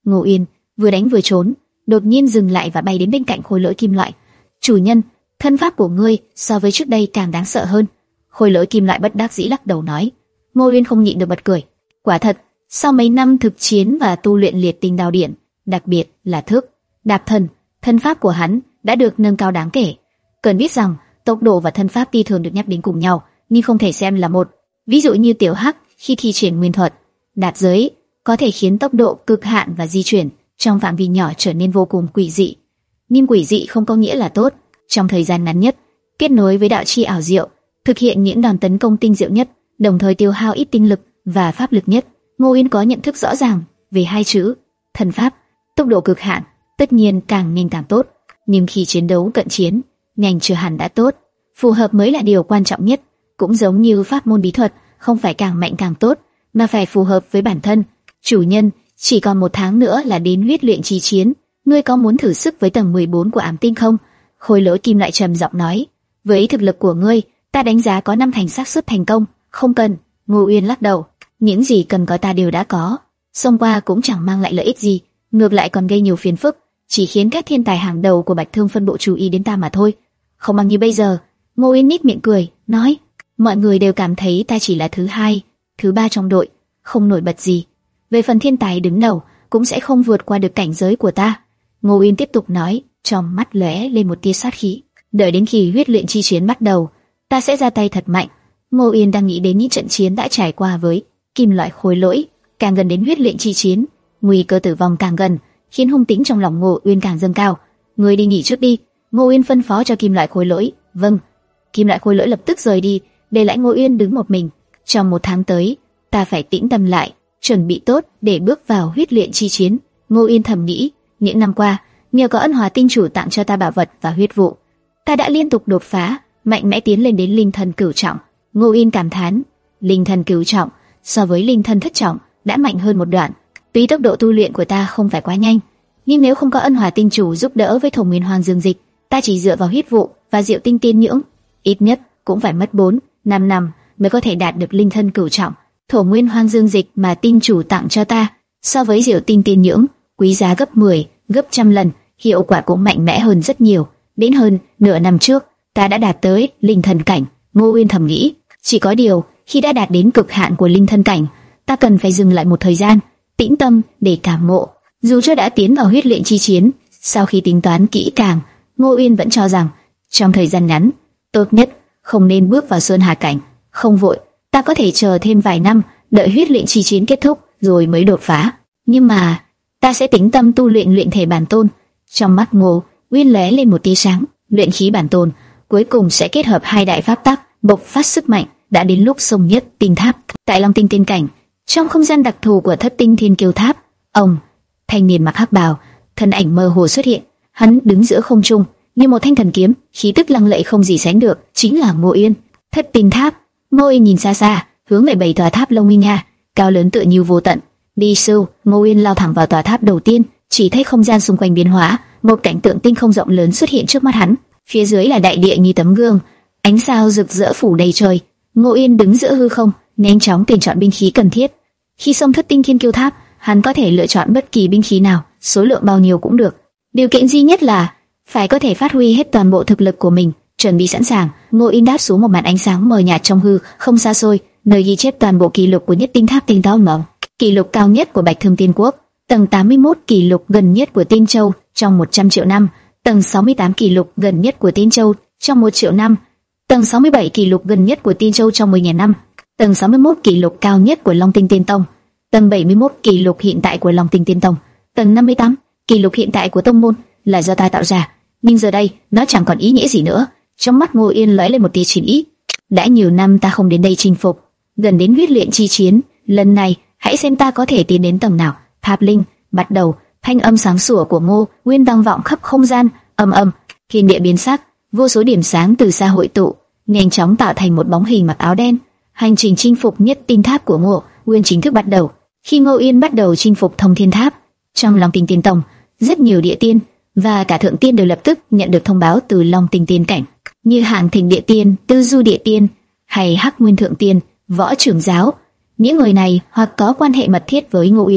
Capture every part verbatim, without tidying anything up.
Ngô Uyên vừa đánh vừa trốn, đột nhiên dừng lại và bay đến bên cạnh khôi lỗi kim loại. Chủ nhân, thân pháp của ngươi so với trước đây càng đáng sợ hơn. Khôi lỗi kim loại bất đắc dĩ lắc đầu nói. Ngô Uyên không nhịn được bật cười. Quả thật, sau mấy năm thực chiến và tu luyện liệt tinh đao điện, đặc biệt là thức đạp thần, thân pháp của hắn đã được nâng cao đáng kể. Cần biết rằng tốc độ và thân pháp tuy thường được nhắc đến cùng nhau, nhưng không thể xem là một. Ví dụ như Tiểu Hắc khi thi triển nguyên thuật đạp giới có thể khiến tốc độ cực hạn và di chuyển trong phạm vi nhỏ trở nên vô cùng quỷ dị. Nhưng quỷ dị không có nghĩa là tốt. Trong thời gian ngắn nhất, kết nối với đạo chi ảo diệu, thực hiện những đòn tấn công tinh diệu nhất, đồng thời tiêu hao ít tinh lực và pháp lực nhất. Ngô Uyên có nhận thức rõ ràng về hai chữ thần pháp. Tốc độ cực hạn tất nhiên càng nhanh càng tốt, nhưng khi chiến đấu cận chiến, nhanh chưa hẳn đã tốt. Phù hợp mới là điều quan trọng nhất. Cũng giống như pháp môn bí thuật, không phải càng mạnh càng tốt, mà phải phù hợp với bản thân. Chủ nhân, chỉ còn một tháng nữa là đến huyết luyện chi chiến, ngươi có muốn thử sức với tầng mười bốn của ám tinh không? Khôi lỗi kim lại trầm giọng nói. Với thực lực của ngươi, ta đánh giá có năm thành xác suất thành công. Không cần. Ngô Uyên lắc đầu. Những gì cần có ta đều đã có, xông qua cũng chẳng mang lại lợi ích gì, ngược lại còn gây nhiều phiền phức, chỉ khiến các thiên tài hàng đầu của Bạch Thương phân bộ chú ý đến ta mà thôi. Không bằng như bây giờ. Ngô Uyên nhếch miệng cười, nói. Mọi người đều cảm thấy ta chỉ là thứ hai, thứ ba trong đội, không nổi bật gì. Về phần thiên tài đứng đầu, cũng sẽ không vượt qua được cảnh giới của ta. Ngô Uyên tiếp tục nói, trong mắt lóe lên một tia sát khí. Đợi đến khi huyết luyện chi chiến bắt đầu, ta sẽ ra tay thật mạnh. Ngô Uyên đang nghĩ đến những trận chiến đã trải qua với kim loại khối lỗi. Càng gần đến huyết luyện chi chiến, nguy cơ tử vong càng gần, khiến hung tính trong lòng Ngô Uyên càng dâng cao. Ngươi đi nghỉ trước đi. Ngô Uyên phân phó cho kim loại khối lỗi. Vâng. Kim loại khối lỗi lập tức rời đi, để lại Ngô Uyên đứng một mình. Trong một tháng tới, ta phải tĩnh tâm lại, chuẩn bị tốt để bước vào huyết luyện chi chiến. Ngô Uyên thầm nghĩ, những năm qua, nhờ có ân hòa tinh chủ tặng cho ta bảo vật và huyết vụ, ta đã liên tục đột phá, mạnh mẽ tiến lên đến linh thần cửu trọng. Ngô Uyên cảm thán, linh thần cửu trọng so với linh thần thất trọng đã mạnh hơn một đoạn. Tuy tốc độ tu luyện của ta không phải quá nhanh, nhưng nếu không có ân hòa tinh chủ giúp đỡ với Thổ Nguyên Hoàng Dương Dịch, ta chỉ dựa vào huyết vụ và diệu tinh tiên nhưỡng, ít nhất cũng phải mất bốn, năm năm mới có thể đạt được linh thân cửu trọng. Thổ Nguyên Hoàng Dương Dịch mà tinh chủ tặng cho ta, so với diệu tinh tiên nhưỡng, quý giá gấp mười, gấp trăm lần, hiệu quả cũng mạnh mẽ hơn rất nhiều. Đến hơn nửa năm trước, ta đã đạt tới linh thần cảnh. Ngô Uyên thầm nghĩ, chỉ có điều khi đã đạt đến cực hạn của linh thân cảnh, ta cần phải dừng lại một thời gian, tĩnh tâm để cảm ngộ. Dù cho đã tiến vào huyết luyện chi chiến, sau khi tính toán kỹ càng, Ngô Uyên vẫn cho rằng trong thời gian ngắn, tốt nhất không nên bước vào sơn hà cảnh. Không vội, ta có thể chờ thêm vài năm, đợi huyết luyện chi chiến kết thúc rồi mới đột phá. Nhưng mà ta sẽ tĩnh tâm tu luyện luyện thể bản tôn. Trong mắt Ngô Uyên lóe lên một tia sáng. Luyện khí bản tôn cuối cùng sẽ kết hợp hai đại pháp tắc, bộc phát sức mạnh. Đã đến lúc sông nhất tinh tháp tại Long Tinh tiên cảnh, trong không gian đặc thù của Thất Tinh Thiên Kiêu Tháp. Ông thanh niên mặc hắc bào, thân ảnh mơ hồ xuất hiện. Hắn đứng giữa không trung như một thanh thần kiếm, khí tức lăng lệ không gì sánh được, chính là Ngô Uyên. Thất Tinh Tháp. Ngô Uyên nhìn xa xa, hướng về bảy tòa tháp Long Minh Nga, cao lớn tựa như vô tận. Đi sâu, Ngô Uyên lao thẳng vào tòa tháp đầu tiên, chỉ thấy không gian xung quanh biến hóa, một cảnh tượng tinh không rộng lớn xuất hiện trước mắt hắn. Phía dưới là đại địa như tấm gương, ánh sao rực rỡ phủ đầy trời. Ngô Uyên đứng giữa hư không, nhanh chóng tuyển chọn binh khí cần thiết. Khi xông Thất Tinh Thiên Kiêu Tháp, hắn có thể lựa chọn bất kỳ binh khí nào, số lượng bao nhiêu cũng được. Điều kiện duy nhất là phải có thể phát huy hết toàn bộ thực lực của mình. Chuẩn bị sẵn sàng, Ngô Uyên đáp xuống một màn ánh sáng mờ nhạt trong hư không xa xôi, nơi ghi chép toàn bộ kỷ lục của Nhất Tinh Tháp Tinh Tao Mộng, kỷ lục cao nhất của Bạch Thương Tiên Quốc, tầng tám mươi mốt kỷ lục gần nhất của Tiên Châu trong một trăm triệu năm, tầng sáu mươi tám kỷ lục gần nhất của Tiên Châu trong một triệu năm, tầng sáu mươi bảy kỷ lục gần nhất của Tiên Châu trong mười nghìn năm, tầng sáu mươi mốt kỷ lục cao nhất của Long Tinh Tiên Tông, tầng bảy mươi mốt kỷ lục hiện tại của Long Tinh Tiên Tông, tầng năm mươi tám kỷ lục hiện tại của tông môn là do ta tạo ra, nhưng giờ đây nó chẳng còn ý nghĩa gì nữa. Trong mắt Ngô Uyên lóe lên một tia chiến ý. Đã nhiều năm ta không đến đây chinh phục, gần đến huyết luyện chi chiến, lần này hãy xem ta có thể tiến đến tầng nào. Tháp linh bắt đầu. Thanh âm sáng sủa của Ngô Uyên vang vọng khắp không gian, ầm ầm, thiên địa biến sắc, vô số điểm sáng từ xa hội tụ, nhanh chóng tạo thành một bóng hình mặc áo đen. Hành trình chinh phục Nhất Tinh Tháp của Ngô Uyên chính thức bắt đầu. Khi Ngô Uyên bắt đầu chinh phục Thông Thiên Tháp, trong Long Tinh Tiên Tông, rất nhiều địa tiên và cả thượng tiên đều lập tức nhận được thông báo từ Long Tinh Tiên cảnh, như Hạng Thịnh địa tiên, Tư Du địa tiên hay Hắc Nguyên thượng tiên, Võ trưởng giáo. Những người này hoặc có quan hệ mật thiết với Ngô Uyên,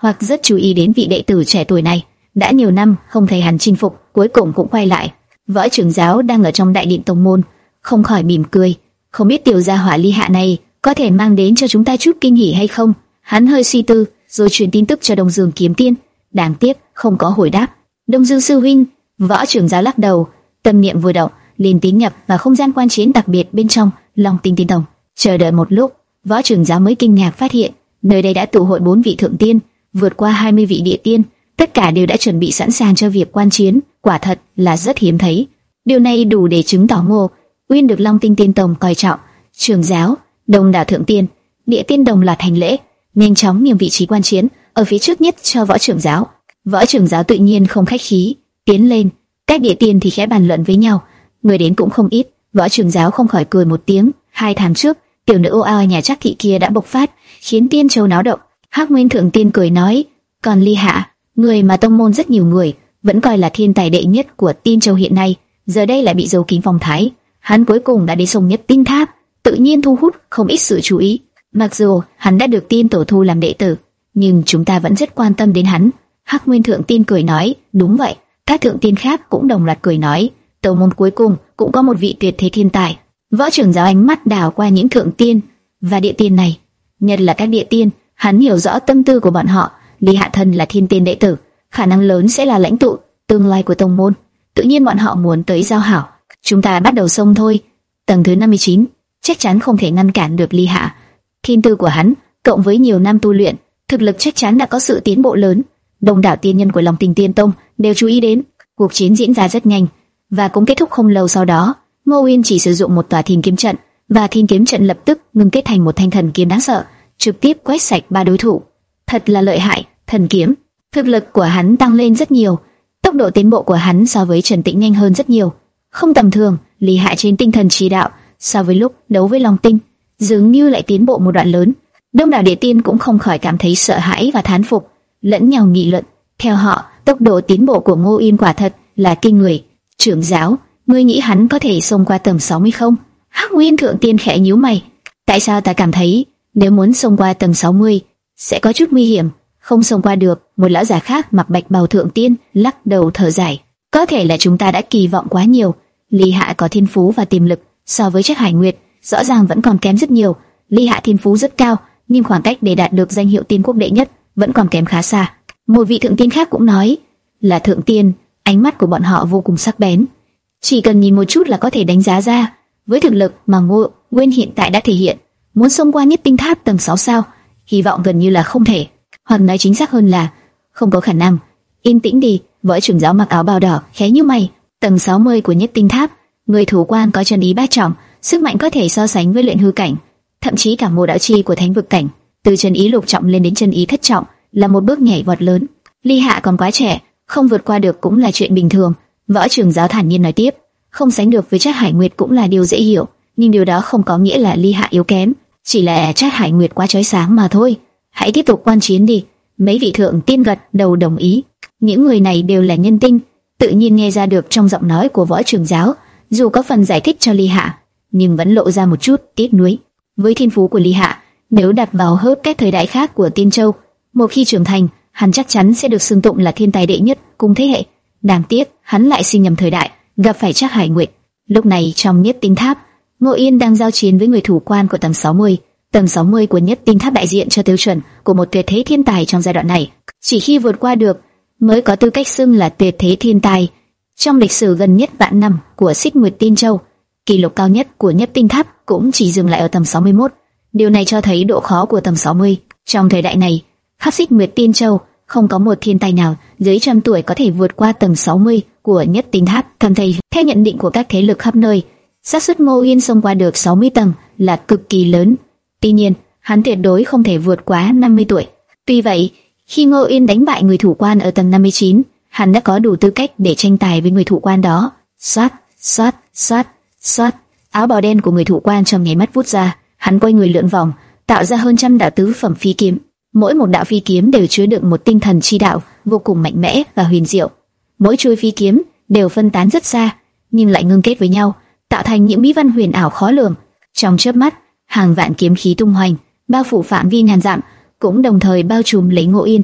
hoặc rất chú ý đến vị đệ tử trẻ tuổi này. Đã nhiều năm không thấy hắn chinh phục, cuối cùng cũng quay lại. Võ trưởng giáo đang ở trong đại điện tông môn, không khỏi mỉm cười. Không biết tiểu gia hỏa Ly Hạ này có thể mang đến cho chúng ta chút kinh hỉ hay không? Hắn hơi suy tư, rồi truyền tin tức cho Đông Dương Kiếm Tiên. Đáng tiếc không có hồi đáp. Đông Dương sư huynh, võ trưởng giáo lắc đầu, tâm niệm vừa động, liền tiến nhập vào không gian quan chiến đặc biệt bên trong Long Tinh Tiên Tông. Chờ đợi một lúc, võ trưởng giáo mới kinh ngạc phát hiện nơi đây đã tụ hội bốn vị thượng tiên, vượt qua hai mươi vị địa tiên, tất cả đều đã chuẩn bị sẵn sàng cho việc quan chiến, quả thật là rất hiếm thấy. Điều này đủ để chứng tỏ Ngô Uyên được Long Tinh Tiên Tông coi trọng. Trưởng giáo, đông đảo thượng tiên, địa tiên đồng loạt hành lễ, nhanh chóng nhường vị trí quan chiến ở phía trước nhất cho võ trưởng giáo. Võ trưởng giáo tự nhiên không khách khí, tiến lên, các địa tiên thì khẽ bàn luận với nhau. Người đến cũng không ít, võ trưởng giáo không khỏi cười một tiếng. Hai tháng trước, tiểu nữ ô ao nhà Trác thị kia đã bộc phát, khiến Tiên Châu náo động. Hắc Nguyên thượng tiên cười nói, còn Ly Hạ, người mà tông môn rất nhiều người vẫn coi là thiên tài đệ nhất của Tiên Châu hiện nay, giờ đây lại bị giấu kín phong thái. Hắn cuối cùng đã đến sông Nhất Tinh Tháp, tự nhiên thu hút không ít sự chú ý. Mặc dù hắn đã được tiên tổ thu làm đệ tử, nhưng chúng ta vẫn rất quan tâm đến hắn. Hắc Nguyên thượng tiên cười nói, đúng vậy. Các thượng tiên khác cũng đồng loạt cười nói, tông môn cuối cùng cũng có một vị tuyệt thế thiên tài. Võ trưởng giáo ánh mắt đảo qua những thượng tiên và địa tiên này, nhất là các địa tiên, hắn hiểu rõ tâm tư của bọn họ. Ly Hạ thân là thiên tiên đệ tử, khả năng lớn sẽ là lãnh tụ tương lai của tông môn, tự nhiên bọn họ muốn tới giao hảo. Chúng ta bắt đầu xông thôi. Tầng thứ năm mươi chín chắc chắn không thể ngăn cản được Ly Hạ. Thiên tư của hắn cộng với nhiều năm tu luyện, thực lực chắc chắn đã có sự tiến bộ lớn. Đông đảo tiên nhân của Long Tinh Tiên Tông đều chú ý đến. Cuộc chiến diễn ra rất nhanh và cũng kết thúc không lâu sau đó. Ngô Uyên chỉ sử dụng một tòa thiên kiếm trận và thiên kiếm trận lập tức ngưng kết thành một thanh thần kiếm đáng sợ, trực tiếp quét sạch ba đối thủ. Thật là lợi hại, thần kiếm. Thực lực của hắn tăng lên rất nhiều, tốc độ tiến bộ của hắn so với Trần Tĩnh nhanh hơn rất nhiều. Không tầm thường. Ly Hạ trên tinh thần chỉ đạo so với lúc đấu với Long Tinh dường như lại tiến bộ một đoạn lớn. Đông đảo địa tiên cũng không khỏi cảm thấy sợ hãi và thán phục, lẫn nhau nghị luận. Theo họ, tốc độ tiến bộ của Ngô Uyên quả thật là kinh người. Trưởng giáo, ngươi nghĩ hắn có thể xông qua tầng sáu mươi không? Hắc Nguyên thượng tiên khẽ nhíu mày. Tại sao ta cảm thấy nếu muốn xông qua tầng sáu mươi sẽ có chút nguy hiểm, không xông qua được? Một lão già khác mặc bạch bào thượng tiên lắc đầu thở dài. Có thể là chúng ta đã kỳ vọng quá nhiều. Ly Hạ có thiên phú và tiềm lực, so với Trác Hải Nguyệt rõ ràng vẫn còn kém rất nhiều. Ly Hạ thiên phú rất cao, nhưng khoảng cách để đạt được danh hiệu tiên quốc đệ nhất vẫn còn kém khá xa. Một vị thượng tiên khác cũng nói, là thượng tiên, ánh mắt của bọn họ vô cùng sắc bén, chỉ cần nhìn một chút là có thể đánh giá ra. Với thực lực mà Ngô Uyên hiện tại đã thể hiện, muốn xông qua Nhất Tinh Tháp tầng sáu sao, hy vọng gần như là không thể, hoặc nói chính xác hơn là không có khả năng. Yên tĩnh đi. Võ trưởng giáo mặc áo bào đỏ khẽ nhíu mày. Tầng sáu mươi của Nhất Tinh Tháp, người thủ quan có chân ý bát trọng, sức mạnh có thể so sánh với luyện hư cảnh, thậm chí cả mộ đạo chi của thánh vực cảnh. Từ chân ý lục trọng lên đến chân ý thất trọng là một bước nhảy vọt lớn. Ly Hạ còn quá trẻ, không vượt qua được cũng là chuyện bình thường. Võ trưởng giáo thản nhiên nói tiếp, không sánh được với Trác Hải Nguyệt cũng là điều dễ hiểu, nhưng điều đó không có nghĩa là Ly Hạ yếu kém, chỉ là Trác Hải Nguyệt quá chói sáng mà thôi. Hãy tiếp tục quan chiến đi. Mấy vị thượng tiên gật đầu đồng ý. Những người này đều là nhân tinh, tự nhiên nghe ra được trong giọng nói của võ trưởng giáo, dù có phần giải thích cho Ly Hạ, nhưng vẫn lộ ra một chút tiếc nuối. Với thiên phú của Ly Hạ, nếu đặt vào hết các thời đại khác của Tiên Châu, một khi trưởng thành, hắn chắc chắn sẽ được xưng tụng là thiên tài đệ nhất cùng thế hệ. Đáng tiếc, hắn lại sinh nhầm thời đại, gặp phải Trác Hải Nguyệt. Lúc này trong Nhất Tinh Tháp, Ngô Yên đang giao chiến với người thủ quan của tầng sáu mươi. Tầng sáu mươi của Nhất Tinh Tháp đại diện cho tiêu chuẩn của một tuyệt thế thiên tài trong giai đoạn này. Chỉ khi vượt qua được mới có tư cách xưng là tuyệt thế thiên tài. Trong lịch sử gần nhất vạn năm của Xích Nguyệt Tiên Châu, kỷ lục cao nhất của Nhất Tinh Tháp cũng chỉ dừng lại ở tầng sáu mươi mốt. Điều này cho thấy độ khó của tầng sáu mươi. Trong thời đại này, khắp Xích Nguyệt Tiên Châu không có một thiên tài nào dưới trăm tuổi có thể vượt qua tầng sáu mươi của Nhất Tinh Tháp. Cảm thấy theo nhận định của các thế lực khắp nơi, xác suất Ngô Uyên xông qua được sáu mươi tầng là cực kỳ lớn. Tuy nhiên, hắn tuyệt đối không thể vượt quá năm mươi tuổi. Tuy vậy, khi Ngô Uyên đánh bại người thủ quan ở tầng năm mươi chín, hắn đã có đủ tư cách để tranh tài với người thủ quan đó. Xoát, xoát, xoát, xoát, áo bào đen của người thủ quan trong nháy mắt vút ra, hắn quay người lượn vòng, tạo ra hơn trăm đạo tứ phẩm phi kiếm. Mỗi một đạo phi kiếm đều chứa đựng một tinh thần chi đạo vô cùng mạnh mẽ và huyền diệu. Mỗi chuôi phi kiếm đều phân tán rất xa, nhưng lại ngưng kết với nhau, tạo thành những bí văn huyền ảo khó lường. Trong chớp mắt, hàng vạn kiếm khí tung hoành, bao phủ phạm vi ngàn dặm, cũng đồng thời bao trùm lấy Ngô Yên.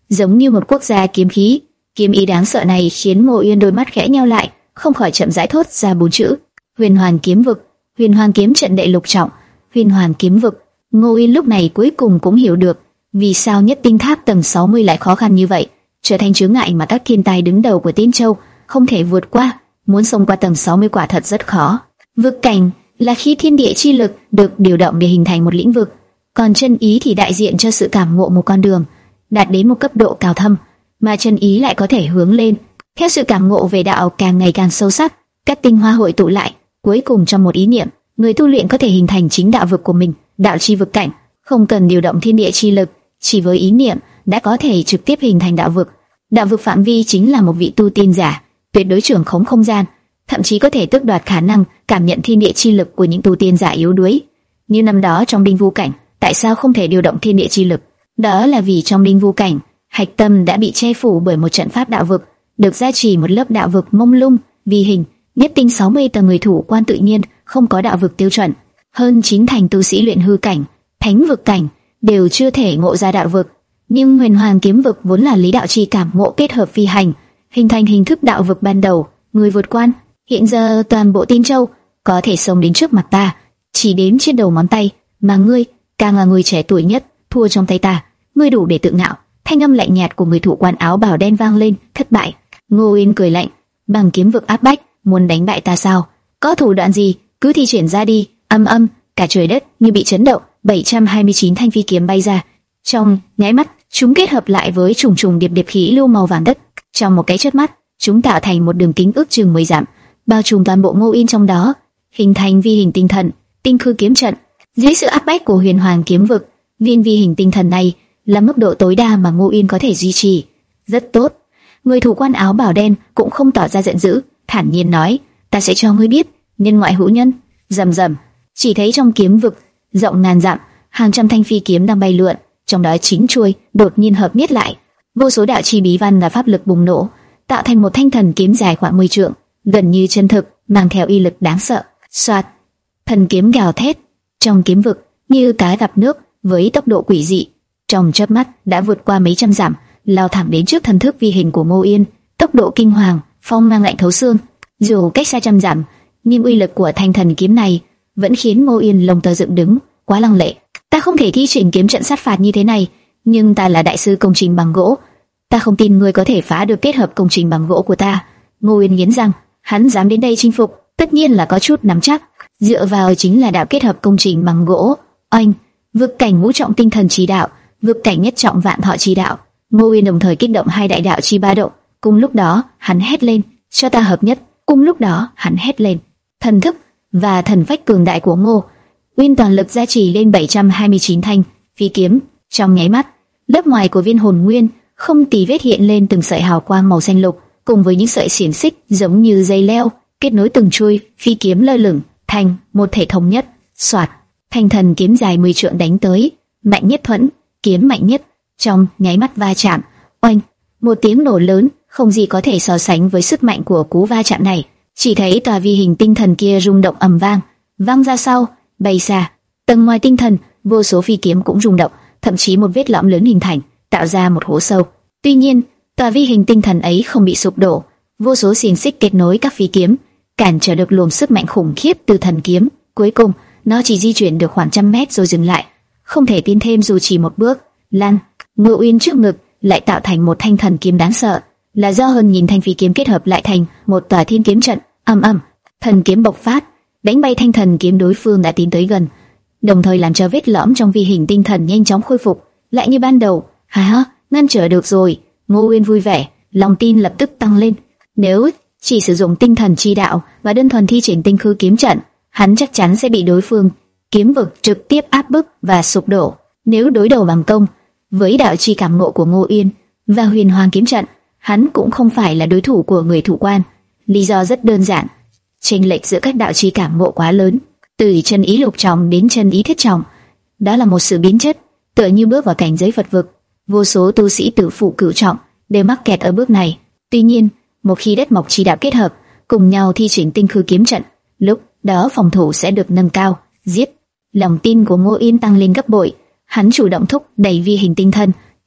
giống như một quốc gia kiếm khí. Kiếm ý đáng sợ này khiến Ngô Uyên đôi mắt khẽ nheo lại, không khỏi chậm rãi thốt ra bốn chữ: Huyền Hoàn Kiếm Vực. Huyền Hoàn Kiếm Trận đệ lục trọng. Huyền Hoàn Kiếm Vực. Ngô Uyên lúc này cuối cùng cũng hiểu được vì sao Nhất Tinh Tháp tầng sáu mươi lại khó khăn như vậy, trở thành chướng ngại mà các thiên tài đứng đầu của Tiên Châu không thể vượt qua. Muốn xông qua tầng sáu mươi quả thật rất khó. Vực cảnh là khi thiên địa chi lực được điều động để hình thành một lĩnh vực, còn chân ý thì đại diện cho sự cảm ngộ một con đường đạt đến một cấp độ cao thâm, mà chân ý lại có thể hướng lên. Theo sự cảm ngộ về đạo càng ngày càng sâu sắc, các tinh hoa hội tụ lại, cuối cùng trong một ý niệm, người tu luyện có thể hình thành chính đạo vực của mình, đạo chi vực cảnh, không cần điều động thiên địa chi lực, chỉ với ý niệm đã có thể trực tiếp hình thành đạo vực. Đạo vực phạm vi chính là một vị tu tiên giả tuyệt đối trưởng khống không gian, thậm chí có thể tước đoạt khả năng cảm nhận thiên địa chi lực của những tu tiên giả yếu đuối. Như năm đó trong Đinh Vu cảnh, tại sao không thể điều động thiên địa chi lực? Đó là vì trong Đinh Vu cảnh, hạch tâm đã bị che phủ bởi một trận pháp đạo vực, được gia trì một lớp đạo vực mông lung, vi hình. Nhất tinh sáu mươi tầng người thủ quan tự nhiên không có đạo vực tiêu chuẩn. Hơn chín thành tu sĩ luyện hư cảnh, thánh vực cảnh đều chưa thể ngộ ra đạo vực. Nhưng Huyền Hoàn Kiếm Vực vốn là lý đạo chi cảm ngộ kết hợp phi hành, hình thành hình thức đạo vực ban đầu. Người vượt quan, hiện giờ toàn bộ Tiên Châu có thể xông đến trước mặt ta, chỉ đếm trên đầu ngón tay, mà ngươi càng là người trẻ tuổi nhất, thua trong tay ta, ngươi đủ để tự ngạo. Thanh âm lạnh nhạt của người thủ quan áo bào đen vang lên. Thất bại. Ngô Uyên cười lạnh, bằng kiếm vực áp bách, muốn đánh bại ta sao? Có thủ đoạn gì, cứ thi triển ra đi. Âm âm, cả trời đất như bị chấn động, bảy trăm hai mươi chín thanh phi kiếm bay ra. Trong nháy mắt, chúng kết hợp lại với trùng trùng điệp điệp khí lưu màu vàng đất. Trong một cái chớp mắt, chúng tạo thành một đường kính ước chừng mười dặm, bao trùm toàn bộ Ngô Uyên trong đó, hình thành vi hình tinh thần, tinh khư kiếm trận. Dưới sự áp bách của Huyền Hoàn Kiếm Vực, viên vi hình tinh thần này là mức độ tối đa mà Ngô Uyên có thể duy trì. Rất tốt. Người thủ quan áo bào đen cũng không tỏ ra giận dữ, thản nhiên nói: ta sẽ cho ngươi biết nhân ngoại hữu nhân. Rầm rầm, chỉ thấy trong kiếm vực rộng ngàn dặm, hàng trăm thanh phi kiếm đang bay lượn, trong đó chín chuôi đột nhiên hợp nhất lại, vô số đạo chi bí văn và pháp lực bùng nổ, tạo thành một thanh thần kiếm dài khoảng mười trượng, gần như chân thực, mang theo uy lực đáng sợ. Soạt, thần kiếm gào thét, trong kiếm vực như cá gặp nước, với tốc độ quỷ dị, trong chớp mắt đã vượt qua mấy trăm dặm, lao thẳng đến trước thần thức vi hình của Ngô Uyên. Tốc độ kinh hoàng, phong mang lạnh thấu xương. Dù cách xa trăm dặm, nhưng uy lực của thanh thần kiếm này vẫn khiến Ngô Uyên lông tơ dựng đứng. Quá lăng lệ. Ta không thể thi triển kiếm trận sát phạt như thế này, nhưng ta là đại sư công trình bằng gỗ, ta không tin ngươi có thể phá được kết hợp công trình bằng gỗ của ta. Ngô Uyên nghiến răng, hắn dám đến đây chinh phục, tất nhiên là có chút nắm chắc. Dựa vào chính là đạo kết hợp công trình bằng gỗ. Oanh, vực cảnh ngũ trọng tinh thần chi đạo, vực cảnh nhất trọng vạn thọ chi đạo. Ngô Uyên đồng thời kích động hai đại đạo chi ba động. Cùng lúc đó, hắn hét lên, cho ta hợp nhất. Cùng lúc đó, hắn hét lên, thần thức và thần phách cường đại của Ngô Uyên toàn lực gia trì lên bảy trăm hai mươi chín thanh phi kiếm. Trong nháy mắt, lớp ngoài của viên hồn nguyên không tì vết hiện lên từng sợi hào quang màu xanh lục, cùng với những sợi xiềng xích giống như dây leo kết nối từng chuôi phi kiếm lơ lửng thành một thể thống nhất. Soạt, thanh thần kiếm dài mười trượng đánh tới, mạnh nhất thuẫn kiếm mạnh nhất, trong nháy mắt va chạm. Oanh, một tiếng nổ lớn, không gì có thể so sánh với sức mạnh của cú va chạm này. Chỉ thấy tòa vi hình tinh thần kia rung động ầm vang, văng ra sau, bay xa. Tầng ngoài tinh thần, vô số phi kiếm cũng rung động, thậm chí một vết lõm lớn hình thành, tạo ra một hố sâu. Tuy nhiên, tòa vi hình tinh thần ấy không bị sụp đổ, vô số xiềng xích kết nối các phi kiếm, cản trở được luồng sức mạnh khủng khiếp từ thần kiếm. Cuối cùng, nó chỉ di chuyển được khoảng trăm mét rồi dừng lại, không thể tiến thêm dù chỉ một bước. Lan, Ngô Uyên trước ngực lại tạo thành một thanh thần kiếm đáng sợ, là do hơn nghìn thanh phi kiếm kết hợp lại thành một tòa thiên kiếm trận. Ầm ầm, thần kiếm bộc phát, đánh bay thanh thần kiếm đối phương đã tiến tới gần, đồng thời làm cho vết lõm trong vi hình tinh thần nhanh chóng khôi phục lại như ban đầu. Hả, ngăn trở được rồi. Ngô Uyên vui vẻ, lòng tin lập tức tăng lên. Nếu chỉ sử dụng tinh thần chi đạo và đơn thuần thi triển tinh khư kiếm trận, hắn chắc chắn sẽ bị đối phương kiếm vực trực tiếp áp bức và sụp đổ. Nếu đối đầu bằng công với đạo chi cảm ngộ của Ngô Uyên và huyền hoàng kiếm trận, hắn cũng không phải là đối thủ của người thủ quan. Lý do rất đơn giản, chênh lệch giữa các đạo chi cảm ngộ quá lớn, từ chân ý lục trọng đến chân ý thất trọng, đó là một sự biến chất, tựa như bước vào cảnh giới Phật vực. Vô số tu sĩ tử phụ cửu trọng đều mắc kẹt ở bước này. Tuy nhiên, một khi đất mộc chi đạo kết hợp cùng nhau thi triển tinh khư kiếm trận, lúc đó phòng thủ sẽ được nâng cao. Giết! Lòng tin của Ngô Uyên tăng lên gấp bội, hắn chủ động thúc đẩy vi hình tinh thần,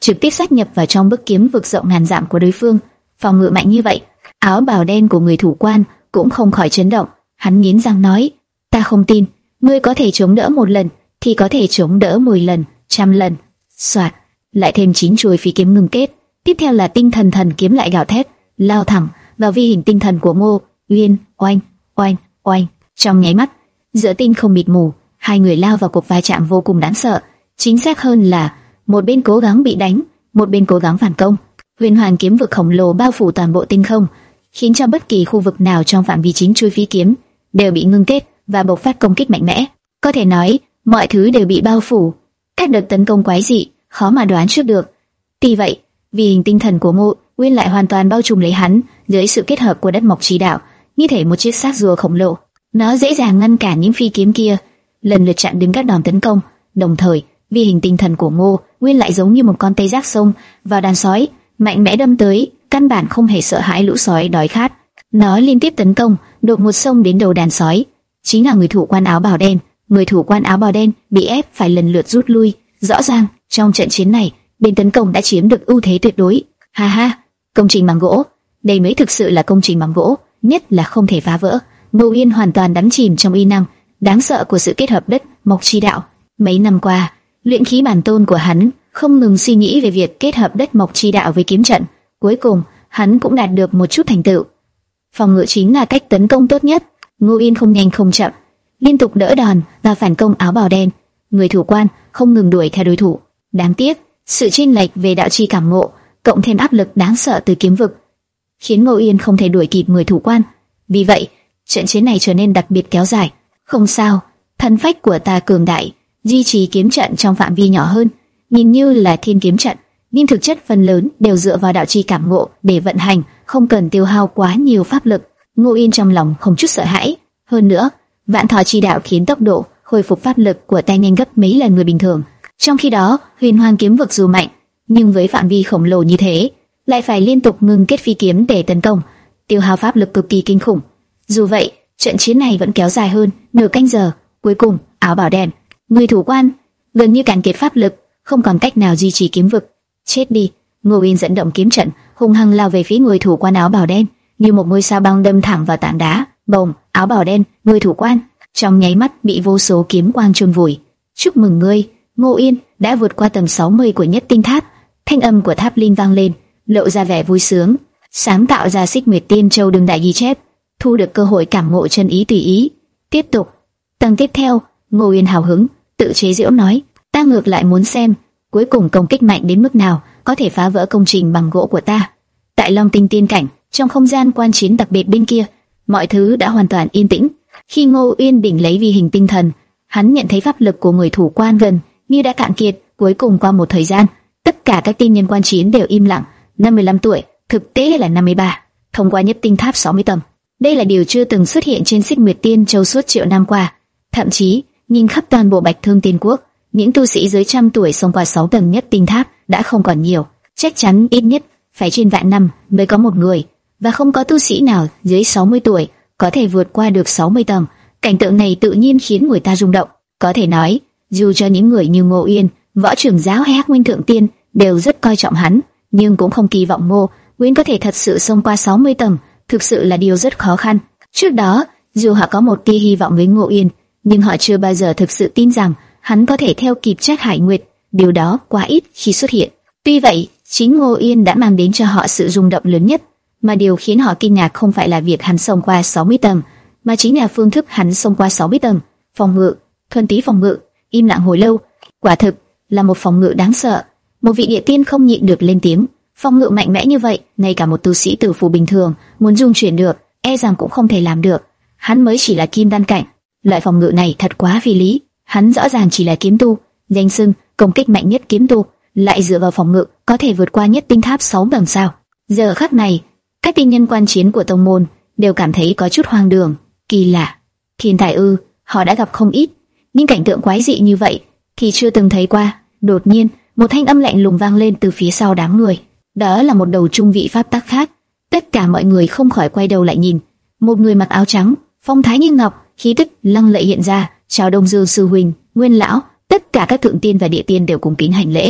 trực tiếp sát nhập vào trong bức kiếm vực rộng ngàn dặm của đối phương. Phòng ngự mạnh như vậy, áo bào đen của người thủ quan cũng không khỏi chấn động. Hắn nghiến răng nói: ta không tin, ngươi có thể chống đỡ một lần thì có thể chống đỡ mười lần, trăm lần. Soạt, lại thêm chín chuôi phi kiếm ngưng kết. Tiếp theo là tinh thần thần kiếm lại gào thét, lao thẳng vào vi hình tinh thần của Ngô Uyên. Oanh, oanh, oanh. Trong nháy mắt, giữa tinh không mịt mù, hai người lao vào cuộc va chạm vô cùng đáng sợ. Chính xác hơn là một bên cố gắng bị đánh, một bên cố gắng phản công. Huyền Hoàng kiếm vực khổng lồ bao phủ toàn bộ tinh không, khiến cho bất kỳ khu vực nào trong phạm vi chín chuôi phi kiếm đều bị ngưng kết và bộc phát công kích mạnh mẽ. Có thể nói, mọi thứ đều bị bao phủ. Các đợt tấn công quái dị, khó mà đoán trước được. Tuy vậy, vì hình tinh thần của Ngô Uyên lại hoàn toàn bao trùm lấy hắn dưới sự kết hợp của đất mộc chi đạo, như thể một chiếc xác rùa khổng lồ. Nó dễ dàng ngăn cản những phi kiếm kia, lần lượt chặn đứng các đòn tấn công. Đồng thời, vi hình tinh thần của Ngô Uyên lại giống như một con tê giác sông vào đàn sói, mạnh mẽ đâm tới, căn bản không hề sợ hãi lũ sói đói khát. Nó liên tiếp tấn công, đột ngột xông đến đầu đàn sói. Chính là người thủ quan áo bào đen. Người thủ quan áo bào đen bị ép phải lần lượt rút lui. Rõ ràng, trong trận chiến này, bên tấn công đã chiếm được ưu thế tuyệt đối. Ha ha, công trình bằng gỗ, đây mới thực sự là công trình bằng gỗ, nhất là không thể phá vỡ. Ngô Uyên hoàn toàn đắm chìm trong uy năng đáng sợ của sự kết hợp đất mộc chi đạo. Mấy năm qua, luyện khí bản tôn của hắn không ngừng suy nghĩ về việc kết hợp đất mộc chi đạo với kiếm trận. Cuối cùng, hắn cũng đạt được một chút thành tựu. Phòng ngự chính là cách tấn công tốt nhất. Ngô Uyên không nhanh không chậm, liên tục đỡ đòn và phản công áo bào đen. Người thủ quan không ngừng đuổi theo đối thủ. Đáng tiếc, sự chênh lệch về đạo chi cảm ngộ cộng thêm áp lực đáng sợ từ kiếm vực khiến Ngô Uyên không thể đuổi kịp người thủ quan. Vì vậy, trận chiến này trở nên đặc biệt kéo dài. Không sao, thân phách của ta cường đại, duy trì kiếm trận trong phạm vi nhỏ hơn, nhìn như là thiên kiếm trận, nhưng thực chất phần lớn đều dựa vào đạo chi cảm ngộ để vận hành, không cần tiêu hao quá nhiều pháp lực. Ngô Uyên trong lòng không chút sợ hãi. Hơn nữa, vạn thọ chi đạo khiến tốc độ khôi phục pháp lực của ta nhanh gấp mấy lần người bình thường. Trong khi đó, Huyền Hoàng kiếm vực dù mạnh, nhưng với phạm vi khổng lồ như thế, lại phải liên tục ngưng kết phi kiếm để tấn công, tiêu hao pháp lực cực kỳ kinh khủng. Dù vậy, trận chiến này vẫn kéo dài hơn nửa canh giờ. Cuối cùng, áo bào đen, người thủ quan, gần như cạn kiệt pháp lực, không còn cách nào duy trì kiếm vực. Chết đi! Ngô Uyên dẫn động kiếm trận, hung hăng lao về phía người thủ quan áo bào đen, như một ngôi sao băng đâm thẳng vào tảng đá. Bồng! Áo bào đen, người thủ quan, trong nháy mắt bị vô số kiếm quang chôn vùi. Chúc mừng ngươi, Ngô Uyên đã vượt qua tầng sáu mươi của Nhất Tinh Tháp. Thanh âm của Tháp Linh vang lên, lộ ra vẻ vui sướng. Sáng tạo ra Xích Nguyệt Tiên Châu đương đại ghi chép, thu được cơ hội cảm ngộ chân ý tùy ý. Tiếp tục, tầng tiếp theo. Ngô Uyên hào hứng, tự chế giễu nói, ta ngược lại muốn xem, cuối cùng công kích mạnh đến mức nào có thể phá vỡ công trình bằng gỗ của ta. Tại Long Tinh Tiên cảnh, trong không gian quan chiến đặc biệt bên kia, mọi thứ đã hoàn toàn yên tĩnh. Khi Ngô Uyên đỉnh lấy vi hình tinh thần, hắn nhận thấy pháp lực của người thủ quan gần như đã cạn kiệt. Cuối cùng qua một thời gian, tất cả các tiên nhân quan chiến đều im lặng. Năm mươi lăm tuổi, thực tế là năm mươi ba, thông qua Nhất Tinh Tháp sáu mươi tầng. Đây là điều chưa từng xuất hiện trên Xích Nguyệt Tiên Châu suốt triệu năm qua. Thậm chí, nhìn khắp toàn bộ Bạch Thương Tiên Quốc, những tu sĩ dưới trăm tuổi xông qua sáu tầng Nhất Tinh Tháp đã không còn nhiều. Chắc chắn ít nhất phải trên vạn năm mới có một người, và không có tu sĩ nào dưới sáu mươi tuổi có thể vượt qua được sáu mươi tầng. Cảnh tượng này tự nhiên khiến người ta rung động. Có thể nói, dù cho những người như Ngô Uyên, Võ Trưởng Giáo hay Hắc Nguyên Thượng Tiên đều rất coi trọng hắn, nhưng cũng không kỳ vọng Ngô Uyên có thể thật sự xông qua sáu mươi tầng, thực sự là điều rất khó khăn. Trước đó, dù họ có một tia hy vọng với Ngô Uyên, nhưng họ chưa bao giờ thực sự tin rằng hắn có thể theo kịp Trác Hải Nguyệt, điều đó quá ít khi xuất hiện. Tuy vậy, chính Ngô Uyên đã mang đến cho họ sự rung động lớn nhất, mà điều khiến họ kinh ngạc không phải là việc hắn xông qua sáu mươi tầng, mà chính là phương thức hắn xông qua sáu mươi tầng. Phòng ngự, thuần túy phòng ngự, im lặng hồi lâu, quả thực là một phòng ngự đáng sợ. Một vị địa tiên không nhịn được lên tiếng, phòng ngự mạnh mẽ như vậy, ngay cả một tu sĩ tử phù bình thường muốn dung chuyển được, e rằng cũng không thể làm được. Hắn mới chỉ là kim đan cảnh, loại phòng ngự này thật quá phi lý. Hắn rõ ràng chỉ là kiếm tu, danh xưng công kích mạnh nhất kiếm tu, lại dựa vào phòng ngự có thể vượt qua Nhất Tinh Tháp sáu tầng sao? Giờ khắc này, các tiên nhân quan chiến của tông môn đều cảm thấy có chút hoang đường, kỳ lạ. Thiên tài ư? Họ đã gặp không ít, nhưng cảnh tượng quái dị như vậy thì chưa từng thấy qua. Đột nhiên, một thanh âm lạnh lùng vang lên từ phía sau đám người. Đó là một đầu trung vị pháp tắc khác. Tất cả mọi người không khỏi quay đầu lại nhìn. Một người mặc áo trắng, phong thái như ngọc, khí tức lăng lệ hiện ra. Chào Đông Dương sư huynh, Nguyên lão. Tất cả các thượng tiên và địa tiên đều cung kính hành lễ.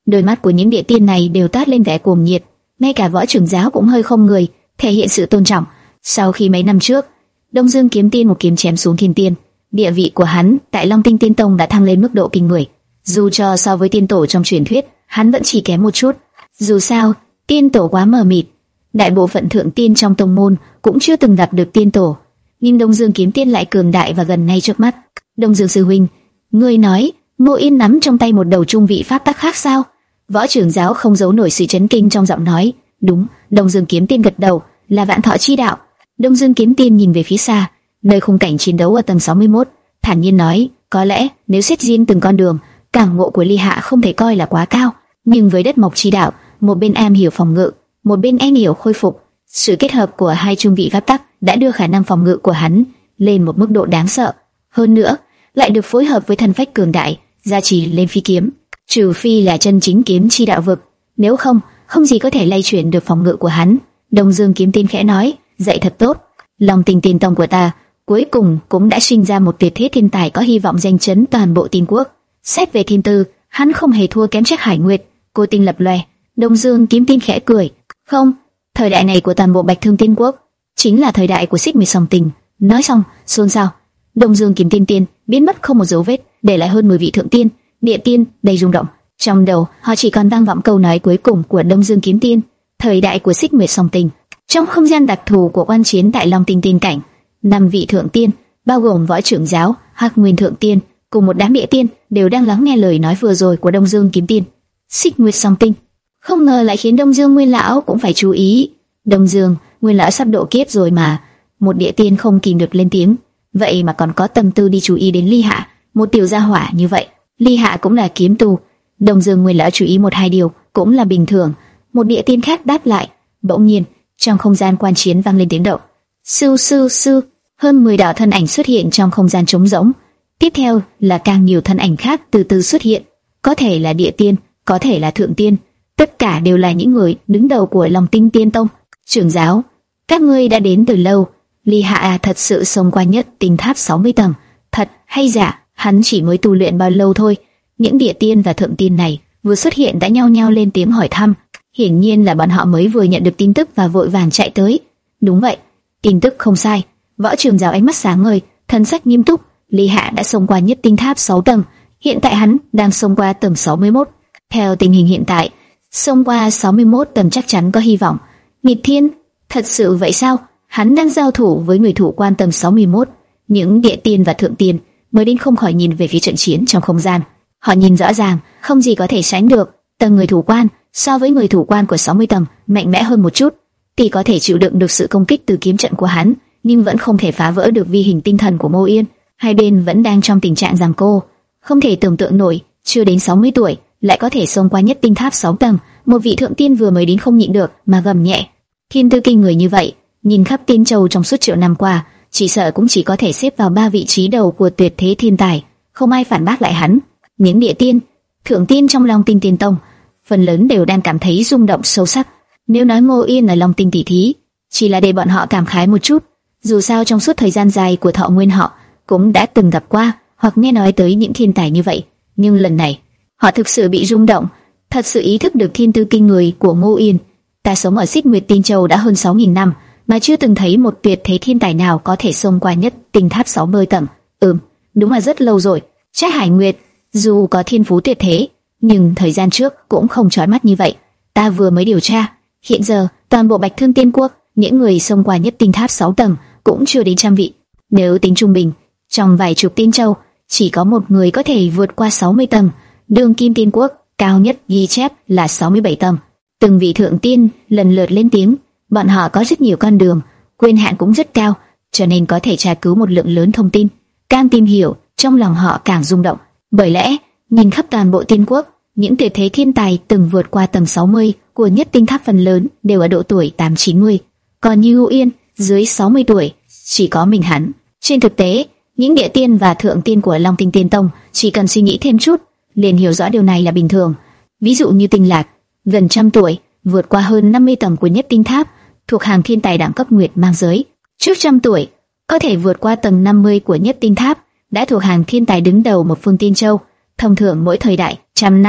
Đôi mắt của những địa tiên này đều toát lên vẻ cuồng nhiệt, ngay cả võ trưởng giáo cũng hơi không người, thể hiện sự tôn trọng. Sau khi mấy năm trước, Đông Dương Kiếm Tiên một kiếm chém xuống thiên tiên, địa vị của hắn tại Long Tinh Tiên Tông đã thăng lên mức độ kinh người. Dù cho so với tiên tổ trong truyền thuyết, hắn vẫn chỉ kém một chút. Dù sao, tiên tổ quá mờ mịt, đại bộ phận thượng tiên trong tông môn cũng chưa từng gặp được tiên tổ, nhưng Đông Dương Kiếm Tiên lại cường đại và gần ngay trước mắt. Đông Dương sư huynh, ngươi nói Ngô Yên nắm trong tay một đầu trung vị pháp tắc khác sao? Võ trưởng giáo không giấu nổi sự chấn kinh trong giọng nói. Đúng, Đông Dương Kiếm Tiên gật đầu, là Vạn Thọ chi đạo. Đông Dương Kiếm Tiên nhìn về phía xa, nơi khung cảnh chiến đấu ở tầng sáu mươi mốt, thản nhiên nói, có lẽ nếu xét riêng từng con đường, cảm ngộ của Ly Hạ không thể coi là quá cao, nhưng với đất mộc chi đạo, một bên am hiểu phòng ngự, một bên em hiểu khôi phục, sự kết hợp của hai trung vị pháp tắc đã đưa khả năng phòng ngự của hắn lên một mức độ đáng sợ. Hơn nữa, lại được phối hợp với thần phách cường đại, gia trì lên phi kiếm. Trừ phi là chân chính kiếm chi đạo vực, nếu không, không gì có thể lay chuyển được phòng ngự của hắn. Đông Dương Kiếm Tiên khẽ nói, dạy thật tốt. Long Tinh Tiên Tông của ta cuối cùng cũng đã sinh ra một tuyệt thế thiên tài có hy vọng danh chấn toàn bộ Tiên quốc. Xét về thiên tư, hắn không hề thua kém Trác Hải Nguyệt. Cô tinh lập loè. Đông Dương Kiếm Tiên khẽ cười, không, thời đại này của toàn bộ Bạch Thương Tiên quốc chính là thời đại của Xích Nguyệt Song Tình. Nói xong, xôn xao. Đông Dương Kiếm Tiên Tiên biến mất không một dấu vết, để lại hơn mười vị thượng tiên, địa tiên đầy rung động. Trong đầu họ chỉ còn vang vọng câu nói cuối cùng của Đông Dương Kiếm Tiên, thời đại của Xích Nguyệt Song Tình. Trong không gian đặc thù của oan chiến tại Long Tinh Tiên cảnh, năm vị thượng tiên, bao gồm võ trưởng giáo, Hắc Nguyên thượng tiên cùng một đám địa tiên đều đang lắng nghe lời nói vừa rồi của Đông Dương Kiếm Tiên. Xích Nguyệt Song Tinh, không ngờ lại khiến Đông Dương Nguyên lão cũng phải chú ý. Đông Dương Nguyên lão sắp độ kiếp rồi mà. Một địa tiên không kìm được lên tiếng, vậy mà còn có tâm tư đi chú ý đến Ly Hạ, một tiểu gia hỏa như vậy. Ly Hạ cũng là kiếm tu. Đông Dương Nguyên lão chú ý một hai điều cũng là bình thường. Một địa tiên khác đáp lại. Bỗng nhiên, trong không gian quan chiến vang lên tiếng động. Sư sư sư, hơn mười đạo thân ảnh xuất hiện trong không gian trống rỗng. Tiếp theo là càng nhiều thân ảnh khác từ từ xuất hiện, có thể là địa tiên, có thể là thượng tiên, tất cả đều là những người đứng đầu của Long Tinh Tiên Tông. Trưởng giáo, các ngươi đã đến từ lâu. Ly Hạ thật sự xông qua nhất tinh tháp sáu mươi tầng, thật hay giả? Hắn chỉ mới tu luyện bao lâu thôi? Những địa tiên và thượng tiên này vừa xuất hiện đã nhao nhao lên tiếng hỏi thăm. Hiển nhiên là bọn họ mới vừa nhận được tin tức và vội vàng chạy tới. Đúng vậy, tin tức không sai. Võ trưởng giáo ánh mắt sáng ngời, thân sắc nghiêm túc. Ly Hạ đã xông qua nhất tinh tháp sáu tầng, hiện tại hắn đang xông qua tầng sáu mươi mốt. Theo tình hình hiện tại, xông qua sáu mươi mốt tầng chắc chắn có hy vọng. Nghịch thiên, thật sự vậy sao? Hắn đang giao thủ với người thủ quan tầng sáu mươi mốt. Những địa tiên và thượng tiên mới đến không khỏi nhìn về phía trận chiến trong không gian. Họ nhìn rõ ràng, không gì có thể sánh được. Tầng người thủ quan so với người thủ quan của sáu mươi tầng mạnh mẽ hơn một chút, thì có thể chịu đựng được sự công kích từ kiếm trận của hắn, nhưng vẫn không thể phá vỡ được vi hình tinh thần của Ngô Yên. Hai bên vẫn đang trong tình trạng giằng co, không thể tưởng tượng nổi, chưa đến sáu mươi tuổi lại có thể xông qua nhất tinh tháp sáu tầng. Một vị thượng tiên vừa mới đến không nhịn được mà gầm nhẹ. Thiên tư kinh người như vậy, nhìn khắp Tiên Châu trong suốt triệu năm qua, chỉ sợ cũng chỉ có thể xếp vào ba vị trí đầu của tuyệt thế thiên tài. Không ai phản bác lại hắn. Những địa tiên, thượng tiên trong Long Tinh Tiên Tông, phần lớn đều đang cảm thấy rung động sâu sắc. Nếu nói Ngô Yên là Long Tinh tỷ thí, chỉ là để bọn họ cảm khái một chút. Dù sao trong suốt thời gian dài của thọ nguyên họ cũng đã từng gặp qua hoặc nghe nói tới những thiên tài như vậy, nhưng lần này họ thực sự bị rung động, thật sự ý thức được thiên tư kinh người của Ngô Yên. Ta sống ở Xích Nguyệt Tiên Châu đã hơn sáu nghìn năm, mà chưa từng thấy một tuyệt thế thiên tài nào có thể xông qua nhất tinh tháp sáu mươi tầng. Ừm, đúng là rất lâu rồi. Trác Hải Nguyệt dù có thiên phú tuyệt thế, nhưng thời gian trước cũng không chói mắt như vậy. Ta vừa mới điều tra, hiện giờ toàn bộ Bạch Thương Tiên quốc, những người xông qua nhất tinh tháp sáu tầng cũng chưa đến trăm vị. Nếu tính trung bình, trong vài chục tiên châu, chỉ có một người có thể vượt qua sáu mươi tầng. Đường Kim Tiên quốc cao nhất ghi chép là sáu mươi bảy tầng. Từng vị thượng tiên lần lượt lên tiếng, bọn họ có rất nhiều con đường, quyền hạn cũng rất cao, cho nên có thể tra cứu một lượng lớn thông tin. Càng tìm hiểu, trong lòng họ càng rung động. Bởi lẽ, nhìn khắp toàn bộ tiên quốc, những tuyệt thế thiên tài từng vượt qua tầng sáu mươi của nhất tinh tháp phần lớn đều ở độ tuổi tám chín mươi, còn như Ngô Yên dưới sáu mươi tuổi, chỉ có mình hắn. Trên thực tế, những địa tiên và thượng tiên của Long Tinh Tiên Tông chỉ cần suy nghĩ thêm chút, liền hiểu rõ điều này là bình thường. Ví dụ như Tinh Lạc, gần trăm tuổi, vượt qua hơn năm mươi tầng của nhất tinh tháp, thuộc hàng thiên tài đẳng cấp nguyệt mang giới. Trước trăm tuổi, có thể vượt qua tầng năm mươi của nhất tinh tháp, đã thuộc hàng thiên tài đứng đầu một phương Tiên Châu. Thông thường mỗi thời đại, trăm năm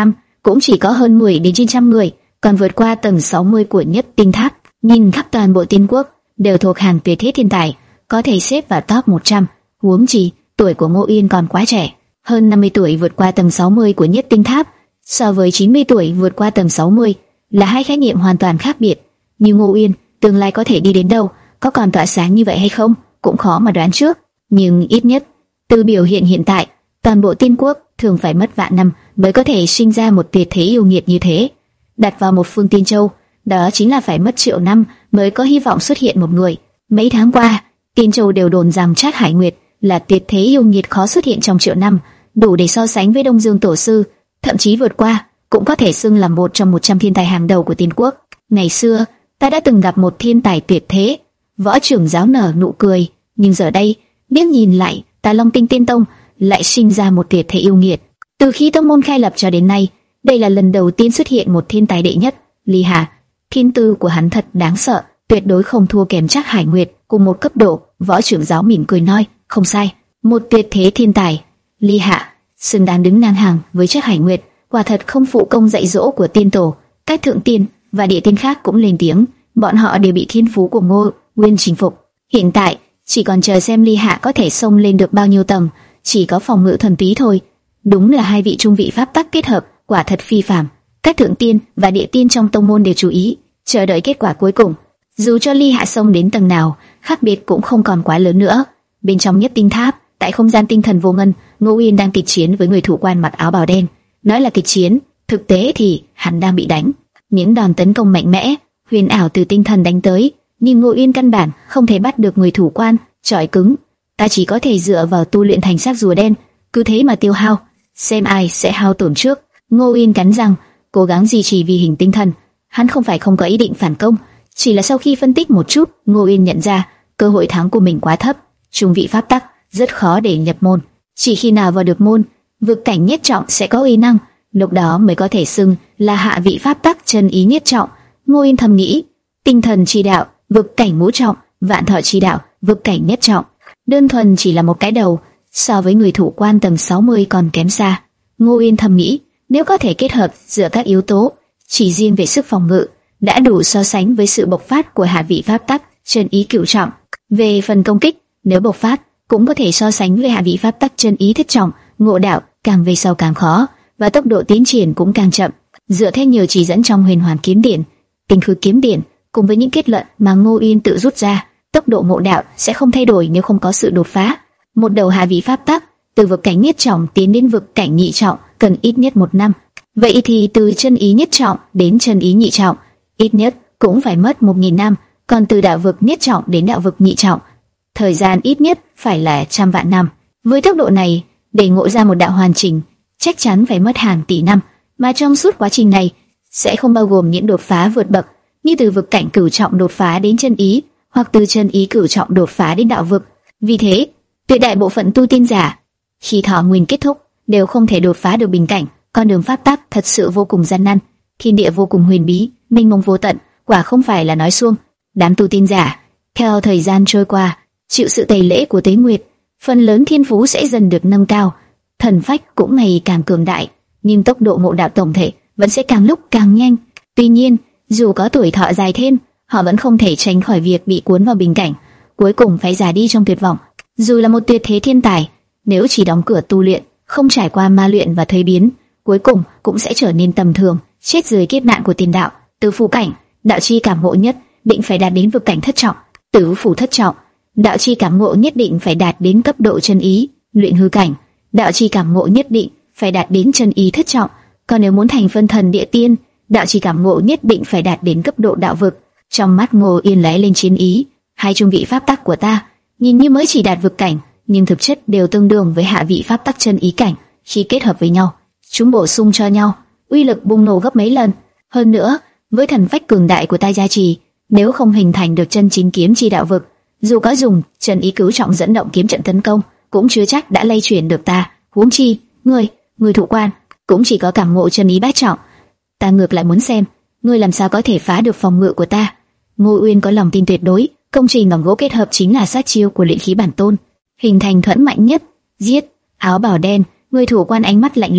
cũng chỉ có hơn mười đến chín trăm người, còn vượt qua tầng sáu mươi của Nhất Tinh Tháp. Nhìn khắp toàn bộ Tiên Quốc đều thuộc hàng tuyệt thế thiên tài, có thể xếp vào top một trăm. Huống chi tuổi của Ngô Uyên còn quá trẻ, hơn năm mươi tuổi vượt qua tầng sáu mươi của Nhất Tinh Tháp, so với chín mươi tuổi vượt qua tầng sáu mươi là hai khái niệm hoàn toàn khác biệt. Như Ngô Uyên tương lai có thể đi đến đâu, có còn tỏa sáng như vậy hay không, cũng khó mà đoán trước. Nhưng ít nhất từ biểu hiện hiện tại, toàn bộ Tiên Quốc thường phải mất vạn năm mới có thể sinh ra một tuyệt thế yêu nghiệt như thế. Đặt vào một phương Tiên Châu, đó chính là phải mất triệu năm mới có hy vọng xuất hiện một người. Mấy tháng qua, Tiên Châu đều đồn rằng Trác Hải Nguyệt là tuyệt thế yêu nghiệt khó xuất hiện trong triệu năm, đủ để so sánh với Đông Dương Tổ Sư, thậm chí vượt qua, cũng có thể xưng là một trong một trăm thiên tài hàng đầu của Tiên Quốc. Ngày xưa, ta đã từng gặp một thiên tài tuyệt thế. Võ trưởng giáo nở nụ cười, nhưng giờ đây, liếc nhìn lại, Ta Long Tinh Tiên Tông lại sinh ra một tuyệt thế yêu nghiệt. Từ khi tông môn khai lập cho đến nay, đây là lần đầu tiên xuất hiện một thiên tài đệ nhất. Ly Hà, thiên tư của hắn thật đáng sợ, tuyệt đối không thua kém Trác Hải Nguyệt cùng một cấp độ. Võ trưởng giáo mỉm cười nói, không sai, một tuyệt thế thiên tài. Ly Hạ xứng đáng đứng ngang hàng với Trác Hải Nguyệt, quả thật không phụ công dạy dỗ của tiên tổ. Các thượng tiên và địa tiên khác cũng lên tiếng, bọn họ đều bị thiên phú của Ngô Uyên chinh phục. Hiện tại chỉ còn chờ xem Ly Hạ có thể xông lên được bao nhiêu tầng, chỉ có phòng ngự thần túy thôi. Đúng là hai vị trung vị pháp tắc kết hợp, quả thật phi phàm. Các thượng tiên và địa tiên trong tông môn đều chú ý, chờ đợi kết quả cuối cùng. Dù cho Ly Hạ xông đến tầng nào, khác biệt cũng không còn quá lớn nữa. Bên trong Nhất Tinh Tháp, tại không gian tinh thần vô ngân, Ngô Uyên đang kịch chiến với người thủ quan mặc áo bào đen. Nói là kịch chiến, thực tế thì hắn đang bị đánh. Những đòn tấn công mạnh mẽ, huyền ảo từ tinh thần đánh tới, nhưng Ngô Uyên căn bản không thể bắt được người thủ quan, chọi cứng. Ta chỉ có thể dựa vào tu luyện thành xác rùa đen, cứ thế mà tiêu hao, xem ai sẽ hao tổn trước. Ngô Uyên cắn răng, cố gắng duy trì vi hình tinh thần. Hắn không phải không có ý định phản công, chỉ là sau khi phân tích một chút, Ngô Uyên nhận ra cơ hội thắng của mình quá thấp. Trung vị pháp tắc rất khó để nhập môn, chỉ khi nào vào được môn, vực cảnh nhất trọng sẽ có uy năng, lúc đó mới có thể xưng là hạ vị pháp tắc chân ý nhất trọng. Ngô Uyên thầm nghĩ, tinh thần chi đạo, vực cảnh ngũ trọng, vạn thọ chi đạo, vực cảnh nhất trọng, đơn thuần chỉ là một cái đầu, so với người thủ quan tầng sáu mươi còn kém xa. Ngô Uyên thầm nghĩ, nếu có thể kết hợp giữa các yếu tố, chỉ riêng về sức phòng ngự đã đủ so sánh với sự bộc phát của hạ vị pháp tắc chân ý cửu trọng. Về phần công kích, nếu bộc phát cũng có thể so sánh với hạ vị pháp tắc chân ý thất trọng. Ngộ đạo càng về sau càng khó, và tốc độ tiến triển cũng càng chậm. Dựa theo nhiều chỉ dẫn trong Huyền Hoàn Kiếm Điển, Tinh Khư Kiếm Điển, cùng với những kết luận mà Ngô Uyên tự rút ra, tốc độ ngộ đạo sẽ không thay đổi nếu không có sự đột phá. Một đầu hạ vị pháp tắc từ vực cảnh nhất trọng tiến đến vực cảnh nhị trọng cần ít nhất một năm. Vậy thì từ chân ý nhất trọng đến chân ý nhị trọng, ít nhất cũng phải mất một nghìn năm. Còn từ đạo vực nhất trọng đến đạo vực nhị trọng, thời gian ít nhất phải là trăm vạn năm. Với tốc độ này, để ngộ ra một đạo hoàn chỉnh, chắc chắn phải mất hàng tỷ năm. Mà trong suốt quá trình này, sẽ không bao gồm những đột phá vượt bậc, như từ vực cảnh cửu trọng đột phá đến chân ý, hoặc từ chân ý cửu trọng đột phá đến đạo vực. Vì thế, tuyệt đại bộ phận tu tiên giả, khi thọ nguyên kết thúc, đều không thể đột phá được bình cảnh. Con đường pháp tắc thật sự vô cùng gian nan, thiên địa vô cùng huyền bí, mênh mông vô tận, quả không phải là nói suông. Đám tu tiên giả, theo thời gian trôi qua, chịu sự tẩy lễ của Tế Nguyệt, phần lớn thiên phú sẽ dần được nâng cao, thần phách cũng ngày càng cường đại, nhưng tốc độ ngộ đạo tổng thể vẫn sẽ càng lúc càng nhanh. Tuy nhiên, dù có tuổi thọ dài thêm, họ vẫn không thể tránh khỏi việc bị cuốn vào bình cảnh, cuối cùng phải già đi trong tuyệt vọng. Dù là một tuyệt thế thiên tài, nếu chỉ đóng cửa tu luyện, không trải qua ma luyện và thuế biến, cuối cùng cũng sẽ trở nên tầm thường, chết dưới kiếp nạn của tiền đạo. Từ phù cảnh, đạo chi cảm ngộ nhất định phải đạt đến vực cảnh thất trọng. Tứ phủ thất trọng, đạo chi cảm ngộ nhất định phải đạt đến cấp độ chân ý. Luyện hư cảnh, đạo chi cảm ngộ nhất định phải đạt đến chân ý thất trọng. Còn nếu muốn thành phân thần địa tiên, đạo chi cảm ngộ nhất định phải đạt đến cấp độ đạo vực. Trong mắt Ngô Yên lóe lên chiến ý, hai trung vị pháp tắc của ta nhìn như mới chỉ đạt vực cảnh, nhưng thực chất đều tương đương với hạ vị pháp tắc chân ý cảnh. Khi kết hợp với nhau, chúng bổ sung cho nhau, uy lực bùng nổ gấp mấy lần. Hơn nữa, với thần phách cường đại của ta gia trì, nếu không hình thành được chân chính kiếm chi đạo vực, dù có dùng chân ý cứu trọng dẫn động kiếm trận tấn công, cũng chưa chắc đã lay chuyển được ta. Huống chi, ngươi, người thụ quan, cũng chỉ có cảm ngộ chân ý bát trọng. Ta ngược lại muốn xem, ngươi làm sao có thể phá được phòng ngự của ta. Ngô Uyên có lòng tin tuyệt đối, công trình bằng gỗ kết hợp chính là sát chiêu của luyện khí bản tôn, hình thành thuẫn mạnh nhất. Giết! Áo bào đen, người thủ quan ánh mắt lạnh lùng,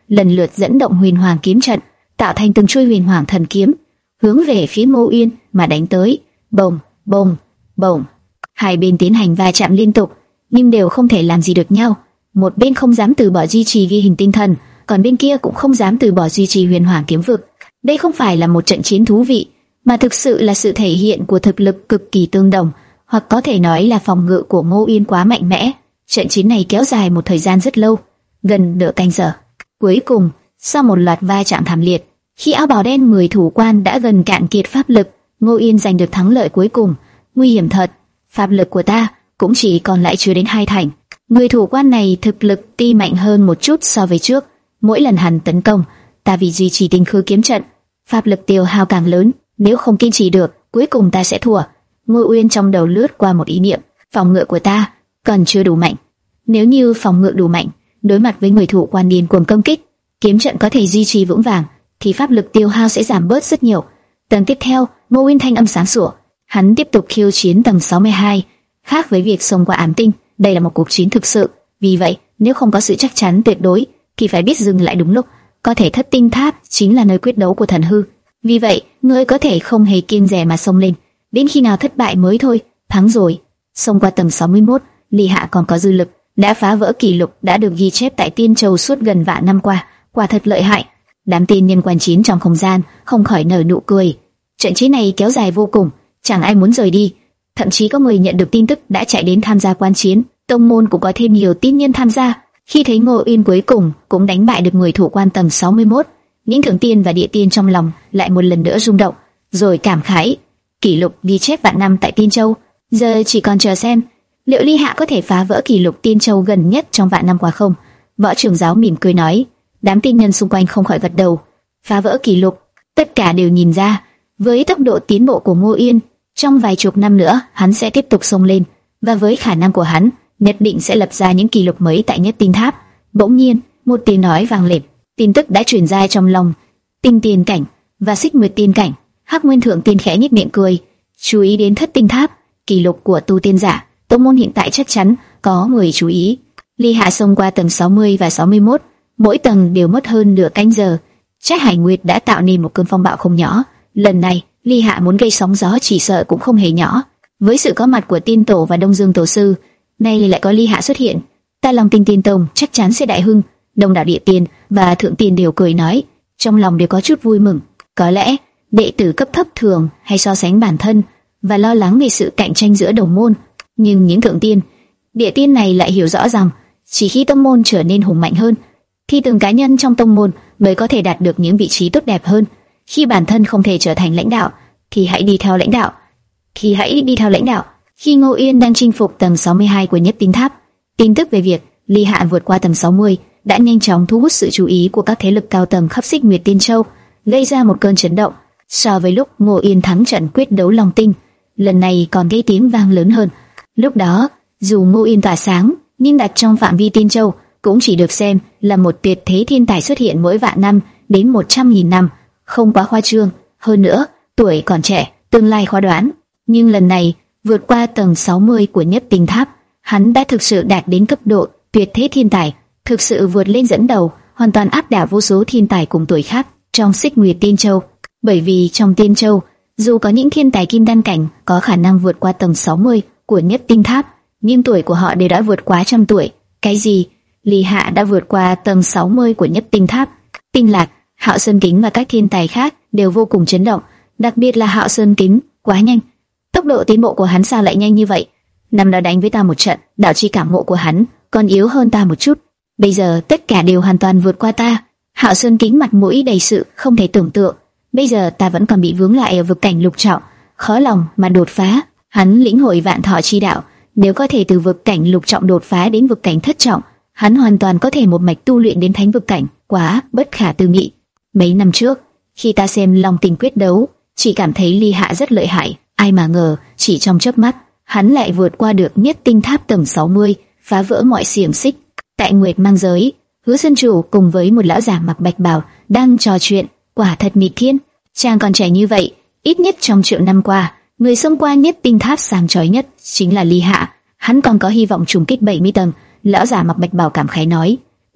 lần lượt dẫn động huyền hoàng kiếm trận, tạo thành từng chuôi huyền hoàng thần kiếm, hướng về phía Ngô Uyên mà đánh tới. Bồng, bồng, bồng. Hai bên tiến hành va chạm liên tục, nhưng đều không thể làm gì được nhau. Một bên không dám từ bỏ duy trì ghi hình tinh thần, còn bên kia cũng không dám từ bỏ duy trì huyền hoàng kiếm vực. Đây không phải là một trận chiến thú vị, mà thực sự là sự thể hiện của thực lực cực kỳ tương đồng, hoặc có thể nói là phòng ngự của Ngô Uyên quá mạnh mẽ. Trận chiến này kéo dài một thời gian rất lâu, gần nửa canh giờ. Cuối cùng, sau một loạt va chạm thảm liệt, khi áo bào đen mười thủ quan đã gần cạn kiệt pháp lực, Ngô Uyên giành được thắng lợi cuối cùng. Nguy hiểm thật, pháp lực của ta cũng chỉ còn lại chưa đến hai thành. Người thủ quan này thực lực tuy mạnh hơn một chút so với trước, mỗi lần hắn tấn công, ta vì duy trì tinh khư kiếm trận, pháp lực tiêu hao càng lớn, nếu không kiên trì được, cuối cùng ta sẽ thua. Ngô Uyên trong đầu lướt qua một ý niệm, phòng ngự của ta còn chưa đủ mạnh. Nếu như phòng ngự đủ mạnh, đối mặt với người thủ quan điên cuồng công kích, kiếm trận có thể duy trì vững vàng, thì pháp lực tiêu hao sẽ giảm bớt rất nhiều. Tầng tiếp theo, Ngô Uyên thanh âm sáng sủa, hắn tiếp tục khiêu chiến tầng sáu mươi hai. Khác với việc xông qua ám tinh, đây là một cuộc chiến thực sự. Vì vậy, nếu không có sự chắc chắn tuyệt đối, thì phải biết dừng lại đúng lúc. Có thể thất tinh tháp chính là nơi quyết đấu của thần hư. Vì vậy, ngươi có thể không hề kiêng dè mà xông lên, đến khi nào thất bại mới thôi. Thắng rồi, xông qua tầng sáu mươi mốt, Ly Hạ còn có dư lực, đã phá vỡ kỷ lục đã được ghi chép tại Tiên Châu suốt gần vạn năm qua, quả thật lợi hại. Đám tiên nhân quan chiến trong không gian không khỏi nở nụ cười. Trận chiến này kéo dài vô cùng, chẳng ai muốn rời đi. Thậm chí có người nhận được tin tức đã chạy đến tham gia quan chiến. Tông môn cũng có thêm nhiều tiên nhân tham gia. Khi thấy Ngô Uyên cuối cùng cũng đánh bại được người thủ quan tầng sáu mươi mốt, những thượng tiên và địa tiên trong lòng lại một lần nữa rung động, rồi cảm khái. Kỷ lục ghi chép vạn năm tại Tiên Châu, giờ chỉ còn chờ xem liệu Ly Hạ có thể phá vỡ kỷ lục Tiên Châu gần nhất trong vạn năm qua không. Võ trưởng giáo mỉm cười nói. Đám tiên nhân xung quanh không khỏi gật đầu. Phá vỡ kỷ lục, tất cả đều nhìn ra, với tốc độ tiến bộ của Ngô Uyên, trong vài chục năm nữa hắn sẽ tiếp tục xông lên, và với khả năng của hắn, nhất định sẽ lập ra những kỷ lục mới tại Nhất Tinh Tháp. Bỗng nhiên, một tiếng nói vang lên, tin tức đã truyền ra trong lòng Tinh Tiên cảnh và Xích Nguyệt Tiên cảnh. Hắc Nguyên Thượng Tiên khẽ nhếch miệng cười, chú ý đến Thất Tinh Tháp, kỷ lục của tu tiên giả, tông môn hiện tại chắc chắn có người chú ý. Ly Hạ xông qua tầng sáu mươi và sáu mươi mốt, mỗi tầng đều mất hơn nửa canh giờ. Trách Hải Nguyệt đã tạo nên một cơn phong bạo không nhỏ. Lần này, Ly Hạ muốn gây sóng gió chỉ sợ cũng không hề nhỏ. Với sự có mặt của Tiên Tổ và Đông Dương Tổ sư, nay lại có Ly Hạ xuất hiện, Ta Long Tinh Tiên Tông chắc chắn sẽ đại hưng. Đông đảo địa tiên và thượng tiên đều cười nói, trong lòng đều có chút vui mừng. Có lẽ đệ tử cấp thấp thường hay so sánh bản thân và lo lắng về sự cạnh tranh giữa đồng môn, nhưng những thượng tiên, địa tiên này lại hiểu rõ rằng chỉ khi tông môn trở nên hùng mạnh hơn, thì từng cá nhân trong tông môn mới có thể đạt được những vị trí tốt đẹp hơn. Khi bản thân không thể trở thành lãnh đạo, thì hãy đi theo lãnh đạo. Khi hãy đi theo lãnh đạo. Khi Ngô Uyên đang chinh phục tầng sáu mươi hai của Nhất Tinh Tháp, tin tức về việc Ly Hạ vượt qua tầng sáu mươi đã nhanh chóng thu hút sự chú ý của các thế lực cao tầng khắp Xích Nguyệt Tiên Châu, gây ra một cơn chấn động. So với lúc Ngô Uyên thắng trận quyết đấu Long Tinh, lần này còn gây tiếng vang lớn hơn. Lúc đó, dù Ngô Uyên tỏa sáng, nhưng đặt trong phạm vi Tiên Châu cũng chỉ được xem là một tuyệt thế thiên tài xuất hiện mỗi vạn năm đến một trăm nghìn năm, không quá khoa trương. Hơn nữa, tuổi còn trẻ, tương lai khó đoán. Nhưng lần này, vượt qua tầng sáu mươi của Nhất Tinh Tháp, hắn đã thực sự đạt đến cấp độ tuyệt thế thiên tài, thực sự vượt lên dẫn đầu, hoàn toàn áp đảo vô số thiên tài cùng tuổi khác trong Xích Nguyệt Tiên Châu. Bởi vì trong Tiên Châu, dù có những thiên tài kim đan cảnh có khả năng vượt qua tầng sáu mươi của Nhất Tinh Tháp, nhưng tuổi của họ đều đã vượt quá trăm tuổi. Cái gì? Ly Hạ đã vượt qua tầng sáu mươi của Nhất Tinh Tháp. Tinh Lạc, Hạo Sơn Kính và các thiên tài khác đều vô cùng chấn động, đặc biệt là Hạo Sơn Kính, quá nhanh. Tốc độ tiến bộ của hắn sao lại nhanh như vậy? Năm đó đánh với ta một trận, đạo chi cảm ngộ của hắn còn yếu hơn ta một chút. Bây giờ tất cả đều hoàn toàn vượt qua ta. Hạo Sơn Kính mặt mũi đầy sự không thể tưởng tượng. Bây giờ ta vẫn còn bị vướng lại ở vực cảnh lục trọng, khó lòng mà đột phá. Hắn lĩnh hội vạn thọ chi đạo, nếu có thể từ vực cảnh lục trọng đột phá đến vực cảnh thất trọng, hắn hoàn toàn có thể một mạch tu luyện đến thánh vực cảnh, quá bất khả tư nghị. Mấy năm trước, khi ta xem Long Tinh quyết đấu, chỉ cảm thấy Ly Hạ rất lợi hại, ai mà ngờ chỉ trong chớp mắt, hắn lại vượt qua được Nhất Tinh Tháp tầng sáu mươi, phá vỡ mọi xiềng xích. Tại Nguyệt Mang Giới, Hứa Sơn Chủ cùng với một lão giả mặc bạch bào đang trò chuyện, quả thật nghịch thiên. Chàng còn trẻ như vậy, ít nhất trong triệu năm qua, người xông qua Nhất Tinh Tháp sáng chói nhất chính là Ly Hạ. Hắn còn có hy vọng trùng kích bảy mươi tầng. Lão giả mặc bạch bào cảm khái nói.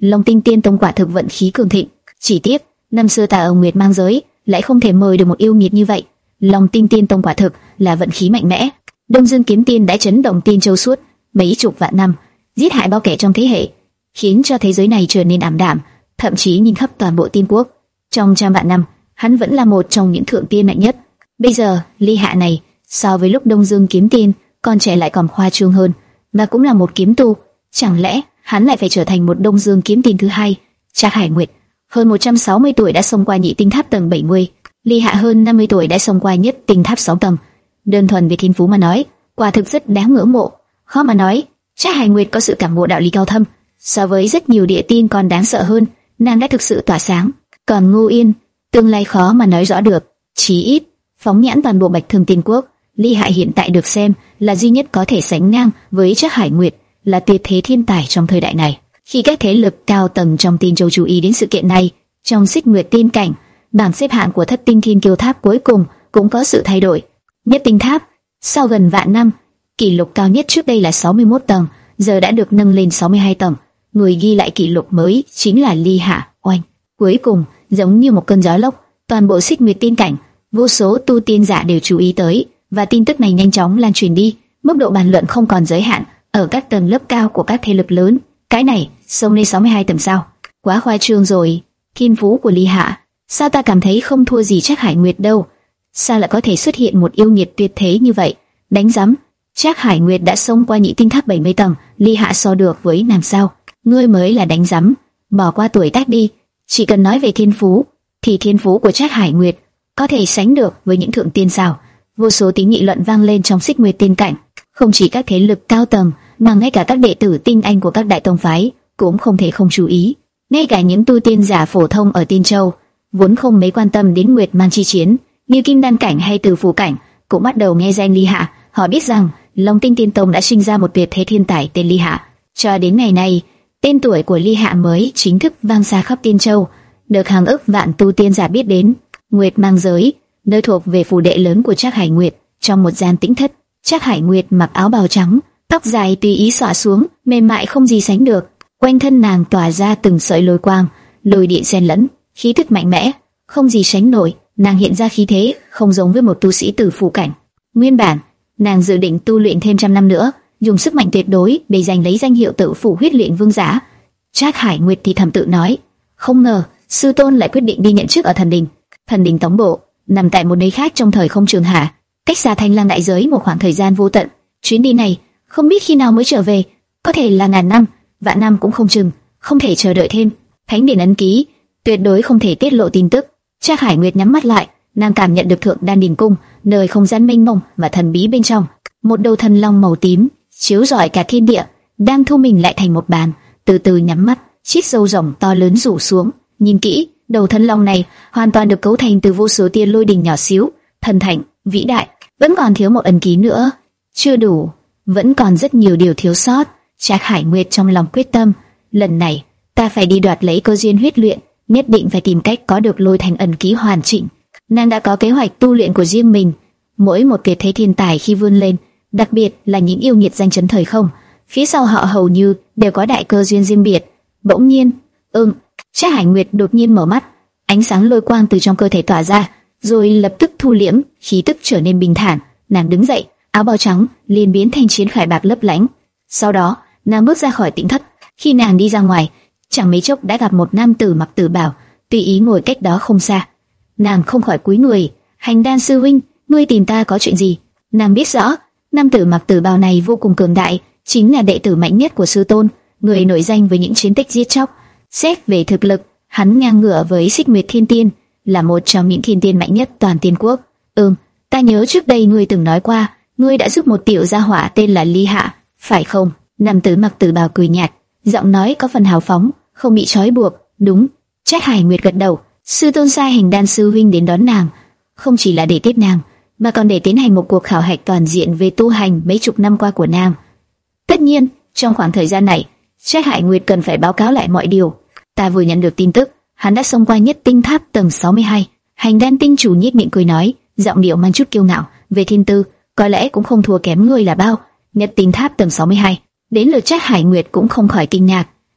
Long Tinh Tiên Tông quả thực vận khí cường thịnh. Chỉ tiếc, năm xưa ta ở Nguyệt Mang giới lại không thể mời được một yêu nghiệt như vậy. Long Tinh Tiên Tông quả thực là vận khí mạnh mẽ. Đông Dương Kiếm Tiên đã chấn động Tiên Châu suốt mấy chục vạn năm, giết hại bao kẻ trong thế hệ, khiến cho thế giới này trở nên ảm đạm, thậm chí nhìn khắp toàn bộ tiên quốc. Trong trăm vạn năm, hắn vẫn là một trong những thượng tiên mạnh nhất. Bây giờ, Ly Hạ này, so với lúc Đông Dương Kiếm Tiên còn trẻ lại còn khoa trương hơn, mà cũng là một kiếm tu. Chẳng lẽ hắn lại phải trở thành một Đông Dương Kiếm Tiên thứ hai? Trác Hải Nguyệt hơn một trăm sáu mươi tuổi đã xông qua nhị tinh tháp tầng bảy mươi, Ly Hạ hơn năm mươi tuổi đã xông qua nhất tinh tháp sáu tầng. Đơn thuần về thiên phú mà nói, quả thực rất đáng ngưỡng mộ. Khó mà nói, Trác Hải Nguyệt có sự cảm ngộ đạo lý cao thâm, so với rất nhiều địa tiên còn đáng sợ hơn. Nàng đã thực sự tỏa sáng. Còn Ngô Yên, tương lai khó mà nói rõ được. Chí ít, phóng nhãn toàn bộ Bạch Thương Tiên Quốc, Ly Hạ hiện tại được xem là duy nhất có thể sánh ngang với Trác Hải Nguyệt, là tuyệt thế thiên tài trong thời đại này. Khi các thế lực cao tầng trong Tiên Châu chú ý đến sự kiện này, trong Xích Nguyệt Tiên cảnh, bảng xếp hạng của Thất Tinh Thiên Kiêu Tháp cuối cùng cũng có sự thay đổi. Nhất Tinh Tháp, sau gần vạn năm, kỷ lục cao nhất trước đây là sáu mươi mốt tầng, giờ đã được nâng lên sáu mươi hai tầng. Người ghi lại kỷ lục mới chính là Ly Hạ. Oanh! Cuối cùng, giống như một cơn gió lốc, toàn bộ Xích Nguyệt Tiên cảnh, vô số tu tiên giả đều chú ý tới, và tin tức này nhanh chóng lan truyền đi. Mức độ bàn luận không còn giới hạn ở các tầng lớp cao của các thế lực lớn. Cái này, xông lên sáu mươi hai tầng sao? Quá khoa trương rồi. Thiên phú của Ly Hạ, sao ta cảm thấy không thua gì Trác Hải Nguyệt đâu? Sao lại có thể xuất hiện một yêu nghiệt tuyệt thế như vậy? Đánh rắm, Trác Hải Nguyệt đã xông qua nhị tinh tháp bảy mươi tầng, Ly Hạ so được với nàng sao? Ngươi mới là đánh rắm, bỏ qua tuổi tác đi. Chỉ cần nói về thiên phú, thì thiên phú của Trác Hải Nguyệt có thể sánh được với những thượng tiên sao? Vô số tiếng nghị luận vang lên trong Xích Nguyệt Tiên cảnh, không chỉ các thế lực cao tầng, mà ngay cả các đệ tử tinh anh của các đại tông phái cũng không thể không chú ý. Ngay cả những tu tiên giả phổ thông ở Tiên Châu, vốn không mấy quan tâm đến Nguyệt Mang chi chiến, như Kim Đan cảnh hay Từ Phù cảnh, cũng bắt đầu nghe danh Ly Hạ. Họ biết rằng Long Tinh Tiên Tông đã sinh ra một tuyệt thế thiên tài tên Ly Hạ. Cho đến ngày này, tên tuổi của Ly Hạ mới chính thức vang xa khắp Tiên Châu, được hàng ức vạn tu tiên giả biết đến. Nguyệt Mang giới, nơi thuộc về phủ đệ lớn của Trác Hải Nguyệt, trong một gian tĩnh thất, Trác Hải Nguyệt mặc áo bào trắng, tóc dài tùy ý xõa xuống, mềm mại không gì sánh được. Quanh thân nàng tỏa ra từng sợi lôi quang, lôi điện xen lẫn, khí tức mạnh mẽ, không gì sánh nổi. Nàng hiện ra khí thế không giống với một tu sĩ Tử Phù cảnh. Nguyên bản, nàng dự định tu luyện thêm trăm năm nữa, dùng sức mạnh tuyệt đối để giành lấy danh hiệu Tử Phủ Huyết Luyện Vương giả. Trác Hải Nguyệt thì thầm tự nói, không ngờ sư tôn lại quyết định đi nhận chức ở Thần Đình. Thần Đình Tống Bộ nằm tại một nơi khác trong thời không trường hạ, cách xa Thanh Lang đại giới một khoảng thời gian vô tận. Chuyến đi này không biết khi nào mới trở về, có thể là ngàn năm, vạn năm cũng không chừng, không thể chờ đợi thêm. Thánh điện ấn ký tuyệt đối không thể tiết lộ tin tức. Trác Hải Nguyệt nhắm mắt lại, nàng cảm nhận được Thượng Đan Đình Cung, nơi không gian mênh mông và thần bí bên trong. Một đầu thần long màu tím chiếu rọi cả thiên địa, đang thu mình lại thành một bàn, từ từ nhắm mắt, chiếc râu rồng to lớn rủ xuống. Nhìn kỹ, đầu thần long này hoàn toàn được cấu thành từ vô số tia lôi đình nhỏ xíu, thần thánh, vĩ đại. Vẫn còn thiếu một ấn ký nữa, chưa đủ, vẫn còn rất nhiều điều thiếu sót. Trác Hải Nguyệt trong lòng quyết tâm, lần này ta phải đi đoạt lấy cơ duyên huyết luyện, nhất định phải tìm cách có được lôi thành ấn ký hoàn chỉnh. Nàng đã có kế hoạch tu luyện của riêng mình. Mỗi một tuyệt thế thiên tài khi vươn lên, đặc biệt là những yêu nghiệt danh chấn thời không, phía sau họ hầu như đều có đại cơ duyên riêng biệt. Bỗng nhiên, ừm, Trác Hải Nguyệt đột nhiên mở mắt, ánh sáng lôi quang từ trong cơ thể tỏa ra, rồi lập tức thu liễm, khí tức trở nên bình thản. Nàng đứng dậy, áo bào trắng liền biến thành chiến khải bạc lấp lánh. Sau đó, nàng bước ra khỏi tĩnh thất. Khi nàng đi ra ngoài, chẳng mấy chốc đã gặp một nam tử mặc tử bào, tùy ý ngồi cách đó không xa. Nàng không khỏi cúi người, Hành Đan sư huynh, ngươi tìm ta có chuyện gì? Nàng biết rõ, nam tử mặc tử bào này vô cùng cường đại, chính là đệ tử mạnh nhất của sư tôn, người nổi danh với những chiến tích giết chóc. Xét về thực lực, hắn ngang ngửa với Xích Nguyệt Thiên Tiên, là một trong những thiên tiên mạnh nhất toàn tiên quốc. Ừm, ta nhớ trước đây ngươi từng nói qua, ngươi đã giúp một tiểu gia hỏa tên là Ly Hạ, phải không? Nam tử mặc tử bào cười nhạt, giọng nói có phần hào phóng, không bị trói buộc. Đúng. Trác Hải Nguyệt gật đầu. Sư tôn sai Hành Đan sư huynh đến đón nàng, không chỉ là để tiếp nàng, mà còn để tiến hành một cuộc khảo hạch toàn diện về tu hành mấy chục năm qua của nàng. Tất nhiên, trong khoảng thời gian này, Trác Hải Nguyệt cần phải báo cáo lại mọi điều. Ta vừa nhận được tin tức, hắn đã xông qua nhất tinh tháp tầng sáu mươi hai. Hành Đan tinh chủ nhếch miệng cười nói, giọng điệu mang chút kiêu ngạo. Về thiên tư, có lẽ cũng không thua kém ngươi là bao. Nhất tinh tháp tầng sáu mươi hai. Đến lượt Trác Hải Nguyệt cũng không khỏi kinh ngạc.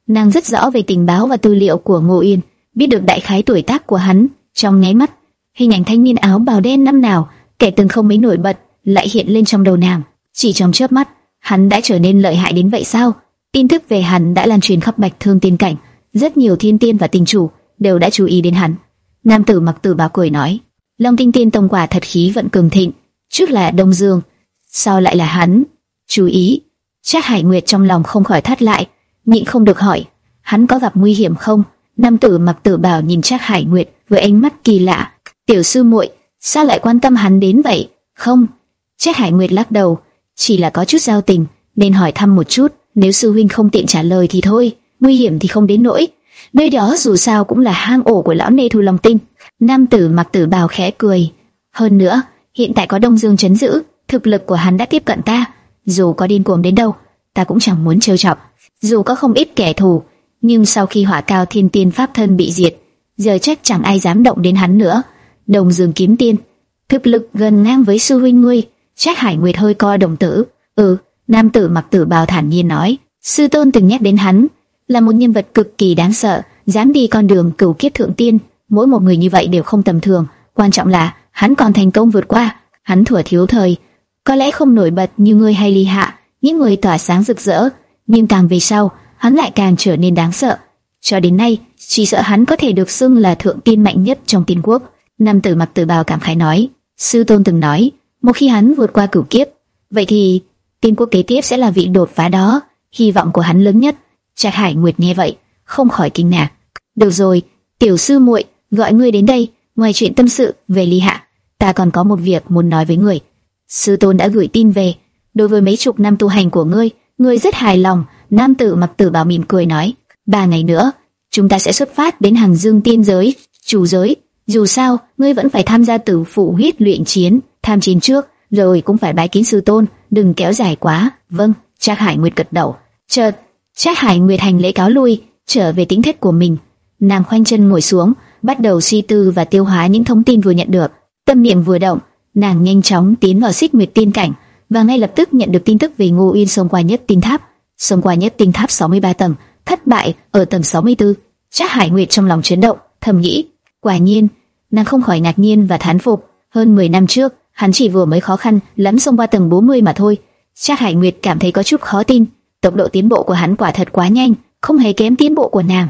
Nàng rất rõ về tình báo và tư liệu của Ngô Yên, biết được đại khái tuổi tác của hắn. Trong nháy mắt, hình ảnh thanh niên áo bào đen năm nào kẻ từng không mấy nổi bật lại hiện lên trong đầu nàng. Chỉ trong chớp mắt, hắn đã trở nên lợi hại đến vậy sao? Tin tức về hắn đã lan truyền khắp Bạch Thương Tiên cảnh, rất nhiều thiên tiên và tinh chủ đều đã chú ý đến hắn. Nam tử mặc tử bào cười nói, Long Tinh Tiên Tông quả thật khí vận cường thịnh, trước là Đông Dương, sao lại là hắn? Chú ý. Trác Hải Nguyệt trong lòng không khỏi thắt lại, nhịn không được hỏi, hắn có gặp nguy hiểm không? Nam tử mặc tử bào nhìn Trác Hải Nguyệt với ánh mắt kỳ lạ. Tiểu sư muội, sao lại quan tâm hắn đến vậy? Không. Trác Hải Nguyệt lắc đầu, chỉ là có chút giao tình nên hỏi thăm một chút. Nếu sư huynh không tiện trả lời thì thôi, nguy hiểm thì không đến nỗi. Nơi đó dù sao cũng là hang ổ của lão nê thu Long Tinh. Nam tử mặc tử bào khẽ cười. Hơn nữa, hiện tại có Đông Dương trấn giữ, thực lực của hắn đã tiếp cận ta. Dù có điên cuồng đến đâu, ta cũng chẳng muốn trêu chọc. Dù có không ít kẻ thù, nhưng sau khi Hỏa Cao Thiên Tiên pháp thân bị diệt, giờ chắc chẳng ai dám động đến hắn nữa. Đông Dương kiếm tiên, thực lực gần ngang với sư huynh ngươi. Trác Hải Nguyệt hơi co đồng tử. Ừ. Nam tử mặc tử bào thản nhiên nói, sư tôn từng nhắc đến hắn, là một nhân vật cực kỳ đáng sợ, dám đi con đường cửu kiếp thượng tiên. Mỗi một người như vậy đều không tầm thường, quan trọng là hắn còn thành công vượt qua. Hắn thuở thiếu thời, có lẽ không nổi bật như ngươi hay Ly Hạ, những người tỏa sáng rực rỡ, nhưng càng về sau, hắn lại càng trở nên đáng sợ. Cho đến nay, chỉ sợ hắn có thể được xưng là thượng tiên mạnh nhất trong tiên quốc. Nam tử mặc tử bào cảm khái nói, sư tôn từng nói, một khi hắn vượt qua cửu kiếp, vậy thì tiên quốc kế tiếp sẽ là vị đột phá đó, hy vọng của hắn lớn nhất. Trác Hải Nguyệt nghe vậy, không khỏi kinh ngạc. Được rồi, tiểu sư muội, gọi ngươi đến đây, ngoài chuyện tâm sự về Ly Hạ, ta còn có một việc muốn nói với ngươi. Sư tôn đã gửi tin về, đối với mấy chục năm tu hành của ngươi, ngươi rất hài lòng. Nam tử mặc tử bào mỉm cười nói, ba ngày nữa, chúng ta sẽ xuất phát đến Hằng Dương tiên giới, chủ giới. Dù sao, ngươi vẫn phải tham gia tử phụ huyết luyện chiến, tham chiến trước, rồi cũng phải bái kiến sư tôn, đừng kéo dài quá. Vâng. Trác Hải Nguyệt gật đầu. Chợt, Trác Hải Nguyệt hành lễ cáo lui, trở về tính thất của mình. Nàng khoanh chân ngồi xuống, bắt đầu suy tư và tiêu hóa những thông tin vừa nhận được. Tâm niệm vừa động, nàng nhanh chóng tiến vào Xích Nguyệt Tiên cảnh và ngay lập tức nhận được tin tức về Ngô Yên xông qua Nhất Tinh Tháp. Xông qua Nhất Tinh Tháp sáu mươi ba tầng, thất bại ở tầng sáu mươi tư. Trác Hải Nguyệt trong lòng chấn động, thầm nghĩ, quả nhiên. Nàng không khỏi ngạc nhiên và thán phục. Hơn mười năm trước, hắn chỉ vừa mới khó khăn lắm xông qua tầng bốn mươi mà thôi. Trác Hải Nguyệt cảm thấy có chút khó tin. Tốc độ tiến bộ của hắn quả thật quá nhanh, không hề kém tiến bộ của nàng.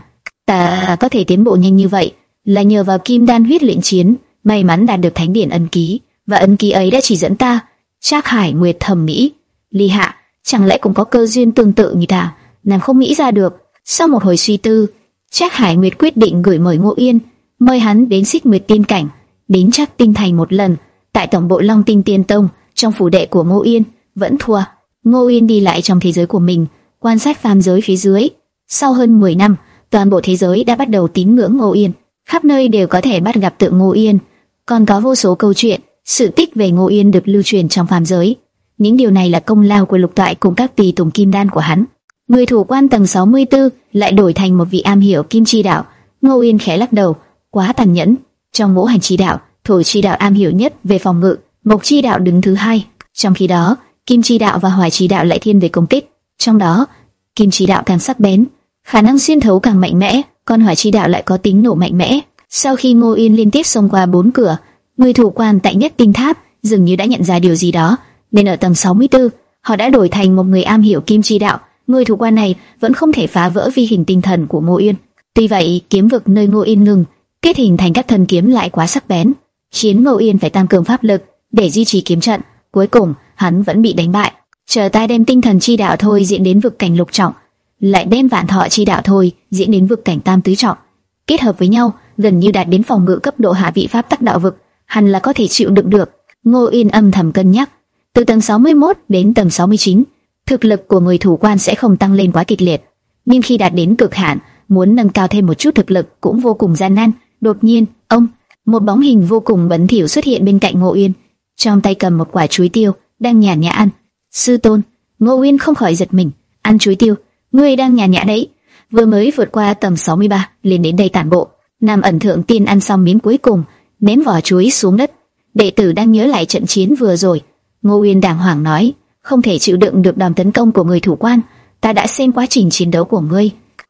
Ta có thể tiến bộ nhanh như vậy là nhờ vào Kim Đan huyết luyện chiến, may mắn đạt được Thánh Điển ấn ký, và ấn ký ấy đã chỉ dẫn ta. Trác Hải Nguyệt thầm nghĩ, Ly Hạ chẳng lẽ cũng có cơ duyên tương tự như ta? Nàng không nghĩ ra được. Sau một hồi suy tư, Trác Hải Nguyệt quyết định gửi mời Ngô Yên, mời hắn đến Xích Nguyệt Tiên cảnh, đến Trác Tinh Thành một lần. Tại tổng bộ Long Tinh Tiên Tông, trong phủ đệ của Ngô Yên, vẫn thua. Ngô Yên đi lại trong thế giới của mình, quan sát phàm giới phía dưới. Sau hơn mười năm, toàn bộ thế giới đã bắt đầu tín ngưỡng Ngô Yên, khắp nơi đều có thể bắt gặp tượng Ngô Yên, còn có vô số câu chuyện, sự tích về Ngô Yên được lưu truyền trong phàm giới. Những điều này là công lao của Lục Toại cùng các tùy tùng kim đan của hắn. Người thủ quan tầng sáu mươi tư lại đổi thành một vị am hiểu kim chi đạo. Ngô Yên khẽ lắc đầu, quá tàn nhẫn. Trong ngũ hành chi đạo, thổ chi đạo am hiểu nhất về phòng ngự, mộc chi đạo đứng thứ hai. Trong khi đó, kim chi đạo và hỏa chi đạo lại thiên về công kích. Trong đó, kim chi đạo càng sắc bén, khả năng xuyên thấu càng mạnh mẽ, còn hỏa chi đạo lại có tính nổ mạnh mẽ. Sau khi Ngô Yên liên tiếp xông qua bốn cửa, người thủ quan tại Nhất Tinh Tháp dường như đã nhận ra điều gì đó, nên ở tầng sáu mươi tư, họ đã đổi thành một người am hiểu kim chi đạo. Người thủ quan này vẫn không thể phá vỡ vi hình tinh thần của Ngô Yên. Tuy vậy, kiếm vực nơi Ngô Yên ngừng kết hình thành các thần kiếm lại quá sắc bén, khiến Ngô Yên phải tăng cường pháp lực để duy trì kiếm trận. Cuối cùng, hắn vẫn bị đánh bại. Chờ ta đem tinh thần chi đạo thôi diễn đến vực cảnh lục trọng, lại đem vạn thọ chi đạo thôi diễn đến vực cảnh tam tứ trọng, kết hợp với nhau, gần như đạt đến phòng ngự cấp độ hạ vị pháp tắc đạo vực, hẳn là có thể chịu đựng được. Ngô Yên âm thầm cân nhắc, từ tầng sáu mươi mốt đến tầng sáu mươi chín, thực lực của người thủ quan sẽ không tăng lên quá kịch liệt, nhưng khi đạt đến cực hạn, muốn nâng cao thêm một chút thực lực cũng vô cùng gian nan. Đột nhiên, ông, một bóng hình vô cùng bẩn thỉu xuất hiện bên cạnh Ngô Yên, trong tay cầm một quả chuối tiêu, đang nhàn nhã ăn. Sư tôn. Ngô Yên không khỏi giật mình. Ăn chuối tiêu? Ngươi đang nhàn nhã đấy? Vừa mới vượt qua tầng sáu mươi ba, liền đến đây tản bộ. Nam ẩn thượng tiên ăn xong miếng cuối cùng, ném vỏ chuối xuống đất. Đệ tử đang nhớ lại trận chiến vừa rồi. Ngô Yên đàng hoàng nói, không thể chịu đựng được đòn tấn công của người thủ quan. Ta đã xem quá trình chiến đấu của ngươi,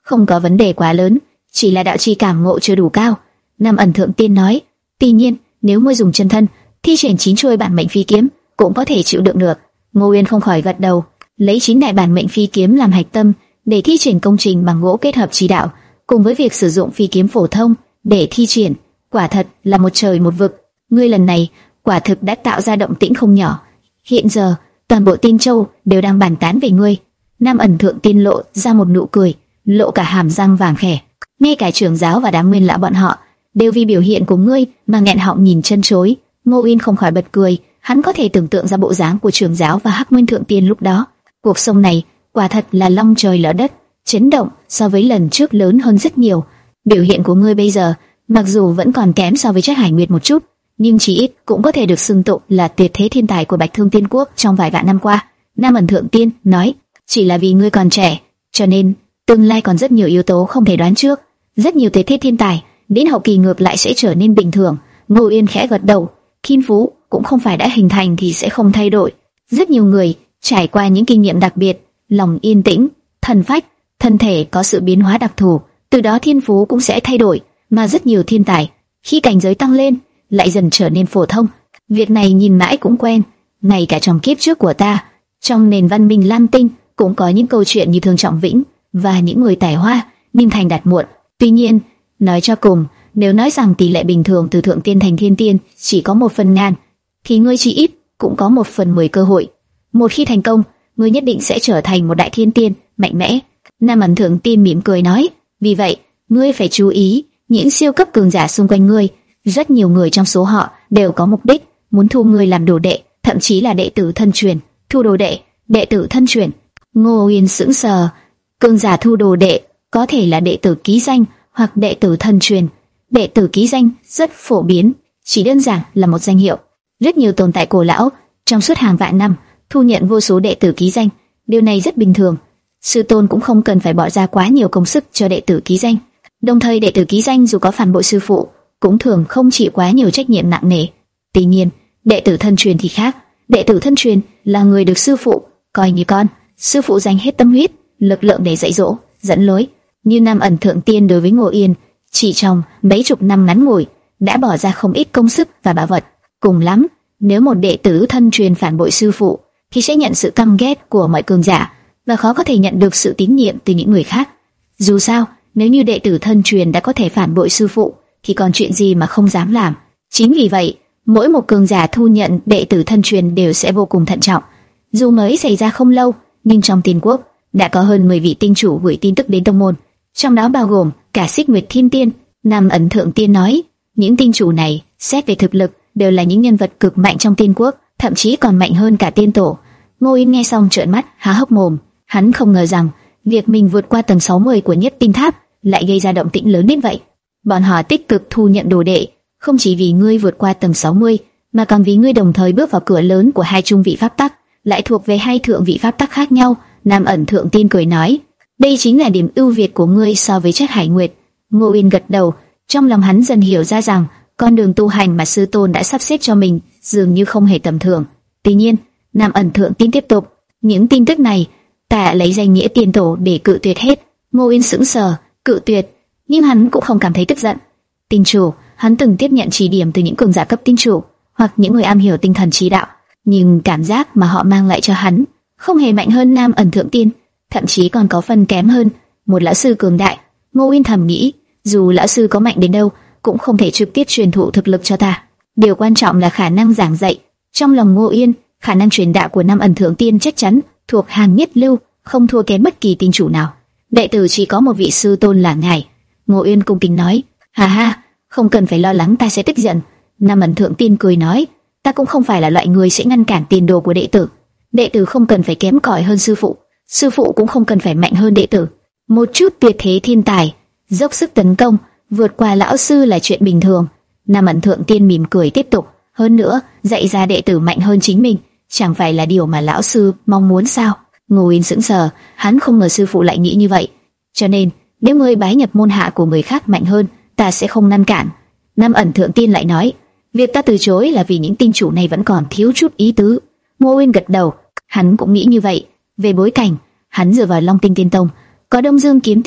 không có vấn đề quá lớn, chỉ là đạo chi cảm ngộ chưa đủ cao. Nam Ẩn Thượng Tiên nói, tuy nhiên nếu ngươi dùng chân thân thi triển chín chuôi bản mệnh phi kiếm cũng có thể chịu đựng được. Ngô Uyên không khỏi gật đầu, lấy chín đại bản mệnh phi kiếm làm hạch tâm để thi triển công trình bằng gỗ kết hợp chi đạo, cùng với việc sử dụng phi kiếm phổ thông để thi triển, quả thật là một trời một vực. Ngươi lần này quả thực đã tạo ra động tĩnh không nhỏ. Hiện giờ toàn bộ Tiên Châu đều đang bàn tán về ngươi. Nam Ẩn Thượng Tiên lộ ra một nụ cười, lộ cả hàm răng vàng khè. Ngay cả trưởng giáo và đám nguyên lão bọn họ đều vì biểu hiện của ngươi mà nghẹn họng nhìn chân chối. Ngô Uyên không khỏi bật cười, hắn có thể tưởng tượng ra bộ dáng của trưởng giáo và Hắc Nguyên Thượng Tiên lúc đó. Cuộc sống này quả thật là long trời lở đất, chấn động so với lần trước lớn hơn rất nhiều. Biểu hiện của ngươi bây giờ mặc dù vẫn còn kém so với Trác Hải Nguyệt một chút, nhưng chỉ ít cũng có thể được xưng tụng là tuyệt thế thiên tài của Bạch Thương Tiên Quốc trong vài vạn năm qua. Nam Ẩn Thượng Tiên nói, chỉ là vì ngươi còn trẻ, cho nên tương lai còn rất nhiều yếu tố không thể đoán trước. Rất nhiều tuyệt thế thiên tài đến hậu kỳ ngược lại sẽ trở nên bình thường. Ngô Uyên khẽ gật đầu, thiên phú cũng không phải đã hình thành thì sẽ không thay đổi. Rất nhiều người trải qua những kinh nghiệm đặc biệt, lòng yên tĩnh, thần phách, thân thể có sự biến hóa đặc thù, từ đó thiên phú cũng sẽ thay đổi. Mà rất nhiều thiên tài khi cảnh giới tăng lên lại dần trở nên phổ thông. Việc này nhìn mãi cũng quen, ngay cả trong kiếp trước của ta, trong nền văn minh Lam Tinh cũng có những câu chuyện như Thương Trọng Vĩnh và những người tài hoa nhưng thành đạt muộn. Tuy nhiên, nói cho cùng, nếu nói rằng tỷ lệ bình thường từ thượng tiên thành thiên tiên chỉ có một phần ngàn, thì ngươi chỉ ít cũng có một phần mười cơ hội. Một khi thành công, ngươi nhất định sẽ trở thành một đại thiên tiên mạnh mẽ. Nam Ẩn Thượng Tiên mỉm cười nói, vì vậy ngươi phải chú ý những siêu cấp cường giả xung quanh ngươi. Rất nhiều người trong số họ đều có mục đích muốn thu ngươi làm đồ đệ, thậm chí là đệ tử thân truyền. Thu đồ đệ, đệ tử thân truyền. Ngô Uyên sững sờ. Cường giả thu đồ đệ có thể là đệ tử ký danh hoặc đệ tử thân truyền. Đệ tử ký danh rất phổ biến, chỉ đơn giản là một danh hiệu. Rất nhiều tồn tại cổ lão trong suốt hàng vạn năm thu nhận vô số đệ tử ký danh, điều này rất bình thường. Sư tôn cũng không cần phải bỏ ra quá nhiều công sức cho đệ tử ký danh. Đồng thời đệ tử ký danh dù có phản bội sư phụ cũng thường không chịu quá nhiều trách nhiệm nặng nề. Tuy nhiên, đệ tử thân truyền thì khác. Đệ tử thân truyền là người được sư phụ coi như con, sư phụ dành hết tâm huyết, lực lượng để dạy dỗ, dẫn lối. Như Nam Ẩn Thượng Tiên đối với Ngô Uyên, chỉ trong mấy chục năm ngắn ngủi đã bỏ ra không ít công sức và bảo vật. Cùng lắm, nếu một đệ tử thân truyền phản bội sư phụ thì sẽ nhận sự căm ghét của mọi cường giả và khó có thể nhận được sự tín nhiệm từ những người khác. Dù sao, nếu như đệ tử thân truyền đã có thể phản bội sư phụ thì còn chuyện gì mà không dám làm. Chính vì vậy, mỗi một cường giả thu nhận đệ tử thân truyền đều sẽ vô cùng thận trọng. Dù mới xảy ra không lâu, nhưng trong Tiên Quốc đã có hơn mười vị tinh chủ gửi tin tức đến tông môn, trong đó bao gồm cả Xích Nguyệt Thiên Tiên. Nam Ẩn Thượng Tiên nói, những tinh chủ này xét về thực lực đều là những nhân vật cực mạnh trong Tiên Quốc, thậm chí còn mạnh hơn cả tiên tổ. Ngô Uyên nghe xong trợn mắt há hốc mồm, hắn không ngờ rằng việc mình vượt qua tầng sáu mươi của Nhất Tinh Tháp lại gây ra động tĩnh lớn đến vậy. Bọn họ tích cực thu nhận đồ đệ, không chỉ vì ngươi vượt qua tầng sáu mươi, mà còn vì ngươi đồng thời bước vào cửa lớn của hai trung vị pháp tắc, lại thuộc về hai thượng vị pháp tắc khác nhau. Nam Ẩn Thượng Tiên cười nói, đây chính là điểm ưu việt của ngươi so với Trác Hải Nguyệt. Ngô Uyên gật đầu, trong lòng hắn dần hiểu ra rằng con đường tu hành mà sư tôn đã sắp xếp cho mình dường như không hề tầm thường. Tuy nhiên, Nam Ẩn Thượng Tiên tiếp tục, những tin tức này ta lấy danh nghĩa tiên tổ để cự tuyệt hết. Ngô Uyên sững sờ, cự tuyệt, nhưng hắn cũng không cảm thấy tức giận. Tinh chủ, hắn từng tiếp nhận chỉ điểm từ những cường giả cấp tinh chủ hoặc những người am hiểu tinh thần trí đạo, nhưng cảm giác mà họ mang lại cho hắn không hề mạnh hơn Nam Ẩn Thượng Tiên, thậm chí còn có phần kém hơn. Một lão sư cường đại, Ngô Uyên thầm nghĩ, dù lão sư có mạnh đến đâu cũng không thể trực tiếp truyền thụ thực lực cho ta. Điều quan trọng là khả năng giảng dạy. Trong lòng Ngô Uyên, khả năng truyền đạo của Nam Ẩn Thượng Tiên chắc chắn thuộc hàng nhất lưu, không thua kém bất kỳ tinh chủ nào. Đệ tử chỉ có một vị sư tôn là ngài. Ngô Uyên cung kính nói, ha ha, không cần phải lo lắng ta sẽ tức giận. Nam Ẩn Thượng Tiên cười nói, ta cũng không phải là loại người sẽ ngăn cản tiền đồ của đệ tử. Đệ tử không cần phải kém cỏi hơn sư phụ, sư phụ cũng không cần phải mạnh hơn đệ tử. Một chút tuyệt thế thiên tài dốc sức tấn công vượt qua lão sư là chuyện bình thường. Nam Ẩn Thượng Tiên mỉm cười tiếp tục, hơn nữa dạy ra đệ tử mạnh hơn chính mình chẳng phải là điều mà lão sư mong muốn sao? Ngô Uyên sững sờ, hắn không ngờ sư phụ lại nghĩ như vậy. Cho nên nếu ngươi bái nhập môn hạ của người khác mạnh hơn, ta sẽ không ngăn cản. Nam Ẩn Thượng Tiên lại nói, việc ta từ chối là vì những tinh chủ này vẫn còn thiếu chút ý tứ. Ngô Uyên gật đầu, hắn cũng nghĩ như vậy. Về bối cảnh, hắn dựa vào Long Tinh Tiên Tông, có Đông Dương Kiếm Tiên,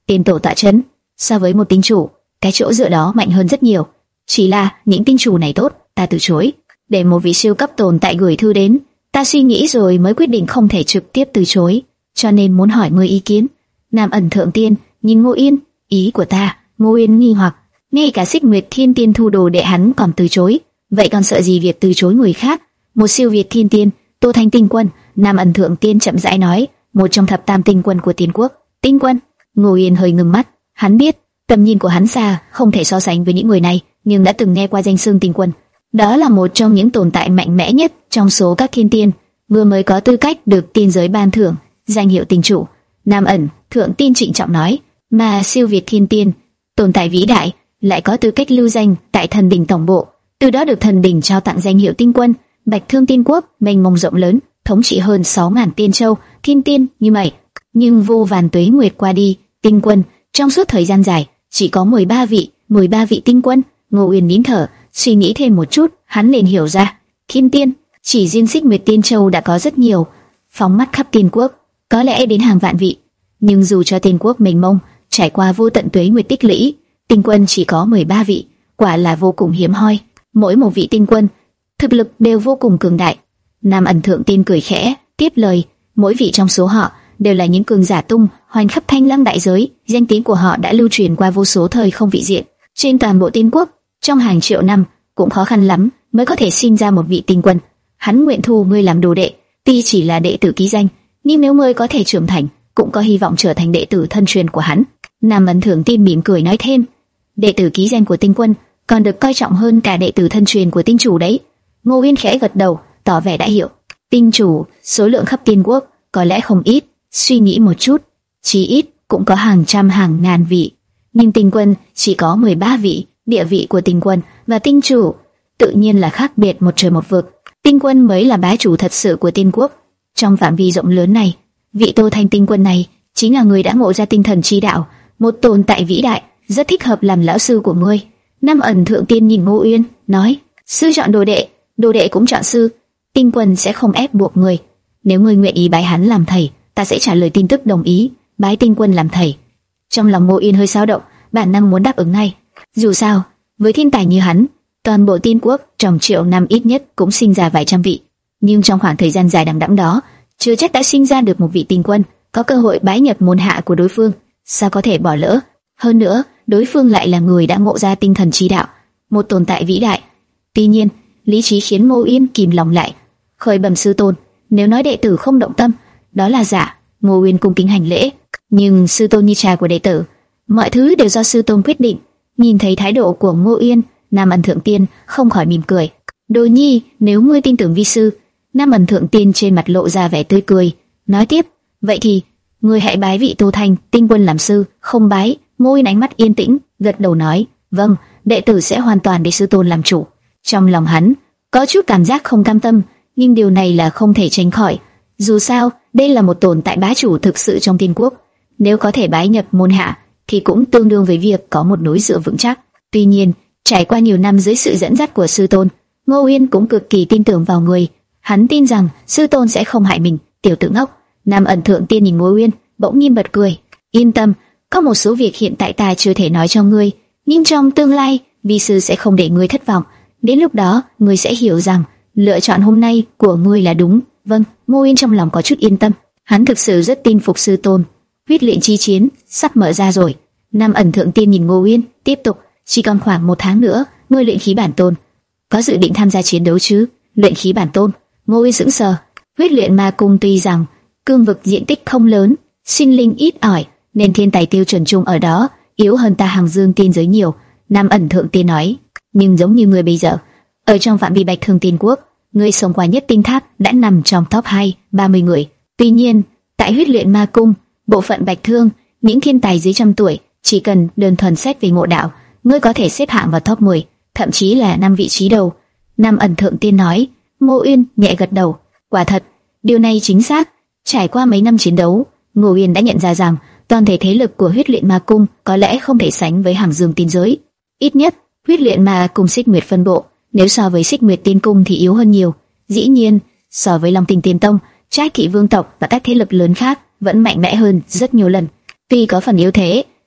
tiên tổ tọa chấn, so với một tinh chủ, cái chỗ dựa đó mạnh hơn rất nhiều. Chỉ là những tinh chủ này tốt, ta từ chối. Để một vị siêu cấp tồn tại gửi thư đến, ta suy nghĩ rồi mới quyết định không thể trực tiếp từ chối, cho nên muốn hỏi ngươi ý kiến. Nam Ẩn Thượng Tiên nhìn Ngô Yên, ý của ta. Ngô Yên nghi hoặc, ngay cả Xích Nguyệt Thiên Tiên thu đồ đệ hắn còn từ chối, vậy còn sợ gì việc từ chối người khác? Một siêu việt thiên tiên, Tô Thanh tinh quân. Nam Ẩn Thượng Tiên chậm rãi nói, một trong thập tam tinh quân của Tiên quốc. Tinh quân? Ngô Yên hơi ngừng mắt, hắn biết tầm nhìn của hắn xa, không thể so sánh với những người này, nhưng đã từng nghe qua danh xưng tinh quân. Đó là một trong những tồn tại mạnh mẽ nhất trong số các thiên tiên, vừa mới có tư cách được tiên giới ban thưởng danh hiệu tinh chủ. Nam Ẩn Thượng Tiên trịnh trọng nói, mà siêu việt thiên tiên, tồn tại vĩ đại, lại có tư cách lưu danh tại thần đỉnh tổng bộ, từ đó được thần đỉnh trao tặng danh hiệu tinh quân. Bạch Thương Tiên quốc mênh mông rộng lớn, thống trị hơn sáu ngàn tiên châu, thiên tiên như mây. Nhưng vô vàn tuế nguyệt qua đi, tinh quân trong suốt thời gian dài chỉ có mười ba vị, mười ba vị tinh quân. Ngô Uyên nín thở, suy nghĩ thêm một chút, hắn liền hiểu ra, thiên tiên chỉ riêng Xích Nguyệt Tiên châu đã có rất nhiều, phóng mắt khắp tiên quốc, có lẽ đến hàng vạn vị. Nhưng dù cho tiên quốc mênh mông, trải qua vô tận tuế nguyệt tích lũy, tinh quân chỉ có mười ba vị, quả là vô cùng hiếm hoi. Mỗi một vị tinh quân thực lực đều vô cùng cường đại. Nam Ẩn Thượng Tiên cười khẽ, tiếp lời, mỗi vị trong số họ đều là những cường giả tung hoành khắp thanh lăng đại giới, danh tiếng của họ đã lưu truyền qua vô số thời không vị diện. Trên toàn bộ tiên quốc, trong hàng triệu năm cũng khó khăn lắm mới có thể sinh ra một vị tinh quân. Hắn nguyện thu ngươi làm đồ đệ, tuy chỉ là đệ tử ký danh, nhưng nếu ngươi có thể trưởng thành, cũng có hy vọng trở thành đệ tử thân truyền của hắn. Nam Ẩn Thượng Tiên mỉm cười nói thêm, đệ tử ký danh của tinh quân còn được coi trọng hơn cả đệ tử thân truyền của tinh chủ đấy. Ngô Uyên khẽ gật đầu, tỏ vẻ đã hiểu. Tinh chủ số lượng khắp tiên quốc có lẽ không ít, suy nghĩ một chút, chí ít cũng có hàng trăm hàng ngàn vị, nhưng tinh quân chỉ có mười ba vị. Địa vị của tinh quân và tinh chủ tự nhiên là khác biệt một trời một vực. Tinh quân mới là bá chủ thật sự của tiên quốc. Trong phạm vi rộng lớn này, vị Tô Thanh tinh quân này chính là người đã ngộ ra tinh thần chi đạo, một tồn tại vĩ đại, rất thích hợp làm lão sư của ngươi. Nam Ẩn Thượng Tiên nhìn Ngô Uyên, nói, sư chọn đồ đệ, đồ đệ cũng chọn sư. Tinh quân sẽ không ép buộc ngươi. Nếu ngươi nguyện ý bái hắn làm thầy, ta sẽ trả lời tin tức đồng ý bái tinh quân làm thầy. Trong lòng Ngô Uyên hơi dao động, bản năng muốn đáp ứng ngay. Dù sao, với thiên tài như hắn, toàn bộ tiên quốc trong triệu năm ít nhất cũng sinh ra vài trăm vị. Nhưng trong khoảng thời gian dài đằng đẵng đó, chưa chắc đã sinh ra được một vị tinh quân có cơ hội bái nhập môn hạ của đối phương. Sao có thể bỏ lỡ? Hơn nữa, đối phương lại là người đã ngộ ra tinh thần chi đạo, một tồn tại vĩ đại. Tuy nhiên, lý trí khiến Ngô Uyên kìm lòng lại, khởi bẩm sư tôn, nếu nói đệ tử không động tâm, đó là giả. Ngô Uyên cung kính hành lễ, nhưng sư tôn như cha của đệ tử, mọi thứ đều do sư tôn quyết định. Nhìn thấy thái độ của Ngô Uyên, Nam Ẩn Thượng Tiên không khỏi mỉm cười. Đồ nhi, nếu ngươi tin tưởng vi sư. Nam Ẩn Thượng Tiên trên mặt lộ ra vẻ tươi cười, nói tiếp, vậy thì ngươi hãy bái vị Tô Thanh tinh quân làm sư. Không bái? Ngô Uyên ánh mắt yên tĩnh, gật đầu nói, vâng, đệ tử sẽ hoàn toàn để sư tôn làm chủ. Trong lòng hắn có chút cảm giác không cam tâm, nhưng điều này là không thể tránh khỏi. Dù sao, đây là một tồn tại bá chủ thực sự trong tiên quốc, nếu có thể bái nhập môn hạ thì cũng tương đương với việc có một núi dựa vững chắc. Tuy nhiên, trải qua nhiều năm dưới sự dẫn dắt của sư tôn, Ngô Uyên cũng cực kỳ tin tưởng vào người. Hắn tin rằng sư tôn sẽ không hại mình. Tiểu tử ngốc. Nam Ẩn Thượng Tiên nhìn Ngô Uyên, bỗng nhiên bật cười. Yên tâm, có một số việc hiện tại ta chưa thể nói cho ngươi, nhưng trong tương lai, vi sư sẽ không để ngươi thất vọng. Đến lúc đó, ngươi sẽ hiểu rằng lựa chọn hôm nay của ngươi là đúng. Vâng. Ngô Uyên trong lòng có chút yên tâm. Hắn thực sự rất tin phục sư tôn. Huyết luyện chi chiến sắp mở ra rồi. Nam Ẩn Thượng Tiên nhìn Ngô Uyên, tiếp tục, chỉ còn khoảng một tháng nữa, ngươi luyện khí bản tôn, có dự định tham gia chiến đấu chứ? Luyện khí bản tôn? Ngô Uyên sững sờ. Huyết luyện ma cung tuy rằng cương vực diện tích không lớn, sinh linh ít ỏi, nên thiên tài tiêu chuẩn chung ở đó yếu hơn ta Hàng Dương tiên giới nhiều. Nam Ẩn Thượng Tiên nói, nhưng giống như ngươi bây giờ, ở trong phạm vi Bạch Thương Tiên quốc, ngươi sống qua nhất tinh tháp đã nằm trong top hai ba mươi người. Tuy nhiên, tại Huyết luyện ma cung, bộ phận Bạch Thương, những thiên tài dưới trăm tuổi, chỉ cần đơn thuần xét về ngộ đạo, ngươi có thể xếp hạng vào top mười, thậm chí là năm vị trí đầu. Nam Ẩn Thượng Tiên nói. Ngô Uyên nhẹ gật đầu. Quả thật, điều này chính xác. Trải qua mấy năm chiến đấu, Ngô Uyên đã nhận ra rằng toàn thể thế lực của Huyết luyện ma cung có lẽ không thể sánh với Hàng Dương tiên giới. Ít nhất, Huyết luyện ma cung Xích Nguyệt phân bộ, nếu so với Xích Nguyệt tiên cung thì yếu hơn nhiều. Dĩ nhiên, so với Long Tinh tiên tông, Trác Kỵ vương tộc và các thế lực lớn khác vẫn mạnh mẽ hơn rất nhiều lần. Tuy có phần yếu thế,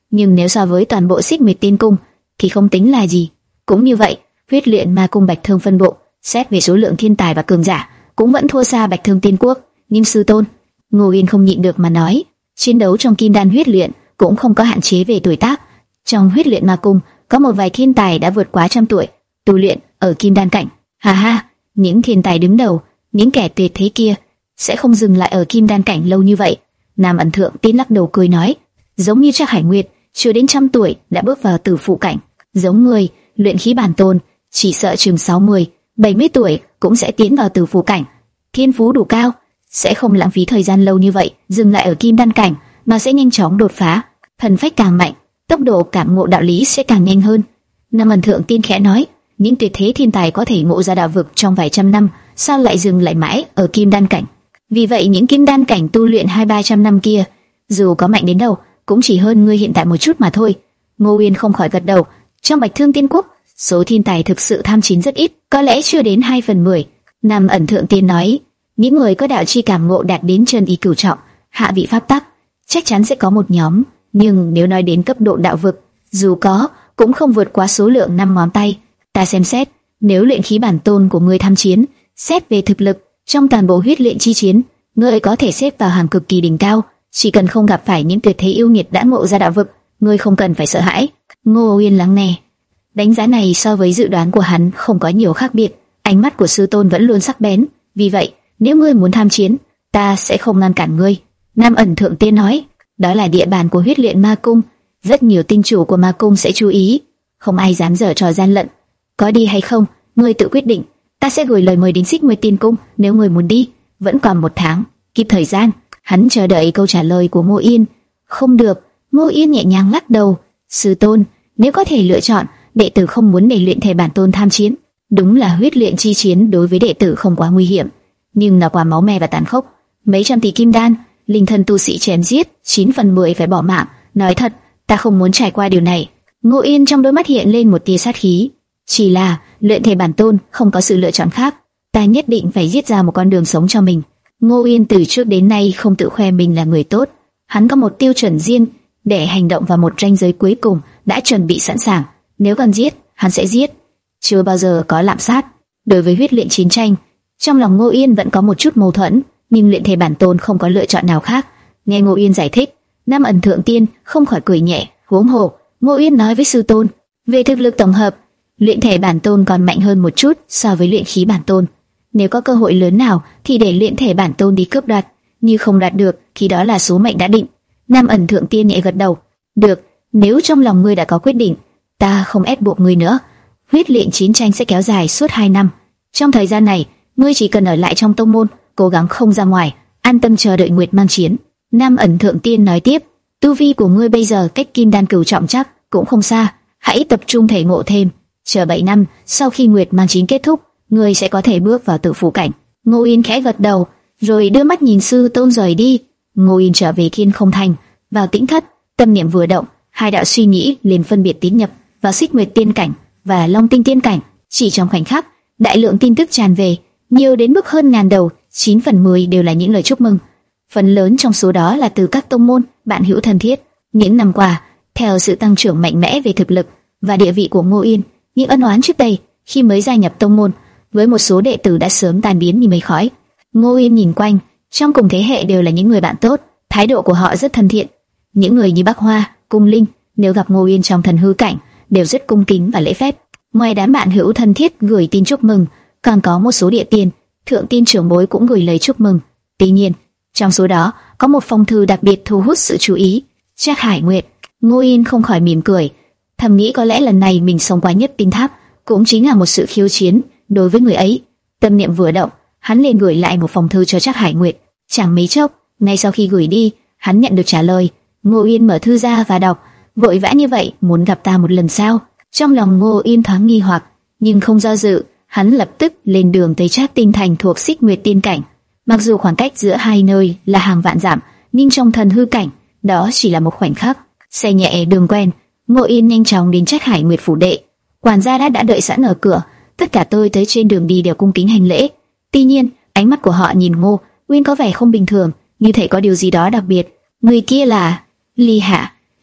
nhưng nếu so với toàn bộ Xích Nguyệt Tiên Cung thì không tính là gì. Cũng như vậy, Huyết Luyện Ma Cung Bạch Thương phân bộ, xét về số lượng thiên tài và cường giả, cũng vẫn thua xa Bạch Thương Tiên Quốc. Nhưng sư tôn, Ngô Uyên không nhịn được mà nói, chiến đấu trong Kim Đan huyết luyện cũng không có hạn chế về tuổi tác. Trong Huyết Luyện Ma Cung có một vài thiên tài đã vượt quá trăm tuổi, tu luyện ở Kim Đan cảnh. Ha ha, những thiên tài đứng đầu, những kẻ tuyệt thế kia sẽ không dừng lại ở Kim Đan cảnh lâu như vậy. Nam Ẩn Thượng Tiên lắc đầu cười nói, giống như Trác Hải Nguyệt chưa đến trăm tuổi đã bước vào tử phụ cảnh, giống người luyện khí bản tôn chỉ sợ chừng sáu mươi, bảy mươi tuổi cũng sẽ tiến vào tử phụ cảnh. Thiên phú đủ cao, sẽ không lãng phí thời gian lâu như vậy dừng lại ở Kim Đan cảnh, mà sẽ nhanh chóng đột phá. Thần phách càng mạnh, tốc độ cảm ngộ đạo lý sẽ càng nhanh hơn. Nam Ẩn Thượng Tiên khẽ nói, những tuyệt thế thiên tài có thể ngộ ra đạo vực trong vài trăm năm, sao lại dừng lại mãi ở Kim Đan cảnh? Vì vậy những Kim Đan cảnh tu luyện hai ba trăm năm kia, dù có mạnh đến đâu, cũng chỉ hơn ngươi hiện tại một chút mà thôi. Ngô Uyên không khỏi gật đầu. Trong Bạch Thương Tiên Quốc, số thiên tài thực sự tham chiến rất ít, có lẽ chưa đến hai phần mười. Nam Ẩn Thượng Tiên nói, những người có đạo chi cảm ngộ đạt đến chân ý cửu trọng, hạ vị pháp tắc, chắc chắn sẽ có một nhóm. Nhưng nếu nói đến cấp độ đạo vực, dù có, cũng không vượt quá số lượng năm ngón tay. Ta xem xét, nếu luyện khí bản tôn của ngươi tham chiến, xét về thực lực, trong toàn bộ huyết luyện chi chiến, ngươi có thể xếp vào hàng cực kỳ đỉnh cao. Chỉ cần không gặp phải những tuyệt thế yêu nghiệt đã ngộ ra đạo vực, ngươi không cần phải sợ hãi. Ngô Uyên lắng nghe, đánh giá này so với dự đoán của hắn không có nhiều khác biệt. Ánh mắt của sư tôn vẫn luôn sắc bén. Vì vậy, nếu ngươi muốn tham chiến, ta sẽ không ngăn cản ngươi. Nam Ẩn Thượng Tiên nói, đó là địa bàn của Huyết Luyện Ma Cung, rất nhiều tinh chủ của Ma Cung sẽ chú ý, không ai dám giở trò gian lận. Có đi hay không, ngươi tự quyết định. Ta sẽ gửi lời mời đến Xích Nguyệt Tiên Cung. Nếu ngươi muốn đi, vẫn còn một tháng, kịp thời gian. Hắn chờ đợi câu trả lời của Ngô Yên. Không được. Ngô Yên nhẹ nhàng lắc đầu. Sư tôn, nếu có thể lựa chọn, đệ tử không muốn để luyện thể bản tôn tham chiến. Đúng là huyết luyện chi chiến đối với đệ tử không quá nguy hiểm, nhưng nó quá máu me và tàn khốc. Mấy trăm tỷ kim đan, linh thân tu sĩ chém giết, chín phần mười phải bỏ mạng. Nói thật, ta không muốn trải qua điều này. Ngô Yên trong đôi mắt hiện lên một tia sát khí. Chỉ là luyện thể bản tôn không có sự lựa chọn khác, ta nhất định phải giết ra một con đường sống cho mình. Ngô Yên từ trước đến nay không tự khoe mình là người tốt, hắn có một tiêu chuẩn riêng để hành động vào một ranh giới cuối cùng đã chuẩn bị sẵn sàng. Nếu cần giết, hắn sẽ giết, chưa bao giờ có lạm sát. Đối với huyết luyện chiến tranh, trong lòng Ngô Yên vẫn có một chút mâu thuẫn, nhưng luyện thể bản tôn không có lựa chọn nào khác. Nghe Ngô Yên giải thích, Nam Ẩn Thượng Tiên không khỏi cười nhẹ. Huống hồ, Ngô Yên nói với sư tôn, về thực lực tổng hợp, luyện thể bản tôn còn mạnh hơn một chút so với luyện khí bản tôn. Nếu có cơ hội lớn nào thì để luyện thể bản tôn đi cướp đoạt, như không đạt được thì đó là số mệnh đã định. Nam Ẩn Thượng Tiên nhẹ gật đầu. Được, nếu trong lòng ngươi đã có quyết định, ta không ép buộc ngươi nữa. Huyết luyện chiến tranh sẽ kéo dài suốt hai năm. Trong thời gian này, ngươi chỉ cần ở lại trong tông môn, cố gắng không ra ngoài, an tâm chờ đợi Nguyệt Mang chiến. Nam Ẩn Thượng Tiên nói tiếp, tu vi của ngươi bây giờ cách Kim Đan cửu trọng chắc cũng không xa, hãy tập trung thể ngộ thêm. Chờ bảy năm, sau khi Nguyệt Mang chiến kết thúc, ngươi sẽ có thể bước vào tự phủ cảnh. Ngô Yên khẽ gật đầu, rồi đưa mắt nhìn sư tôn rời đi. Ngô Yên trở về Kiên Không Thành, vào tĩnh thất, tâm niệm vừa động, hai đạo suy nghĩ liền phân biệt tiến nhập vào Xích Nguyệt Tiên cảnh và Long Tinh Tiên cảnh. Chỉ trong khoảnh khắc, đại lượng tin tức tràn về, nhiều đến mức hơn ngàn đầu, chín phần mười đều là những lời chúc mừng. Phần lớn trong số đó là từ các tông môn, bạn hữu thân thiết. Những năm qua, theo sự tăng trưởng mạnh mẽ về thực lực và địa vị của Ngô Yên, những ân oán trước đây khi mới gia nhập tông môn với một số đệ tử đã sớm tan biến như mây khói. Ngô Yên nhìn quanh, trong cùng thế hệ đều là những người bạn tốt, thái độ của họ rất thân thiện. Những người như Bắc Hoa, Cung Linh, nếu gặp Ngô Yên trong thần hư cảnh, đều rất cung kính và lễ phép. Ngoài đám bạn hữu thân thiết gửi tin chúc mừng, còn có một số địa tiên, thượng tiên trưởng bối cũng gửi lời chúc mừng. Tuy nhiên, trong số đó có một phong thư đặc biệt thu hút sự chú ý. Trác Hải Nguyệt. Ngô Yên không khỏi mỉm cười, thầm nghĩ có lẽ lần này mình sống qua Nhất Tinh Tháp cũng chính là một sự khiêu chiến đối với người ấy. Tâm niệm vừa động, hắn liền gửi lại một phong thư cho Trác Hải Nguyệt. Chẳng mấy chốc, ngay sau khi gửi đi, hắn nhận được trả lời. Ngô Yên mở thư ra và đọc, vội vã như vậy muốn gặp ta một lần sao? Trong lòng Ngô Yên thoáng nghi hoặc, nhưng không do dự, hắn lập tức lên đường tới Trác Tinh Thành thuộc Xích Nguyệt Tiên cảnh. Mặc dù khoảng cách giữa hai nơi là hàng vạn dặm, nhưng trong thần hư cảnh, đó chỉ là một khoảnh khắc. Xe nhẹ đường quen, Ngô Yên nhanh chóng đến Trác Hải Nguyệt phủ đệ. Quản gia đã đã đợi sẵn ở cửa, tất cả tôi tới trên đường đi đều cung kính hành lễ. Tuy nhiên, ánh mắt của họ nhìn Ngô Uyên có vẻ không bình thường, như thể có điều gì đó đặc biệt. Người kia là Ly Hạ.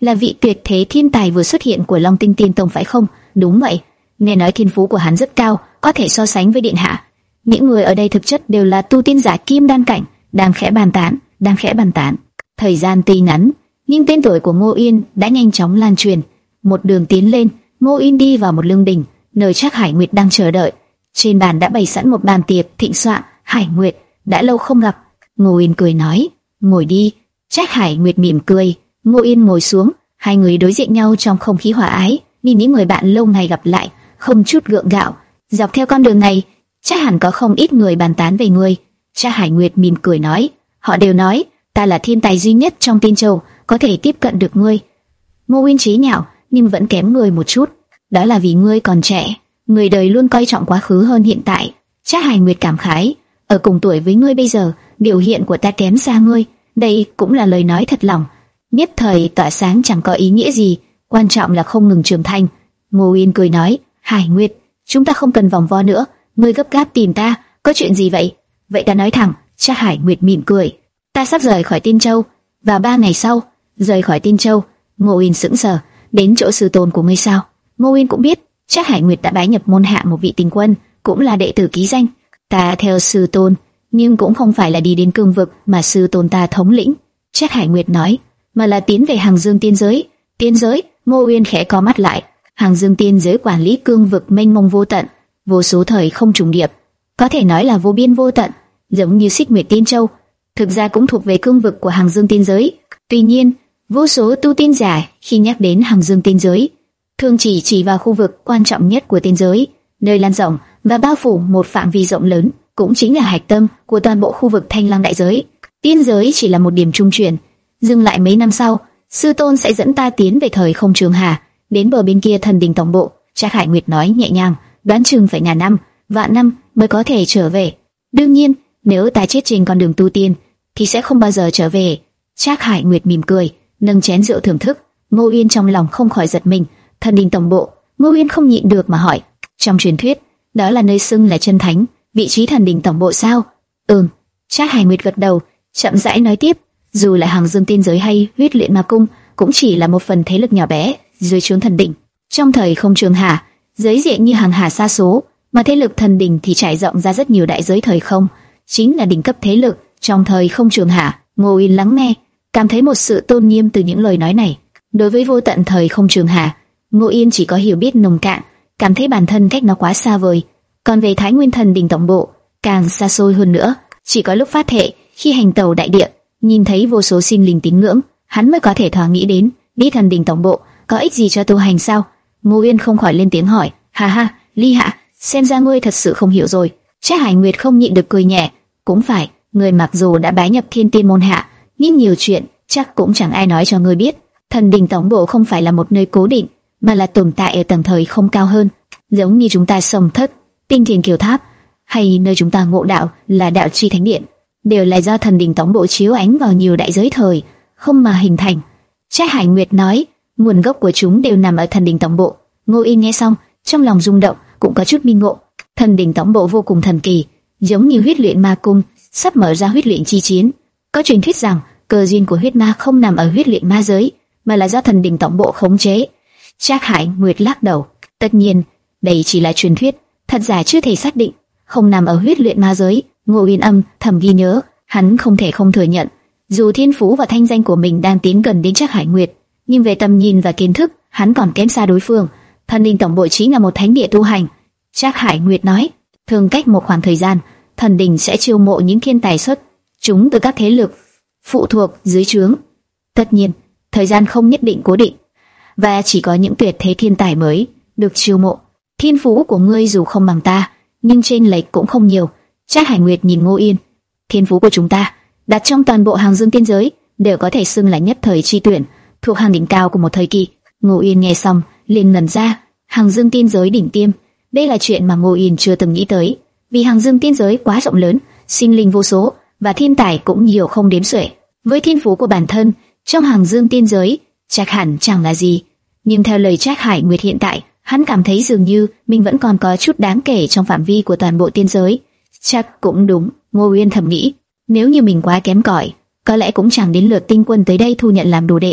là vị tuyệt thế thiên tài vừa xuất hiện của Long Tinh Tiên Tông phải không? Đúng vậy, nghe nói thiên phú của hắn rất cao, có thể so sánh với điện hạ. Những người ở đây thực chất đều là tu tiên giả kim đan cảnh, đang khẽ bàn tán, đang khẽ bàn tán. Thời gian tuy ngắn, nhưng tên tuổi của Ngô Yên đã nhanh chóng lan truyền. Một đường tiến lên, Ngô Yên đi vào một lương đình, nơi Trác Hải Nguyệt đang chờ đợi. Trên bàn đã bày sẵn một bàn tiệc thịnh soạn. Hải Nguyệt, đã lâu không gặp. Ngô Yên cười nói, ngồi đi. Trác Hải Nguyệt mỉm cười. Ngô Yên ngồi xuống, hai người đối diện nhau trong không khí hòa ái, như những người bạn lâu ngày gặp lại, không chút gượng gạo. Dọc theo con đường này, chắc hẳn có không ít người bàn tán về ngươi. Trác Hải Nguyệt mỉm cười nói, họ đều nói ta là thiên tài duy nhất trong Tiên Châu có thể tiếp cận được ngươi. Ngô Yên chế nhạo, nhưng vẫn kém ngươi một chút. Đó là vì ngươi còn trẻ, người đời luôn coi trọng quá khứ hơn hiện tại. Trác Hải Nguyệt cảm khái, ở cùng tuổi với ngươi bây giờ, biểu hiện của ta kém xa ngươi. Đây cũng là lời nói thật lòng. Nhất thời tỏa sáng chẳng có ý nghĩa gì, quan trọng là không ngừng trưởng thành. Ngô Yên cười nói, Hải Nguyệt, chúng ta không cần vòng vo nữa, ngươi gấp gáp tìm ta, có chuyện gì vậy? Vậy ta nói thẳng. Trác Hải Nguyệt mỉm cười, ta sắp rời khỏi Tiên Châu, và ba ngày sau, rời khỏi Tiên Châu. Ngô Yên sững sờ, đến chỗ sư tôn của ngươi sao? Ngô Yên cũng biết, Trác Hải Nguyệt đã bái nhập môn hạ một vị tình quân, cũng là đệ tử ký danh. Ta theo sư tôn, nhưng cũng không phải là đi đến cương vực mà sư tôn ta thống lĩnh. Trác Hải Nguyệt nói, mà là tiến về Hàng Dương tiên giới. Tiên giới? Ngô Uyên khẽ co mắt lại. Hàng Dương tiên giới quản lý cương vực mênh mông vô tận, vô số thời không trùng điệp, có thể nói là vô biên vô tận, giống như Xích Nguyệt Tiên Châu, thực ra cũng thuộc về cương vực của Hàng Dương tiên giới. Tuy nhiên, vô số tu tiên giả khi nhắc đến Hàng Dương tiên giới, thường chỉ chỉ vào khu vực quan trọng nhất của tiên giới, nơi lan rộng và bao phủ một phạm vi rộng lớn, cũng chính là hạch tâm của toàn bộ khu vực Thanh Lăng đại giới. Tiên giới chỉ là một điểm trung chuyển. Dừng lại mấy năm sau, sư tôn sẽ dẫn ta tiến về thời không Trường Hà, đến bờ bên kia thần đình tổng bộ. Trác Hải Nguyệt nói nhẹ nhàng, đoán chừng phải ngàn năm, vạn năm mới có thể trở về. Đương nhiên, nếu ta chết trên con đường tu tiên, thì sẽ không bao giờ trở về. Trác Hải Nguyệt mỉm cười, nâng chén rượu thưởng thức. Ngô Uyên trong lòng không khỏi giật mình. Thần đình tổng bộ, Ngô Uyên không nhịn được mà hỏi, trong truyền thuyết, đó là nơi xưng là chân thánh, vị trí thần đình tổng bộ sao? Ừm. Trác Hải Nguyệt gật đầu, chậm rãi nói tiếp, dù là Hàng Dương tiên giới hay Huyết Luyện Ma cung, cũng chỉ là một phần thế lực nhỏ bé dưới trướng thần đình. Trong thời không Trường Hà, giới diện như hàng hà sa số, mà thế lực thần đình thì trải rộng ra rất nhiều đại giới thời không, chính là đỉnh cấp thế lực trong thời không Trường Hà. Ngô Uyên lắng nghe, cảm thấy một sự tôn nghiêm từ những lời nói này. Đối với vô tận thời không Trường Hà, Ngô Uyên chỉ có hiểu biết nông cạn, cảm thấy bản thân cách nó quá xa vời. Còn về Thái Nguyên thần đình tổng bộ, càng xa xôi hơn nữa. Chỉ có lúc phát thệ, khi hành tẩu đại địa, nhìn thấy vô số sinh linh tín ngưỡng, hắn mới có thể thoáng nghĩ đến, đi thần đình tổng bộ có ích gì cho tu hành sao? Ngô Uyên không khỏi lên tiếng hỏi, ha ha, Ly Hạ, xem ra ngươi thật sự không hiểu rồi. Trác Hải Nguyệt không nhịn được cười nhẹ, cũng phải, ngươi mặc dù đã bái nhập Thiên Tiên môn hạ, nhưng nhiều chuyện chắc cũng chẳng ai nói cho ngươi biết. Thần đình tổng bộ không phải là một nơi cố định, mà là tồn tại ở tầng thời không cao hơn, giống như chúng ta Sông Thất, Tinh Thiên Kiều Tháp, hay nơi chúng ta ngộ đạo là Đạo Chi Thánh Điện, đều là do thần đình tổng bộ chiếu ánh vào nhiều đại giới thời không mà hình thành. Trác Hải Nguyệt nói, nguồn gốc của chúng đều nằm ở thần đình tổng bộ. Ngô Yên nghe xong, trong lòng rung động, cũng có chút minh ngộ. Thần đình tổng bộ vô cùng thần kỳ, giống như Huyết Luyện Ma cung sắp mở ra huyết luyện chi chiến. Có truyền thuyết rằng cơ duyên của huyết ma không nằm ở huyết luyện ma giới, mà là do thần đình tổng bộ khống chế. Trác Hải Nguyệt lắc đầu, tất nhiên, đây chỉ là truyền thuyết, thật giả chưa thể xác định, không nằm ở huyết luyện ma giới. Ngô Uyên âm thầm ghi nhớ, hắn không thể không thừa nhận, dù thiên phú và thanh danh của mình đang tiến gần đến Trác Hải Nguyệt, nhưng về tầm nhìn và kiến thức, hắn còn kém xa đối phương. Thần đình tổng bộ chính là một thánh địa tu hành. Trác Hải Nguyệt nói, thường cách một khoảng thời gian, thần đình sẽ chiêu mộ những thiên tài xuất chúng từ các thế lực phụ thuộc dưới trướng. Tất nhiên, thời gian không nhất định cố định, và chỉ có những tuyệt thế thiên tài mới được chiêu mộ. Thiên phú của ngươi dù không bằng ta, nhưng chênh lệch cũng không nhiều. Trác Hải Nguyệt nhìn Ngô Yên, thiên phú của chúng ta đặt trong toàn bộ Hàng Dương tiên giới đều có thể xưng là nhất thời chi tuyển, thuộc hàng đỉnh cao của một thời kỳ. Ngô Yên nghe xong liền ngẩn ra, Hàng Dương tiên giới đỉnh tiêm, đây là chuyện mà Ngô Yên chưa từng nghĩ tới, vì Hàng Dương tiên giới quá rộng lớn, sinh linh vô số và thiên tài cũng nhiều không đếm xuể. Với thiên phú của bản thân, trong Hàng Dương tiên giới chắc hẳn chẳng là gì, nhưng theo lời Trác Hải Nguyệt hiện tại, hắn cảm thấy dường như mình vẫn còn có chút đáng kể trong phạm vi của toàn bộ tiên giới. Chắc cũng đúng, Ngô Uyên thầm nghĩ, nếu như mình quá kém cỏi, có lẽ cũng chẳng đến lượt tinh quân tới đây thu nhận làm đồ đệ.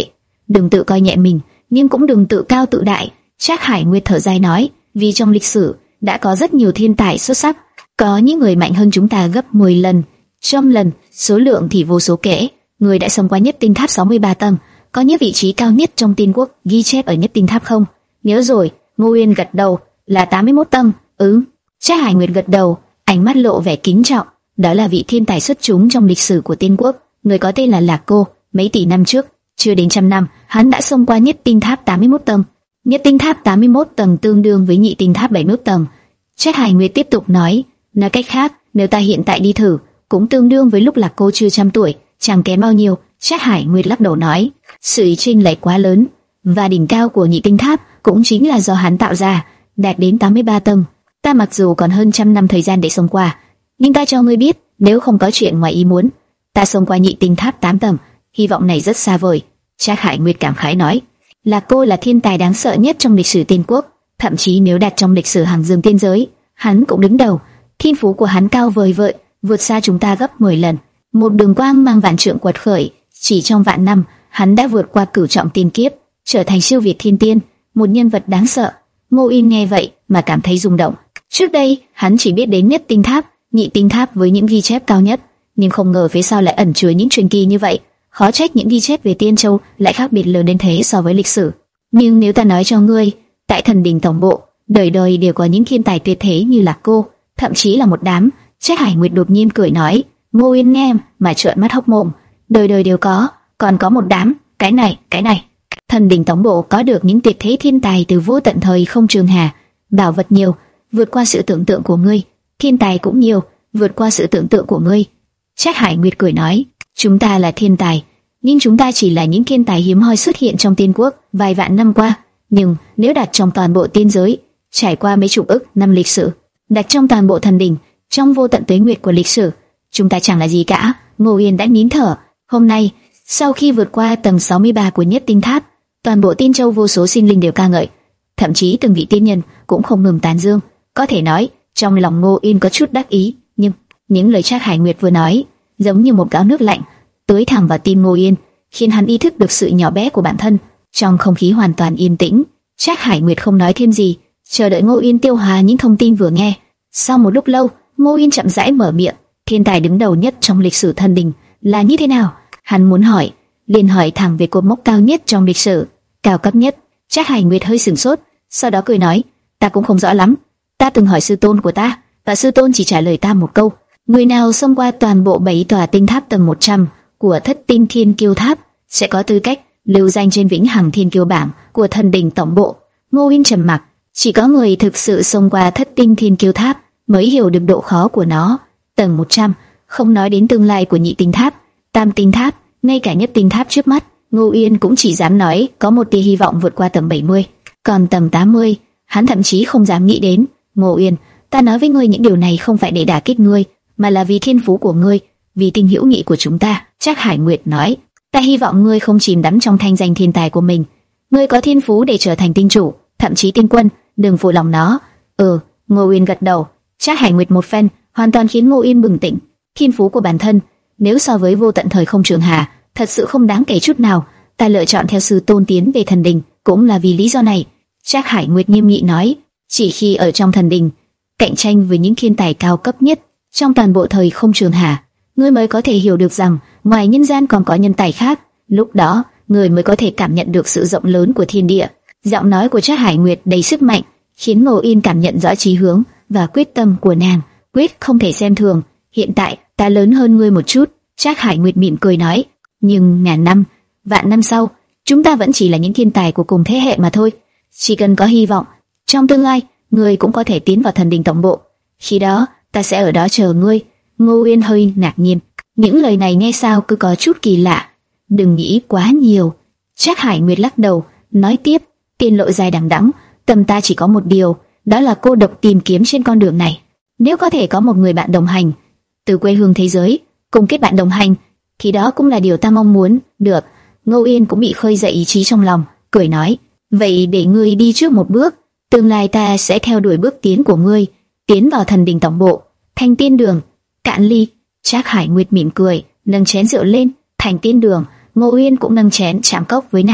đừng tự coi nhẹ mình, nhưng cũng đừng tự cao tự đại. Trác Hải Nguyệt thở dài nói, vì trong lịch sử đã có rất nhiều thiên tài xuất sắc, có những người mạnh hơn chúng ta gấp mười lần, trăm lần, số lượng thì vô số kể. Người đã xông qua nhất tinh tháp sáu mươi ba tầng, có những vị trí cao nhất trong tiên quốc ghi chép ở nhất tinh tháp không? Nhớ rồi. Ngô Uyên gật đầu, là tám mươi mốt tầng. Ừ. Trác Hải Nguyệt gật đầu, ánh mắt lộ vẻ kính trọng. Đó là vị thiên tài xuất chúng trong lịch sử của tiên quốc, người có tên là Lạc Cô. Mấy tỷ năm trước, chưa đến trăm năm, hắn đã xông qua nhất tinh tháp tám mươi mốt tầng. Nhất tinh tháp tám mươi mốt tầng tương đương với nhị tinh tháp bảy mươi mốt tầng. Trác Hải Nguyệt tiếp tục nói, nói cách khác, nếu ta hiện tại đi thử, cũng tương đương với lúc Lạc Cô chưa trăm tuổi, chẳng kém bao nhiêu. Trác Hải Nguyệt lắc đầu nói, sự chênh lệch quá lớn, và đỉnh cao của nhị tinh tháp cũng chính là do hắn tạo ra, đạt đến tám mươi ba tầng. Ta mặc dù còn hơn trăm năm thời gian để xông qua, nhưng ta cho ngươi biết, nếu không có chuyện ngoài ý muốn, ta xông qua nhị tinh tháp tám tầng, hy vọng này rất xa vời. Trác Hải Nguyệt cảm khái nói, Lạc Cô là thiên tài đáng sợ nhất trong lịch sử tiên quốc, thậm chí nếu đặt trong lịch sử hàng dương tiên giới, hắn cũng đứng đầu. Thiên phú của hắn cao vời vợi, vượt xa chúng ta gấp mười lần. Một đường quang mang vạn trượng quật khởi, chỉ trong vạn năm, hắn đã vượt qua cửu trọng tiên kiếp, trở thành siêu việt thiên tiên, một nhân vật đáng sợ. Ngô Yên nghe vậy mà cảm thấy rung động. Trước đây, hắn chỉ biết đến nhất tinh tháp, nhị tinh tháp với những ghi chép cao nhất, nhưng không ngờ phía sau lại ẩn chứa những truyền kỳ như vậy. Khó trách những ghi chép về Tiên Châu lại khác biệt lớn đến thế so với lịch sử. Nhưng nếu ta nói cho ngươi, tại Thần Đình tổng bộ, đời đời đều có những thiên tài tuyệt thế như Lạc Cô, thậm chí là một đám. Trác Hải Nguyệt đột nhiên cười nói, Ngô Yên nghe mà trợn mắt hốc mồm. Đời đời đều có, còn có một đám, cái này, cái này. Thần Đình tổng bộ có được những tuyệt thế thiên tài từ vô tận thời không trường hà, bảo vật nhiều, vượt qua sự tưởng tượng của ngươi, thiên tài cũng nhiều, vượt qua sự tưởng tượng của ngươi. Trác Hải Nguyệt cười nói, chúng ta là thiên tài, nhưng chúng ta chỉ là những thiên tài hiếm hoi xuất hiện trong tiên quốc vài vạn năm qua. Nhưng nếu đặt trong toàn bộ tiên giới, trải qua mấy chục ức năm lịch sử, đặt trong toàn bộ Thần Đình, trong vô tận tuế nguyệt của lịch sử, chúng ta chẳng là gì cả. Ngô Yên đã nín thở. Hôm nay, sau khi vượt qua tầng sáu mươi ba của nhất tinh tháp, toàn bộ Tiên Châu vô số sinh linh đều ca ngợi, thậm chí từng vị tiên nhân cũng không ngừng tán dương. Có thể nói, trong lòng Ngô Yên có chút đắc ý, nhưng những lời Trác Hải Nguyệt vừa nói, giống như một gáo nước lạnh tưới thẳng vào tim Ngô Yên, khiến hắn ý thức được sự nhỏ bé của bản thân. Trong không khí hoàn toàn yên tĩnh, Trác Hải Nguyệt không nói thêm gì, chờ đợi Ngô Yên tiêu hóa những thông tin vừa nghe. Sau một lúc lâu, Ngô Yên chậm rãi mở miệng, thiên tài đứng đầu nhất trong lịch sử Thần Đình là như thế nào? Hắn muốn hỏi, liền hỏi thẳng về cột mốc cao nhất trong lịch sử, cao cấp nhất. Trác Hải Nguyệt hơi sửng sốt, sau đó cười nói, ta cũng không rõ lắm. Ta từng hỏi sư tôn của ta, và sư tôn chỉ trả lời ta một câu, người nào xông qua toàn bộ bảy tòa tinh tháp tầng một trăm của Thất Tinh Thiên Kiêu Tháp sẽ có tư cách lưu danh trên vĩnh hằng thiên kiêu bảng của Thần Đình tổng bộ. Ngô Yên trầm mặc, chỉ có người thực sự xông qua Thất Tinh Thiên Kiêu Tháp mới hiểu được độ khó của nó. Tầng một trăm, không nói đến tương lai của nhị tinh tháp, tam tinh tháp, ngay cả nhất tinh tháp trước mắt, Ngô Yên cũng chỉ dám nói có một tia hy vọng vượt qua tầng bảy mươi, còn tầng tám mươi, hắn thậm chí không dám nghĩ đến. Ngô Yên, ta nói với ngươi những điều này không phải để đả kích ngươi, mà là vì thiên phú của ngươi, vì tình hữu nghị của chúng ta. Trác Hải Nguyệt nói, ta hy vọng ngươi không chìm đắm trong thanh danh thiên tài của mình. Ngươi có thiên phú để trở thành tinh chủ, thậm chí tinh quân, đừng phụ lòng nó. Ừ, Ngô Yên gật đầu. Trác Hải Nguyệt một phen hoàn toàn khiến Ngô Yên bừng tỉnh. Thiên phú của bản thân, nếu so với vô tận thời không trường hà, thật sự không đáng kể chút nào. Ta lựa chọn theo sư tôn tiến về Thần Đình cũng là vì lý do này. Trác Hải Nguyệt nghiêm nghị nói, chỉ khi ở trong Thần Đình, cạnh tranh với những thiên tài cao cấp nhất trong toàn bộ thời không trường hà, ngươi mới có thể hiểu được rằng ngoài nhân gian còn có nhân tài khác. Lúc đó, ngươi mới có thể cảm nhận được sự rộng lớn của thiên địa. Giọng nói của Trác Hải Nguyệt đầy sức mạnh, khiến Ngô Yên cảm nhận rõ chí hướng và quyết tâm của nàng, quyết không thể xem thường. Hiện tại, ta lớn hơn ngươi một chút. Trác Hải Nguyệt mỉm cười nói, nhưng ngàn năm, vạn năm sau, chúng ta vẫn chỉ là những thiên tài của cùng thế hệ mà thôi. Chỉ cần có hy vọng, trong tương lai, ngươi cũng có thể tiến vào Thần Đình tổng bộ. Khi đó, ta sẽ ở đó chờ ngươi. Ngô Yên hơi ngạc nhiên, những lời này nghe sao cứ có chút kỳ lạ. Đừng nghĩ quá nhiều. Trác Hải Nguyệt lắc đầu, nói tiếp, tiên lộ dài đằng đẵng, tâm ta chỉ có một điều, đó là cô độc tìm kiếm trên con đường này. Nếu có thể có một người bạn đồng hành, từ quê hương thế giới, cùng kết bạn đồng hành, thì đó cũng là điều ta mong muốn. Được. Ngô Yên cũng bị khơi dậy ý chí trong lòng, cười nói, vậy để ngươi đi trước một bước, tương lai ta sẽ theo đuổi bước tiến của ngươi, tiến vào Thần Đình tổng bộ, thành tiên đường. Cạn ly. Trác Hải Nguyệt mỉm cười, nâng chén rượu lên, thành tiên đường. Ngô Uyên cũng nâng chén chạm cốc với nàng,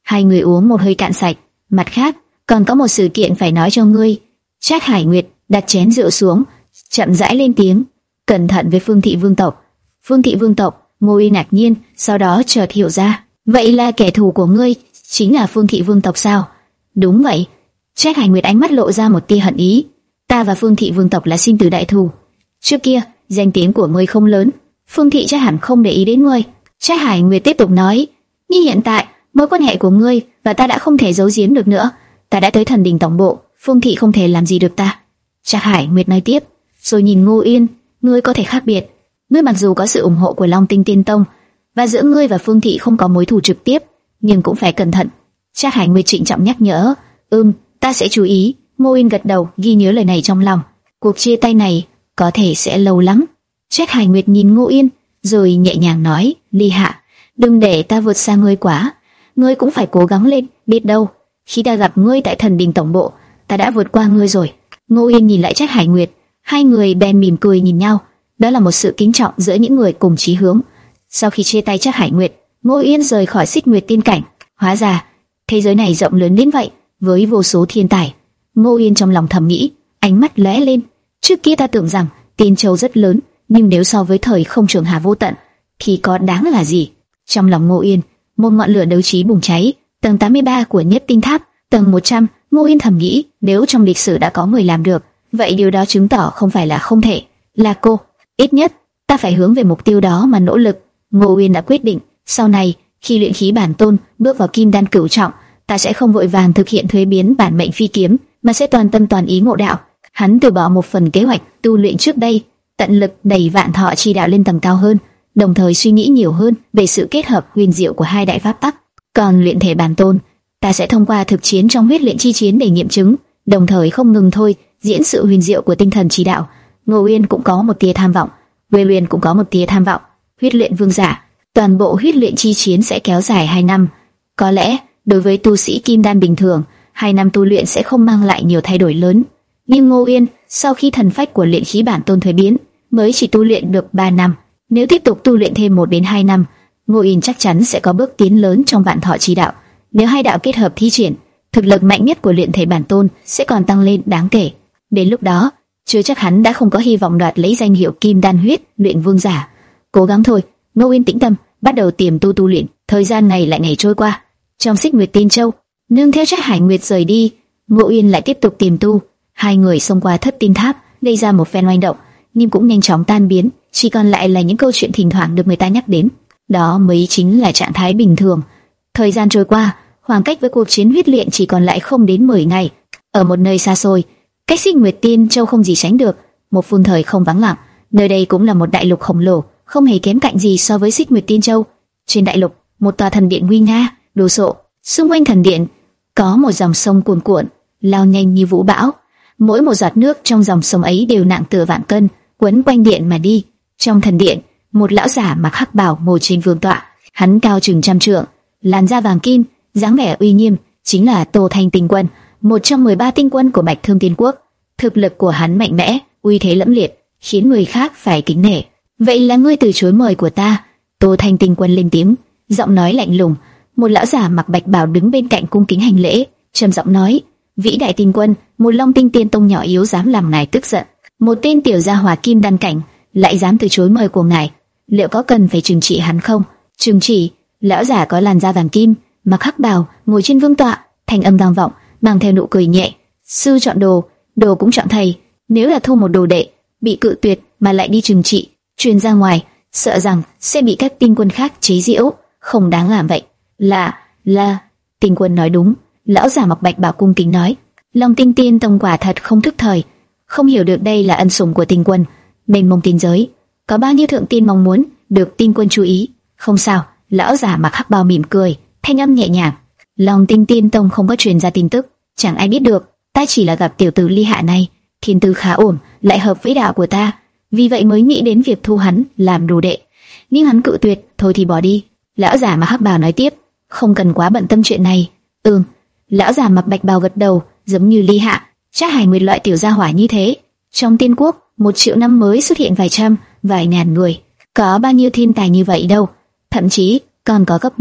Hai người uống một hơi cạn sạch. Mặt khác, còn có một sự kiện phải nói cho ngươi. Trác Hải Nguyệt đặt chén rượu xuống, chậm rãi lên tiếng, cẩn thận với Phương thị vương tộc. Phương thị vương tộc? Ngô Uy ngạc nhiên, sau đó chợt hiểu ra. Vậy là kẻ thù của ngươi chính là Phương thị vương tộc sao? Đúng vậy. Trác Hải Nguyệt ánh mắt lộ ra một tia hận ý. Ta và Phương thị vương tộc là sinh tử đại thù. Trước kia, danh tiếng của ngươi không lớn, Phương thị chắc hẳn không để ý đến ngươi. Trác Hải Nguyệt tiếp tục nói, nhưng hiện tại, mối quan hệ của ngươi và ta đã không thể giấu giếm được nữa. Ta đã tới Thần Đình tổng bộ, Phương thị không thể làm gì được ta. Trác Hải Nguyệt nói tiếp, rồi nhìn Ngô Yên, ngươi có thể khác biệt. Ngươi mặc dù có sự ủng hộ của Long Tinh Tiên Tông, và giữa ngươi và Phương thị không có mối thù trực tiếp, nhưng cũng phải cẩn thận. Trác Hải Nguyệt trịnh trọng nhắc nhở. Ừm, ta sẽ chú ý. Ngô Yên gật đầu, ghi nhớ lời này trong lòng. Cuộc chia tay này có thể sẽ lâu lắm. Trác Hải Nguyệt nhìn Ngô Yên, rồi nhẹ nhàng nói, Ly Hạ, đừng để ta vượt xa ngươi quá. Ngươi cũng phải cố gắng lên, biết đâu khi ta gặp ngươi tại Thần Đình tổng bộ, ta đã vượt qua ngươi rồi. Ngô Yên nhìn lại Trác Hải Nguyệt, hai người bèn mỉm cười nhìn nhau. Đó là một sự kính trọng giữa những người cùng chí hướng. Sau khi chia tay Trác Hải Nguyệt, Ngô Yên rời khỏi Xích Nguyệt Tiên Cảnh. Hóa ra thế giới này rộng lớn đến vậy, với vô số thiên tài. Ngô Yên trong lòng thầm nghĩ, ánh mắt lóe lên. Trước kia ta tưởng rằng Tiên Châu rất lớn, nhưng nếu so với thời không trường hà vô tận, thì có đáng là gì? Trong lòng Ngô Yên, một ngọn lửa đấu trí bùng cháy. Tầng tám mươi ba của Nhất Tinh Tháp, tầng một trăm. Ngô Yên thầm nghĩ, nếu trong lịch sử đã có người làm được, vậy điều đó chứng tỏ không phải là không thể. Là cô. Ít nhất ta phải hướng về mục tiêu đó mà nỗ lực. Ngô Uyên đã quyết định, sau này khi luyện khí bản tôn bước vào kim đan cửu trọng, ta sẽ không vội vàng thực hiện thuế biến bản mệnh phi kiếm, mà sẽ toàn tâm toàn ý ngộ đạo. Hắn từ bỏ một phần kế hoạch tu luyện trước đây, tận lực đẩy Vạn Thọ chi đạo lên tầng cao hơn, đồng thời suy nghĩ nhiều hơn về sự kết hợp huyền diệu của hai đại pháp tắc. Còn luyện thể bản tôn, ta sẽ thông qua thực chiến trong huyết luyện chi chiến để nghiệm chứng, đồng thời không ngừng thôi diễn sự huyền diệu của tinh thần chi đạo. Ngô Uyên cũng có một tia tham vọng, Quê Uyên cũng có một tia tham vọng. Huyết luyện vương giả, toàn bộ huyết luyện chi chiến sẽ kéo dài hai năm. Có lẽ đối với tu sĩ kim đan bình thường, hai năm tu luyện sẽ không mang lại nhiều thay đổi lớn. Nhưng Ngô Uyên, sau khi thần phách của luyện khí bản tôn thuế biến, mới chỉ tu luyện được ba năm. Nếu tiếp tục tu luyện thêm một đến hai năm, Ngô Uyên chắc chắn sẽ có bước tiến lớn trong Vạn Thọ chi đạo. Nếu hai đạo kết hợp thi triển, thực lực mạnh nhất của luyện thể bản tôn sẽ còn tăng lên đáng kể. Đến lúc đó, chưa chắc hắn đã không có hy vọng đoạt lấy danh hiệu Kim Đan huyết luyện vương giả. Cố gắng thôi. Ngô Uyên tĩnh tâm, bắt đầu tiềm tu tu luyện. Thời gian ngày lại ngày trôi qua. Trong Xích Nguyệt Tiên Châu, nương theo Trác Hải Nguyệt rời đi, Ngô Uyên lại tiếp tục tiềm tu. Hai người xông qua Thất Tinh Tháp, gây ra một phen oanh động, nhưng cũng nhanh chóng tan biến, chỉ còn lại là những câu chuyện thỉnh thoảng được người ta nhắc đến. Đó mới chính là trạng thái bình thường. Thời gian trôi qua, khoảng cách với cuộc chiến huyết luyện chỉ còn lại không đến mười ngày. Ở một nơi xa xôi, cách Xích Nguyệt Tiên Châu không gì sánh được, một phun thời không vắng lặng. Nơi đây cũng là một đại lục khổng lồ, không hề kém cạnh gì so với Xích Nguyệt Tiên Châu. Trên đại lục, một tòa thần điện nguy nga, đồ sộ. Xung quanh thần điện có một dòng sông cuồn cuộn, lao nhanh như vũ bão. Mỗi một giọt nước trong dòng sông ấy đều nặng tựa vạn cân, quấn quanh điện mà đi. Trong thần điện, một lão giả mặc hắc bào ngồi trên vương tọa, hắn cao chừng trăm trượng, làn da vàng kim, dáng vẻ uy nghiêm, chính là Tô Thanh Tinh Quân, một trong mười ba tinh quân của Bạch Thương Tiên Quốc. Thực lực của hắn mạnh mẽ, uy thế lẫm liệt, khiến người khác phải kính nể. Vậy là ngươi từ chối mời của ta? Tô Thanh Tinh Quân lên tiếng, giọng nói lạnh lùng. Một lão giả mặc bạch bào đứng bên cạnh cung kính hành lễ, trầm giọng nói: vĩ đại tinh quân, một Long Tinh Tiên Tông nhỏ yếu dám làm ngài tức giận, một tên tiểu gia hỏa kim đan cảnh lại dám từ chối mời của ngài, liệu có cần phải trừng trị hắn không? Trừng trị? Lão giả có làn da vàng kim, mặc hắc bào, ngồi trên vương tọa, thanh âm vang vọng, mang theo nụ cười nhẹ. Sư chọn đồ, đồ cũng chọn thầy. Nếu là thu một đồ đệ bị cự tuyệt mà lại đi trừng trị, truyền ra ngoài, sợ rằng sẽ bị các tinh quân khác chế giễu, không đáng làm vậy. Là, là, tinh quân nói đúng. Lão giả mặc bạch bào cung kính nói. Long Tinh Tiên Tông quả thật không thức thời, không hiểu được đây là ân sủng của tinh quân. Mênh mông tiên giới, có bao nhiêu thượng tiên mong muốn được tinh quân chú ý. Không sao. Lão giả mặc hắc bào mỉm cười, thanh âm nhẹ nhàng. Long Tinh Tiên Tông không có truyền ra tin tức, chẳng ai biết được. Ta chỉ là gặp tiểu tử Ly Hạ này, thiên tư khá ổn, lại hợp với đạo của ta, vì vậy mới nghĩ đến việc thu hắn làm đồ đệ. Nhưng hắn cự tuyệt, thôi thì bỏ đi. Lão giả mặc hắc bào nói tiếp, không cần quá bận tâm chuyện này. Ừm. Lão giả mặc bạch bào gật đầu, giống như Ly Hạ, Trác Hải Nguyệt loại tiểu gia hỏa như thế, trong tiên quốc một triệu năm mới xuất hiện vài trăm, vài ngàn người, có bao nhiêu thiên tài như vậy đâu, thậm chí còn có gấp mười,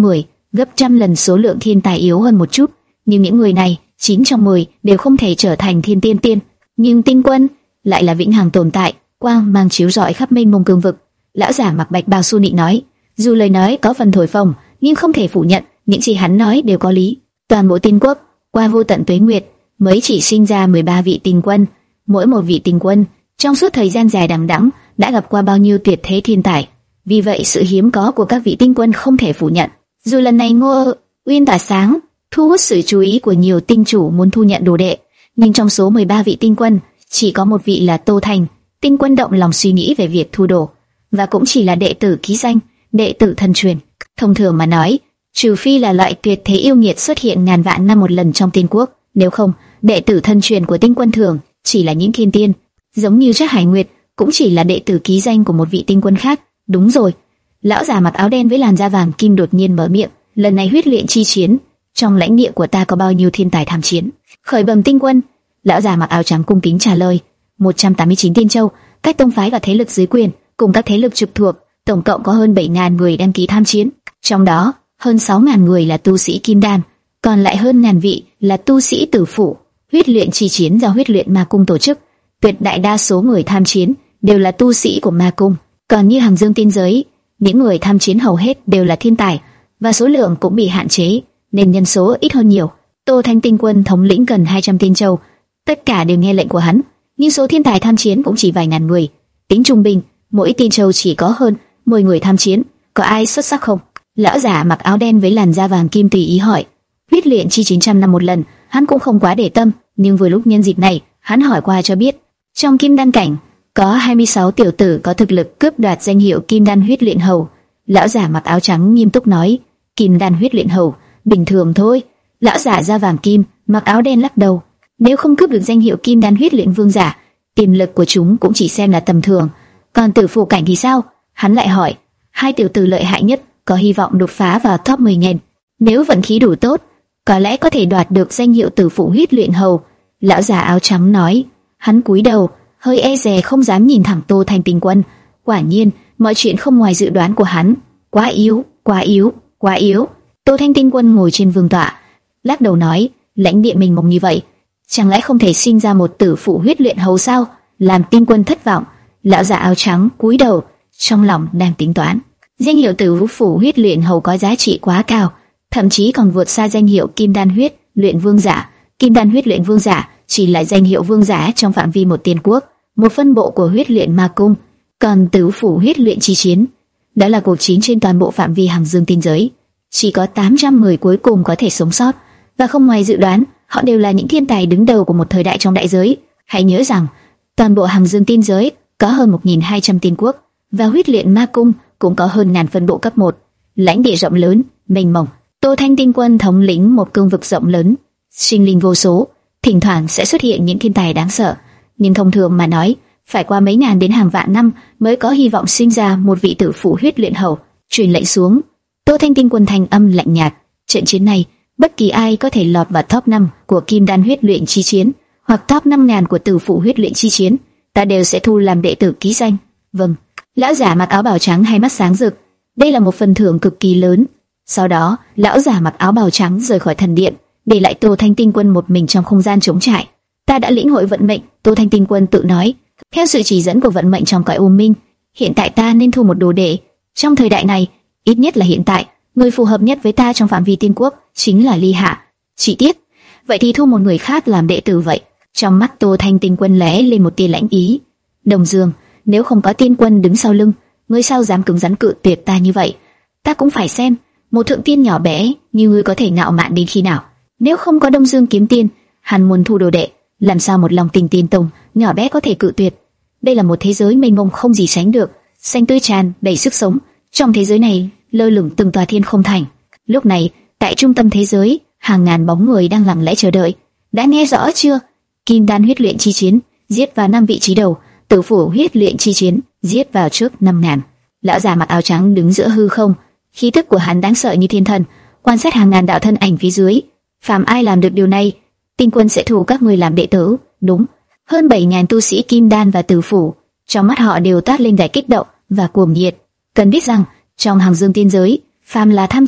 gấp trăm lần số lượng thiên tài yếu hơn một chút, nhưng những người này chín trong mười đều không thể trở thành thiên tiên tiên. Nhưng tinh quân lại là vĩnh hằng tồn tại, quang mang chiếu rọi khắp mênh mông cương vực. Lão giả mặc bạch bào su nị nói, dù lời nói có phần thổi phồng, nhưng không thể phủ nhận những gì hắn nói đều có lý. Toàn bộ tiên quốc qua vô tận tuế nguyệt mới chỉ sinh ra mười ba vị tinh quân, mỗi một vị tinh quân trong suốt thời gian dài đằng đẵng đã gặp qua bao nhiêu tuyệt thế thiên tài. Vì vậy sự hiếm có của các vị tinh quân không thể phủ nhận. Dù lần này Ngô Uyên tỏa sáng, thu hút sự chú ý của nhiều tinh chủ muốn thu nhận đồ đệ, nhưng trong số mười ba vị tinh quân, chỉ có một vị là Tô Thành. Tinh quân động lòng suy nghĩ về việc thu đồ, và cũng chỉ là đệ tử ký danh, đệ tử thân truyền. Thông thường mà nói, trừ phi là loại tuyệt thế yêu nghiệt xuất hiện ngàn vạn năm một lần trong tiên quốc, nếu không, đệ tử thân truyền của tinh quân thường chỉ là những thiên tiên, giống như Trác Hải Nguyệt cũng chỉ là đệ tử ký danh của một vị tinh quân khác. Đúng rồi. Lão già mặc áo đen với làn da vàng kim đột nhiên mở miệng, lần này huyết luyện chi chiến, trong lãnh địa của ta có bao nhiêu thiên tài tham chiến? Khởi bẩm tinh quân. Lão già mặc áo trắng cung kính trả lời, một trăm tám mươi chín tiên châu, các tông phái và thế lực dưới quyền, cùng các thế lực trực thuộc, tổng cộng có hơn bảy nghìn người đăng ký tham chiến. Trong đó, hơn sáu nghìn người là tu sĩ kim đan, còn lại hơn ngàn vị là tu sĩ tử phủ. Huyết luyện chi chiến do huyết luyện ma cung tổ chức, tuyệt đại đa số người tham chiến đều là tu sĩ của ma cung. Còn như Hằng Dương tiên giới, những người tham chiến hầu hết đều là thiên tài, và số lượng cũng bị hạn chế, nên nhân số ít hơn nhiều. Tô Thanh tinh quân thống lĩnh gần hai trăm tiên châu, tất cả đều nghe lệnh của hắn, nhưng số thiên tài tham chiến cũng chỉ vài ngàn người. Tính trung bình, mỗi tiên châu chỉ có hơn mười người tham chiến. Có ai xuất sắc không? Lão giả mặc áo đen với làn da vàng kim tùy ý hỏi. Huyết luyện chi chín trăm năm một lần, hắn cũng không quá để tâm, nhưng vừa lúc nhân dịp này, hắn hỏi qua cho biết, trong kim đan cảnh có hai mươi sáu tiểu tử có thực lực cướp đoạt danh hiệu Kim Đan Huyết Luyện Hầu. Lão giả mặc áo trắng nghiêm túc nói, Kim Đan Huyết Luyện Hầu, bình thường thôi. Lão giả da vàng kim, mặc áo đen lắc đầu, nếu không cướp được danh hiệu Kim Đan Huyết Luyện Vương giả, tiềm lực của chúng cũng chỉ xem là tầm thường. Còn tử phủ cảnh thì sao? Hắn lại hỏi, hai tiểu tử lợi hại nhất có hy vọng đột phá vào top mười nghìn. Nếu vận khí đủ tốt, có lẽ có thể đoạt được danh hiệu tử phủ Huyết Luyện Hầu. Lão giả áo trắng nói, hắn cúi đầu, hơi e dè không dám nhìn thẳng Tô Thanh tinh quân. Quả nhiên, mọi chuyện không ngoài dự đoán của hắn. Quá yếu, quá yếu, quá yếu. Tô Thanh tinh quân ngồi trên vương tọa, lắc đầu nói, lãnh địa mình mộng như vậy, chẳng lẽ không thể sinh ra một tử phụ huyết luyện hầu sao? Làm tinh quân thất vọng. Lão già áo trắng cúi đầu, trong lòng đang tính toán. Danh hiệu tử phụ huyết luyện hầu có giá trị quá cao, thậm chí còn vượt xa danh hiệu Kim Đan huyết luyện vương giả. Kim Đan huyết luyện vương giả chỉ là danh hiệu vương giả trong phạm vi một tiên quốc, một phân bộ của huyết luyện ma cung. Còn tử phủ huyết luyện chi chiến, đó là cuộc chiến trên toàn bộ phạm vi Hằng Dương tiên giới. Chỉ có tám trăm người cuối cùng có thể sống sót, và không ngoài dự đoán, họ đều là những thiên tài đứng đầu của một thời đại trong đại giới. Hãy nhớ rằng, toàn bộ Hằng Dương tiên giới có hơn một nghìn hai trăm tiên quốc, và huyết luyện ma cung cũng có hơn ngàn phân bộ cấp một. Lãnh địa rộng lớn, mênh mông. Tô Thanh tinh quân thống lĩnh một cương vực rộng lớn, sinh linh vô số, thỉnh thoảng sẽ xuất hiện những thiên tài đáng sợ, nhưng thông thường mà nói, phải qua mấy ngàn đến hàng vạn năm mới có hy vọng sinh ra một vị tử phụ huyết luyện hầu. Truyền lệnh xuống. Tô Thanh tinh quân thanh âm lạnh nhạt, trận chiến này, bất kỳ ai có thể lọt vào top năm của Kim Đan huyết luyện chi chiến, hoặc top năm ngàn của tử phụ huyết luyện chi chiến, ta đều sẽ thu làm đệ tử ký danh. Vâng. Lão giả mặc áo bào trắng hai mắt sáng rực, đây là một phần thưởng cực kỳ lớn. Sau đó, lão giả mặc áo bào trắng rời khỏi thần điện, để lại Tô Thanh tinh quân một mình trong không gian trống trải. Ta đã lĩnh hội vận mệnh, Tô Thanh tinh quân tự nói. Theo sự chỉ dẫn của vận mệnh trong cõi u minh, hiện tại ta nên thu một đồ đệ. Trong thời đại này, ít nhất là hiện tại, người phù hợp nhất với ta trong phạm vi tiên quốc chính là Ly Hạ. Chỉ tiếc, vậy thì thu một người khác làm đệ tử vậy. Trong mắt Tô Thanh tinh quân lóe lên một tia lãnh ý. Đồng Dương, nếu không có tiên quân đứng sau lưng, ngươi sao dám cứng rắn cự tuyệt ta như vậy? Ta cũng phải xem, một thượng tiên nhỏ bé như ngươi có thể ngạo mạn đến khi nào? Nếu không có Đông Dương kiếm tiên, hắn muốn thu đồ đệ, làm sao một lòng tình tiên tông nhỏ bé có thể cự tuyệt? Đây là một thế giới mênh mông không gì sánh được, xanh tươi tràn đầy sức sống. Trong thế giới này, lơ lửng từng tòa thiên không thành. Lúc này, tại trung tâm thế giới, hàng ngàn bóng người đang lặng lẽ chờ đợi. Đã nghe rõ chưa? Kim Đan huyết luyện chi chiến, giết vào năm vị trí đầu. Tử phủ huyết luyện chi chiến, giết vào trước năm ngàn. Lão già mặc áo trắng đứng giữa hư không, khí tức của hắn đáng sợ như thiên thần, quan sát hàng ngàn đạo thân ảnh phía dưới. Phàm ai làm được điều này, tinh quân sẽ thu các người làm đệ tử. Đúng, hơn bảy nghìn tu sĩ kim đan và tử phủ, trong mắt họ đều toát lên vẻ kích động và cuồng nhiệt. Cần biết rằng, trong Hằng Dương tiên giới, phàm là tham chiến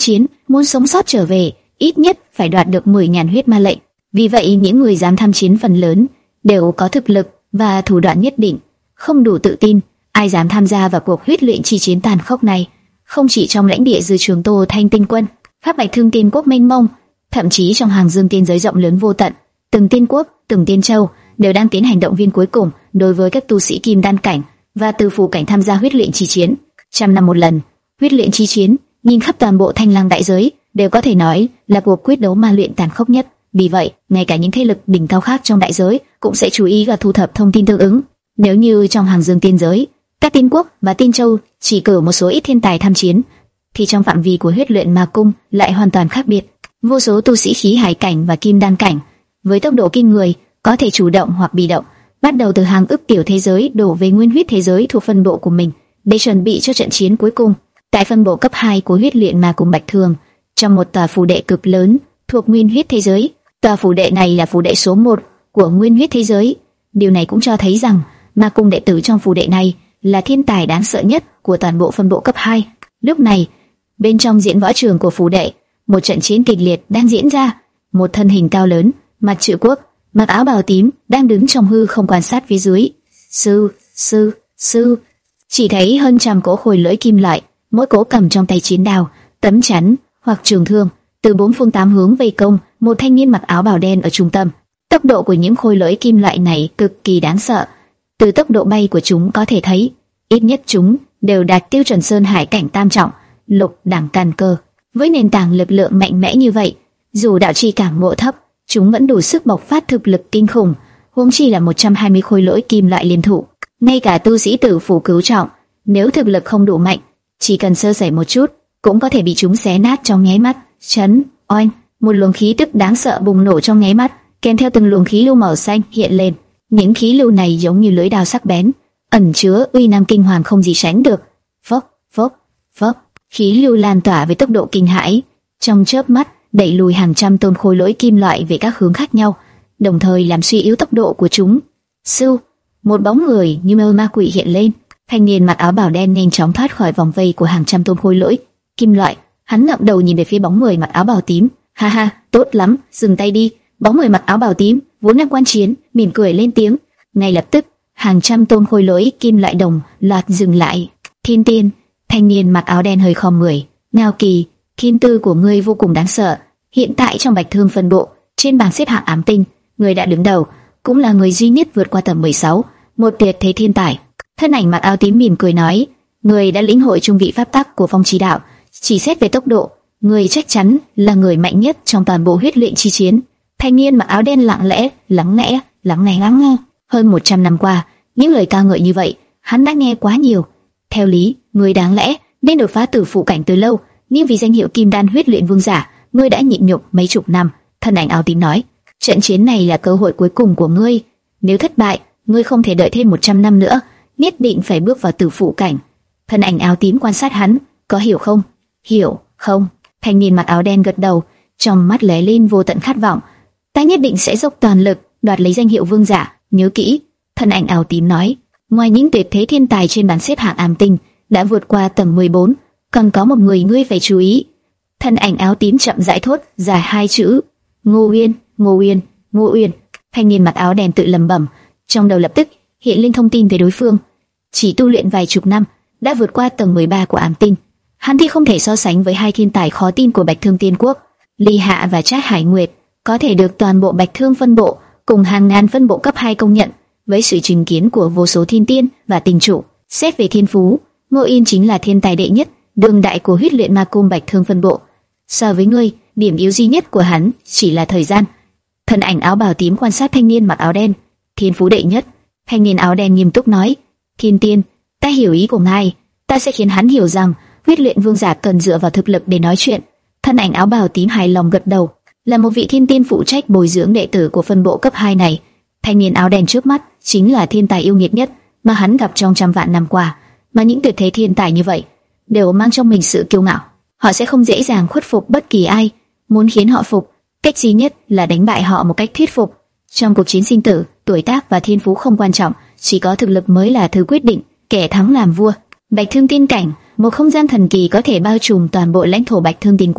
muốn sống sót trở về, ít nhất phải đoạt được mười nghìn huyết ma lệnh. Vì vậy, những người dám tham chiến phần lớn đều có thực lực và thủ đoạn nhất định. Không đủ tự tin, ai dám tham gia vào cuộc huyết luyện chi chiến tàn khốc này? Không chỉ trong lãnh địa Dư Trường Tô Thanh Tinh Quân, Pháp Bạch Thương Tiên Quốc mênh mông, thậm chí trong hàng dương tiên giới rộng lớn vô tận, từng tiên quốc, từng tiên châu đều đang tiến hành động viên cuối cùng đối với các tu sĩ kim đan cảnh và từ phù cảnh tham gia huyết luyện chi chiến. Trăm năm một lần, huyết luyện chi chiến, nhìn khắp toàn bộ Thanh Lăng đại giới đều có thể nói là cuộc quyết đấu ma luyện tàn khốc nhất. Vì vậy, ngay cả những thế lực đỉnh cao khác trong đại giới cũng sẽ chú ý và thu thập thông tin tương ứng. Nếu như trong hàng dương tiên giới, các tiên quốc và tiên châu chỉ cử một số ít thiên tài tham chiến, thì trong phạm vi của huyết luyện ma cung lại hoàn toàn khác biệt. Vô số tu sĩ khí hải cảnh và kim đan cảnh với tốc độ kinh người có thể chủ động hoặc bị động bắt đầu từ hàng ức tiểu thế giới đổ về nguyên huyết thế giới thuộc phân bộ của mình để chuẩn bị cho trận chiến cuối cùng. Tại phân bộ cấp hai của huyết luyện ma cung Bạch Thường, trong một tòa phủ đệ cực lớn thuộc nguyên huyết thế giới, tòa phủ đệ này là phủ đệ số một của nguyên huyết thế giới. Điều này cũng cho thấy rằng ma cung đệ tử trong phủ đệ này là thiên tài đáng sợ nhất của toàn bộ phân bộ cấp hai. Lúc này, bên trong diễn võ trường của phủ đệ, một trận chiến kịch liệt đang diễn ra. Một thân hình cao lớn, mặt chữ quốc, mặc áo bào tím, đang đứng trong hư không quan sát phía dưới. Sư, sư, sư. Chỉ thấy hơn trăm cỗ khôi lưỡi kim loại, mỗi cỗ cầm trong tay chiến đao, tấm chắn hoặc trường thương, từ bốn phương tám hướng vây công một thanh niên mặc áo bào đen ở trung tâm. Tốc độ của những khôi lưỡi kim loại này cực kỳ đáng sợ. Từ tốc độ bay của chúng có thể thấy, ít nhất chúng đều đạt tiêu chuẩn sơn hải cảnh tam trọng, lục đẳng căn cơ. Với nền tảng lực lượng mạnh mẽ như vậy, dù đạo chi cảm ngộ thấp, chúng vẫn đủ sức bộc phát thực lực kinh khủng. Huống chi là một trăm hai mươi khôi lỗi kim loại liên thủ. Ngay cả tu sĩ tử phủ cứu trọng, nếu thực lực không đủ mạnh, chỉ cần sơ sẩy một chút, cũng có thể bị chúng xé nát trong nháy mắt. Chấn, oanh, một luồng khí tức đáng sợ bùng nổ trong nháy mắt, kèm theo từng luồng khí lưu màu xanh hiện lên. Những khí lưu này giống như lưỡi dao sắc bén, ẩn chứa uy năng kinh hoàng không gì sánh được. Phốc, phốc, phốc, khí lưu lan tỏa với tốc độ kinh hãi, trong chớp mắt đẩy lùi hàng trăm tôn khối lỗi kim loại về các hướng khác nhau, đồng thời làm suy yếu tốc độ của chúng. Sư, một bóng người như mơ ma quỷ hiện lên. Thanh niên mặc áo bào đen nhanh chóng thoát khỏi vòng vây của hàng trăm tôn khối lỗi kim loại. Hắn ngẩng đầu nhìn về phía bóng người mặc áo bào tím. Ha ha, tốt lắm, dừng tay đi. Bóng người mặc áo bào tím vốn đang quan chiến, mỉm cười lên tiếng. Ngay lập tức, hàng trăm tôn khối lỗi kim loại đồng loạt dừng lại. Thiên tiên, thanh niên mặc áo đen hơi khom người. Ngao Kỳ, thiên tư của ngươi vô cùng đáng sợ. Hiện tại trong Bạch Thương phân bộ, trên bảng xếp hạng ám tinh, ngươi đã đứng đầu, cũng là người duy nhất vượt qua tầm mười sáu, một tuyệt thế thiên tài. Thân ảnh mặc áo tím mỉm cười nói, ngươi đã lĩnh hội trung vị pháp tắc của phong chi đạo, chỉ xét về tốc độ, ngươi chắc chắn là người mạnh nhất trong toàn bộ huyết luyện chi chiến. Thanh niên mặc áo đen lặng lẽ, lắng nghe, lắng nghe lắng nghe. Hơn một trăm năm qua, những lời ca ngợi như vậy, hắn đã nghe quá nhiều. Theo lý, ngươi đáng lẽ nên đột phá tử phụ cảnh từ lâu, nhưng vì danh hiệu Kim Đan huyết luyện vương giả, ngươi đã nhịn nhục mấy chục năm. Thân ảnh áo tím nói, trận chiến này là cơ hội cuối cùng của ngươi. Nếu thất bại, ngươi không thể đợi thêm một trăm năm nữa, nhất định phải bước vào tử phụ cảnh. Thân ảnh áo tím quan sát hắn, có hiểu không? Hiểu, không? Thanh niên mặc áo đen gật đầu, trong mắt lóe lên vô tận khát vọng. Ta nhất định sẽ dốc toàn lực đoạt lấy danh hiệu vương giả, nhớ kỹ. Thân ảnh áo tím nói, ngoài những tuyệt thế thiên tài trên bảng xếp hạng ám tinh đã vượt qua tầng mười bốn, còn có một người ngươi phải chú ý. Thân ảnh áo tím chậm rãi thốt dài hai chữ, Ngô Uyên, Ngô Uyên, Ngô Uyên. Thanh niên mặc áo đen tự lẩm bẩm, trong đầu lập tức hiện lên thông tin về đối phương. Chỉ tu luyện vài chục năm đã vượt qua tầng mười ba của ám tinh, hắn thì không thể so sánh với hai thiên tài khó tin của Bạch Thương Tiên Quốc. Ly Hạ và Trác Hải Nguyệt có thể được toàn bộ Bạch Thương phân bộ cùng hàng ngàn phân bộ cấp hai công nhận, với sự chứng kiến của vô số thiên tiên và tinh chủ. Xét về thiên phú, Ngô Uyên chính là thiên tài đệ nhất đương đại của huyết luyện ma cung Bạch Thương phân bộ. So với ngươi, điểm yếu duy nhất của hắn chỉ là thời gian. Thân ảnh áo bào tím quan sát thanh niên mặc áo đen. Thiên phú đệ nhất. Thanh niên áo đen nghiêm túc nói, Thiên tiên, ta hiểu ý của ngài, ta sẽ khiến hắn hiểu rằng huyết luyện vương giả cần dựa vào thực lực để nói chuyện. Thân ảnh áo bào tím hài lòng gật đầu, là một vị thiên tiên phụ trách bồi dưỡng đệ tử của phân bộ cấp hai này. Thanh niên áo đen trước mắt chính là thiên tài yêu nghiệt nhất mà hắn gặp trong trăm vạn năm qua, mà những tuyệt thế thiên tài như vậy đều mang trong mình sự kiêu ngạo. Họ sẽ không dễ dàng khuất phục bất kỳ ai. Muốn khiến họ phục, cách duy nhất là đánh bại họ một cách thuyết phục. Trong cuộc chiến sinh tử, tuổi tác và thiên phú không quan trọng, chỉ có thực lực mới là thứ quyết định. Kẻ thắng làm vua. Bạch Thương Tiên cảnh, một không gian thần kỳ có thể bao trùm toàn bộ lãnh thổ Bạch Thương Tiên Quốc.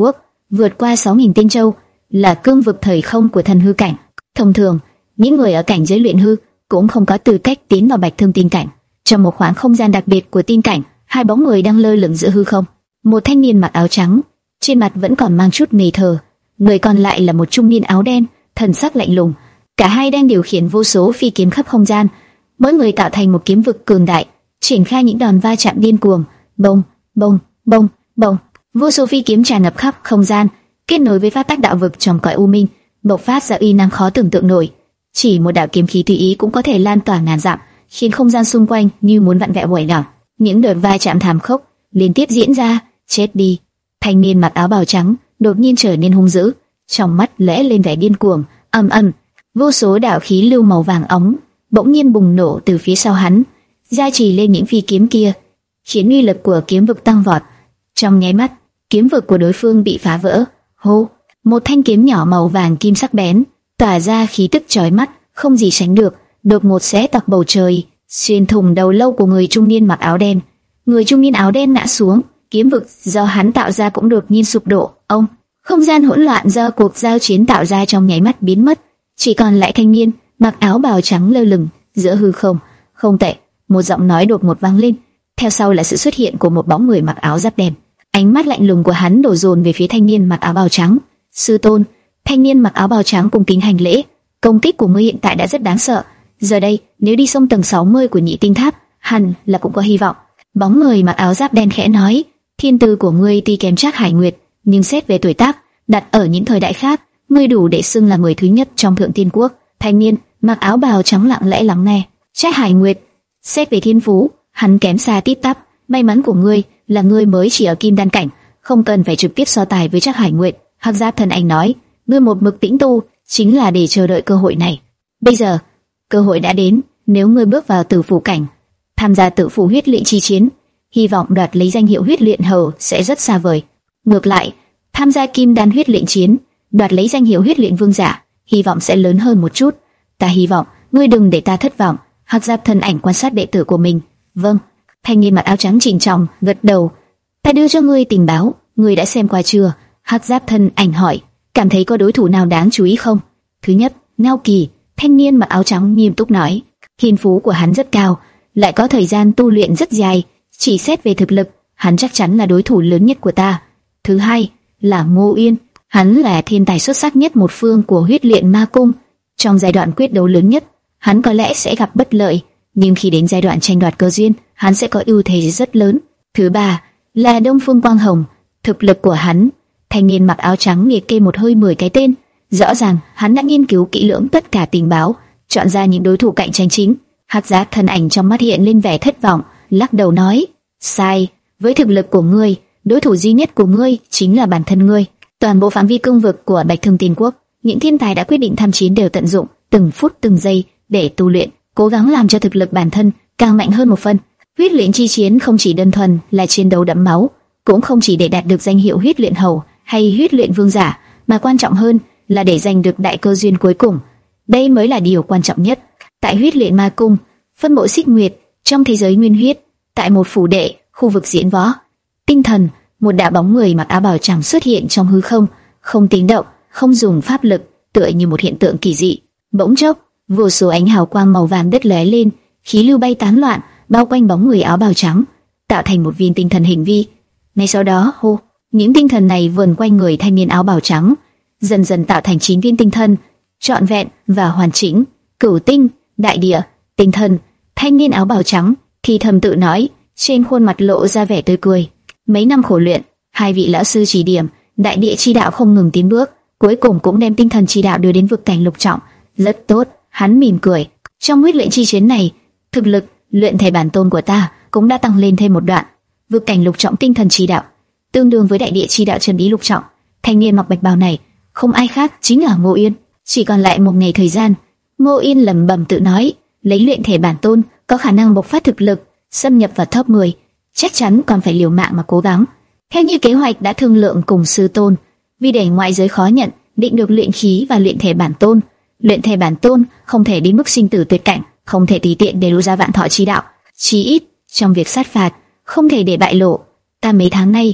vượt qua sáu nghìn tinh châu, là cương vực thời không của thần hư cảnh. Thông thường, những người ở cảnh giới luyện hư cũng không có tư cách tiến vào Bạch Thương Tiên cảnh. Trong một khoảng không gian đặc biệt của tiên cảnh, hai bóng người đang lơ lửng giữa hư không. Một thanh niên mặc áo trắng, trên mặt vẫn còn mang chút mê thờ, người còn lại là một trung niên áo đen, thần sắc lạnh lùng. Cả hai đang điều khiển vô số phi kiếm khắp không gian, mỗi người tạo thành một kiếm vực cường đại, triển khai những đòn va chạm điên cuồng. Bông, bông, bông, bông, vô số phi kiếm tràn ngập khắp không gian, kết nối với pháp tắc đạo vực trong cõi u minh, bộc phát ra uy năng khó tưởng tượng nổi. Chỉ một đạo kiếm khí tùy ý cũng có thể lan tỏa ngàn dặm, khiến không gian xung quanh như muốn vặn vẹo quẩy đảo. Những đợt va chạm thảm khốc liên tiếp diễn ra. Chết đi! Thanh niên mặc áo bào trắng đột nhiên trở nên hung dữ, trong mắt lóe lên vẻ điên cuồng. Ầm ầm, vô số đạo khí lưu màu vàng óng bỗng nhiên bùng nổ từ phía sau hắn, gia trì lên những phi kiếm kia, khiến uy lực của kiếm vực tăng vọt. Trong nháy mắt, kiếm vực của đối phương bị phá vỡ. Hô! Một thanh kiếm nhỏ màu vàng kim sắc bén, tỏa ra khí tức chói mắt, không gì sánh được, đột ngột xé toạc bầu trời, xuyên thủng đầu lâu của người trung niên mặc áo đen. Người trung niên áo đen ngã xuống, kiếm vực do hắn tạo ra cũng đột nhiên sụp đổ. Ông, không gian hỗn loạn do cuộc giao chiến tạo ra trong nháy mắt biến mất, chỉ còn lại thanh niên mặc áo bào trắng lơ lửng giữa hư không. Không tệ, một giọng nói đột ngột vang lên, theo sau là sự xuất hiện của một bóng người mặc áo giáp đen. Ánh mắt lạnh lùng của hắn đổ dồn về phía thanh niên mặc áo bào trắng. Sư tôn! Thanh niên mặc áo bào trắng cung kính hành lễ. Công tích của ngươi hiện tại đã rất đáng sợ. Giờ đây, nếu đi sông tầng sáu mươi của Nhị Tinh Tháp, hẳn là cũng có hy vọng. Bóng người mặc áo giáp đen khẽ nói, thiên tư của ngươi tuy kém Trác Hải Nguyệt, nhưng xét về tuổi tác, đặt ở những thời đại khác, ngươi đủ để xưng là người thứ nhất trong Thượng Tiên Quốc. Thanh niên mặc áo bào trắng lặng lẽ lắng nghe. Trác Hải Nguyệt, xét về thiên phú, hắn kém xa tít tắp. May mắn của ngươi là ngươi mới chỉ ở Kim Đan cảnh, không cần phải trực tiếp so tài với Trác Hải Nguyệt. Hắc Giáp Thần Ảnh nói, ngươi một mực tĩnh tu, chính là để chờ đợi cơ hội này. Bây giờ, cơ hội đã đến. Nếu ngươi bước vào Tử Phủ cảnh, tham gia Tử Phủ huyết luyện chi chiến, hy vọng đoạt lấy danh hiệu huyết luyện hầu sẽ rất xa vời. Ngược lại, tham gia Kim Đan huyết luyện chiến, đoạt lấy danh hiệu huyết luyện vương giả, hy vọng sẽ lớn hơn một chút. Ta hy vọng ngươi đừng để ta thất vọng. Hắc Giáp Thần Ảnh quan sát đệ tử của mình. Vâng. Thanh niên mặc áo trắng chỉnh trọng gật đầu. Ta đưa cho ngươi tình báo, ngươi đã xem qua chưa? Hắc Giáp Thần Ảnh hỏi. Cảm thấy có đối thủ nào đáng chú ý không? Thứ nhất, Ngao Kỳ. Thanh niên mặc áo trắng nghiêm túc nói. Thiên phú của hắn rất cao, lại có thời gian tu luyện rất dài. Chỉ xét về thực lực, hắn chắc chắn là đối thủ lớn nhất của ta. Thứ hai là Ngô Uyên. Hắn là thiên tài xuất sắc nhất một phương của huyết luyện ma cung. Trong giai đoạn quyết đấu lớn nhất, hắn có lẽ sẽ gặp bất lợi, nhưng khi đến giai đoạn tranh đoạt cơ duyên, hắn sẽ có ưu thế rất lớn. Thứ ba là Đông Phương Quang Hồng. Thực lực của hắn, thanh niên mặc áo trắng liệt kê một hơi mười cái tên. Rõ ràng hắn đã nghiên cứu kỹ lưỡng tất cả tình báo, chọn ra những đối thủ cạnh tranh chính. Hắc Giáp Thần Ảnh trong mắt hiện lên vẻ thất vọng, lắc đầu nói: sai, với thực lực của ngươi, đối thủ duy nhất của ngươi chính là bản thân ngươi. Toàn bộ phạm vi cương vực của Bạch Thương Tiên Quốc, những thiên tài đã quyết định tham chiến đều tận dụng từng phút từng giây để tu luyện, cố gắng làm cho thực lực bản thân càng mạnh hơn một phần. Huyết luyện chi chiến không chỉ đơn thuần là chiến đấu đẫm máu, cũng không chỉ để đạt được danh hiệu huyết luyện hầu hay huyết luyện vương giả, mà quan trọng hơn là để giành được đại cơ duyên cuối cùng. Đây mới là điều quan trọng nhất. Tại huyết luyện ma cung, phân bộ Xích Nguyệt, trong thế giới nguyên huyết, tại một phủ đệ, khu vực diễn võ, tinh thần, một đạo bóng người mặc áo bào trắng xuất hiện trong hư không, không tiếng động, không dùng pháp lực, tựa như một hiện tượng kỳ dị. Bỗng chốc, vô số ánh hào quang màu vàng đất lóe lên, khí lưu bay tán loạn, bao quanh bóng người áo bào trắng, tạo thành một viên tinh thần hình vi. Ngay sau đó, hô, những tinh thần này vờn quanh người thanh niên áo bào trắng, dần dần tạo thành chín viên tinh thần, trọn vẹn và hoàn chỉnh. Cửu tinh, đại địa, tinh thần. Thanh niên áo bào trắng thì thầm tự nói, trên khuôn mặt lộ ra vẻ tươi cười. Mấy năm khổ luyện, hai vị lão sư chỉ điểm, đại địa chi đạo không ngừng tiến bước, cuối cùng cũng đem tinh thần chi đạo đưa đến vực cảnh lục trọng. Rất tốt, hắn mỉm cười. Trong huyết luyện chi chiến này, thực lực luyện thể bản tôn của ta cũng đã tăng lên thêm một đoạn. Vực cảnh lục trọng tinh thần chi đạo, tương đương với đại địa chi đạo chân ý lục trọng. Thanh niên mặc bạch bào này không ai khác chính là Ngô Yên. Chỉ còn lại một ngày thời gian, Ngô Yên lẩm bẩm tự nói, lấy luyện thể bản tôn có khả năng bộc phát thực lực, xâm nhập vào top mười, chắc chắn còn phải liều mạng mà cố gắng. Theo như kế hoạch đã thương lượng cùng sư tôn, vì để ngoại giới khó nhận, định được luyện khí và luyện thể bản tôn. Luyện thể bản tôn không thể đến mức sinh tử tuyệt cảnh, không thể tùy tiện để lộ ra vạn thọ chi đạo, chí ít trong việc sát phạt không thể để bại lộ. Ta mấy tháng nay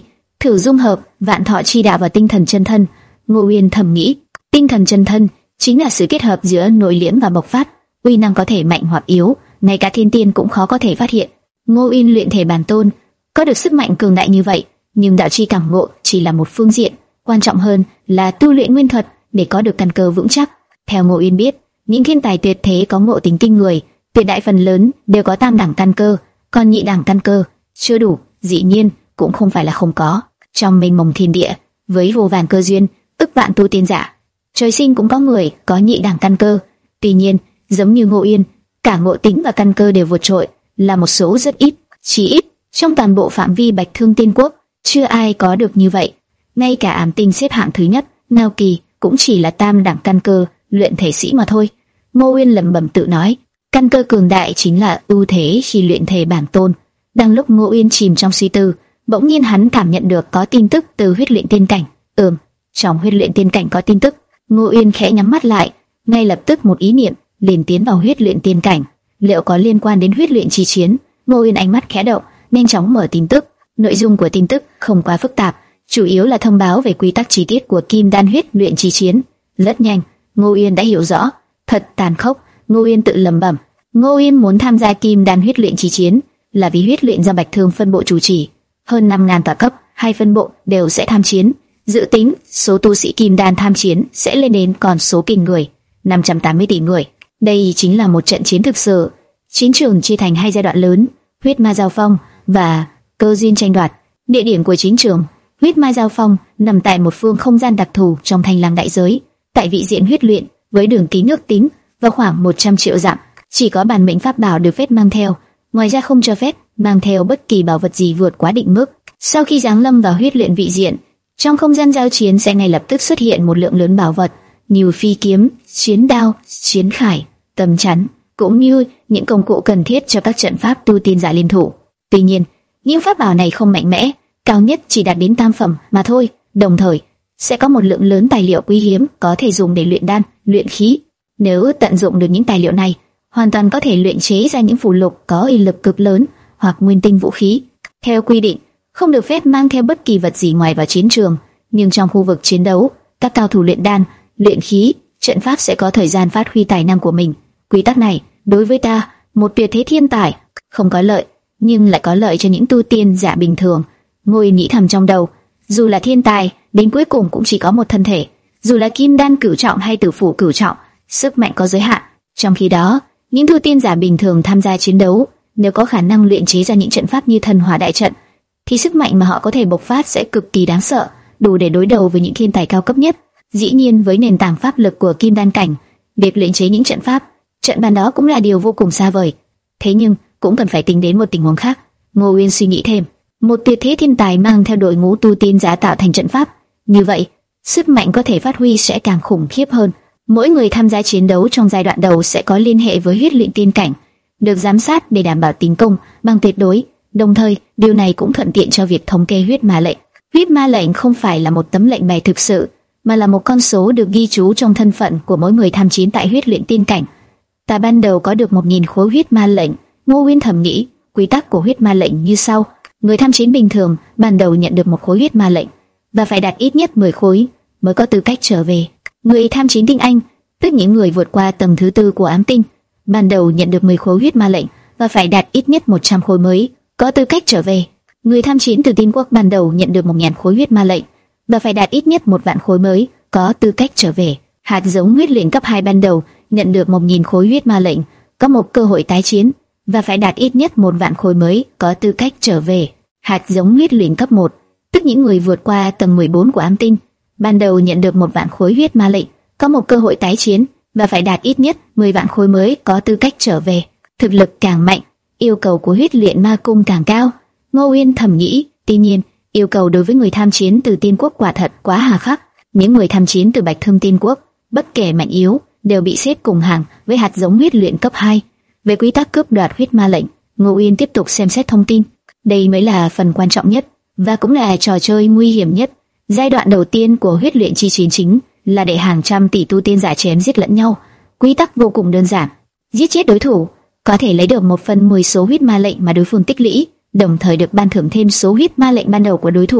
thử dung hợp vạn thọ chi đạo và tinh thần chân thân. Ngô Uyên thầm nghĩ, tinh thần chân thân chính là sự kết hợp giữa nội liễm và bộc phát, uy năng có thể mạnh hoặc yếu, ngay cả thiên tiên cũng khó có thể phát hiện. Ngô Uyên luyện thể bản tôn, có được sức mạnh cường đại như vậy, nhưng đạo chi cảm ngộ chỉ là một phương diện, quan trọng hơn là tu luyện nguyên thuật để có được căn cơ vững chắc. Theo Ngô Uyên biết, những thiên tài tuyệt thế có ngộ tính kinh người, tuyệt đại phần lớn đều có tam đẳng căn cơ, còn nhị đẳng căn cơ chưa đủ, dĩ nhiên cũng không phải là không có. Trong mênh mông thiên địa, với vô vàn cơ duyên, ức vạn tu tiên giả, trời sinh cũng có người có nhị đẳng căn cơ. Tuy nhiên, giống như Ngô Uyên, cả ngộ tính và căn cơ đều vượt trội, là một số rất ít, chỉ ít trong toàn bộ phạm vi Bạch Thương Tiên Quốc, chưa ai có được như vậy. Ngay cả Ám Tinh xếp hạng thứ nhất, Ngao Kỳ cũng chỉ là tam đẳng căn cơ, luyện thể sĩ mà thôi. Ngô Uyên lẩm bẩm tự nói, căn cơ cường đại chính là ưu thế khi luyện thể bản tôn. Đang lúc Ngô Uyên chìm trong suy tư, bỗng nhiên hắn cảm nhận được có tin tức từ huyết luyện tiên cảnh. Ừm, trong huyết luyện tiên cảnh có tin tức. Ngô Uyên khẽ nhắm mắt lại, ngay lập tức một ý niệm liền tiến vào huyết luyện tiên cảnh. Liệu có liên quan đến huyết luyện chi chiến? Ngô Uyên ánh mắt khẽ động, nhanh chóng mở tin tức. Nội dung của tin tức không quá phức tạp, chủ yếu là thông báo về quy tắc chi tiết của kim đan huyết luyện chi chiến. Rất nhanh, Ngô Uyên đã hiểu rõ. Thật tàn khốc, Ngô Uyên tự lẩm bẩm. Ngô Uyên muốn tham gia kim đan huyết luyện chi chiến là vì huyết luyện do Bạch Thương phân bộ chủ trì, hơn năm ngàn tòa cấp, hai phân bộ đều sẽ tham chiến. Dự tính số tu sĩ kim đan tham chiến sẽ lên đến con số kinh người, năm trăm tám mươi tỷ người. Đây chính là một trận chiến thực sự. Chiến trường chia thành hai giai đoạn lớn, huyết ma giao phong và cơ duyên tranh đoạt. Địa điểm của chiến trường, huyết ma giao phong nằm tại một phương không gian đặc thù trong Thanh Lang đại giới, tại vị diện huyết luyện, với đường kính ước tính vào khoảng một trăm triệu dặm. Chỉ có bản mệnh pháp bảo được phép mang theo, ngoài ra không cho phép mang theo bất kỳ bảo vật gì vượt quá định mức. Sau khi giáng lâm vào huyết luyện vị diện, trong không gian giao chiến sẽ ngay lập tức xuất hiện một lượng lớn bảo vật, như phi kiếm, chiến đao, chiến khải, tấm chắn, cũng như những công cụ cần thiết cho các trận pháp tu tiên giả liên thủ. Tuy nhiên, những pháp bảo này không mạnh mẽ, cao nhất chỉ đạt đến tam phẩm mà thôi. Đồng thời, sẽ có một lượng lớn tài liệu quý hiếm có thể dùng để luyện đan, luyện khí. Nếu tận dụng được những tài liệu này, hoàn toàn có thể luyện chế ra những phù lục có uy lực cực lớn hoặc nguyên tinh vũ khí. Theo quy định, không được phép mang theo bất kỳ vật gì ngoài vào chiến trường, nhưng trong khu vực chiến đấu, các cao thủ luyện đan, luyện khí, trận pháp sẽ có thời gian phát huy tài năng của mình. Quy tắc này, đối với ta, một tuyệt thế thiên tài, không có lợi, nhưng lại có lợi cho những tu tiên giả bình thường. Ngô Uyên nghĩ thầm trong đầu, dù là thiên tài, đến cuối cùng cũng chỉ có một thân thể, dù là kim đan cửu trọng hay tử phủ cửu trọng, sức mạnh có giới hạn. Trong khi đó, những tu tiên giả bình thường tham gia chiến đấu, nếu có khả năng luyện chế ra những trận pháp như thần hỏa đại trận, thì sức mạnh mà họ có thể bộc phát sẽ cực kỳ đáng sợ, đủ để đối đầu với những thiên tài cao cấp nhất. Dĩ nhiên, với nền tảng pháp lực của kim đan cảnh, việc luyện chế những trận pháp, trận bàn đó cũng là điều vô cùng xa vời. Thế nhưng cũng cần phải tính đến một tình huống khác. Ngô Uyên suy nghĩ thêm, một tuyệt thế thiên tài mang theo đội ngũ tu tiên giả tạo thành trận pháp, như vậy sức mạnh có thể phát huy sẽ càng khủng khiếp hơn. Mỗi người tham gia chiến đấu trong giai đoạn đầu sẽ có liên hệ với huyết luyện tiên cảnh, được giám sát để đảm bảo tính công bằng tuyệt đối. Đồng thời, điều này cũng thuận tiện cho việc thống kê huyết ma lệnh. Huyết ma lệnh không phải là một tấm lệnh bài thực sự, mà là một con số được ghi chú trong thân phận của mỗi người tham chiến tại huyết luyện tiên cảnh. Ta ban đầu có được một nghìn khối huyết ma lệnh. Ngô Uyên thầm nghĩ, quy tắc của huyết ma lệnh như sau: người tham chiến bình thường ban đầu nhận được một khối huyết ma lệnh và phải đạt ít nhất mười khối mới có tư cách trở về. Người tham chiến tinh anh, tức những người vượt qua tầng thứ tư của ám tinh, ban đầu nhận được mười khối huyết ma lệnh và phải đạt ít nhất một trăm khối mới có tư cách trở về. Người tham chiến từ tiên quốc ban đầu nhận được một nghìn khối huyết ma lệnh và phải đạt ít nhất một vạn khối mới có tư cách trở về. Hạt giống huyết luyện cấp hai ban đầu nhận được một nghìn khối huyết ma lệnh, có một cơ hội tái chiến và phải đạt ít nhất một vạn khối mới có tư cách trở về. Hạt giống huyết luyện cấp một, tức những người vượt qua tầng mười bốn của ám tinh, ban đầu nhận được một vạn khối huyết ma lệnh, có một cơ hội tái chiến và phải đạt ít nhất mười vạn khối mới có tư cách trở về. Thực lực càng mạnh, yêu cầu của huyết luyện ma cung càng cao. Ngô Uyên thầm nghĩ. Tuy nhiên, yêu cầu đối với người tham chiến từ tiên quốc quả thật quá hà khắc. Những người tham chiến từ Bạch Thương Tiên Quốc, bất kể mạnh yếu, đều bị xếp cùng hàng với hạt giống huyết luyện cấp hai. Về quy tắc cướp đoạt huyết ma lệnh, Ngô Uyên tiếp tục xem xét thông tin. Đây mới là phần quan trọng nhất và cũng là trò chơi nguy hiểm nhất. Giai đoạn đầu tiên của huyết luyện chi chiến chính là để hàng trăm tỷ tu tiên giả chém giết lẫn nhau. Quy tắc vô cùng đơn giản: giết chết đối thủ, có thể lấy được một phần mười số huyết ma lệnh mà đối phương tích lũy, đồng thời được ban thưởng thêm số huyết ma lệnh ban đầu của đối thủ.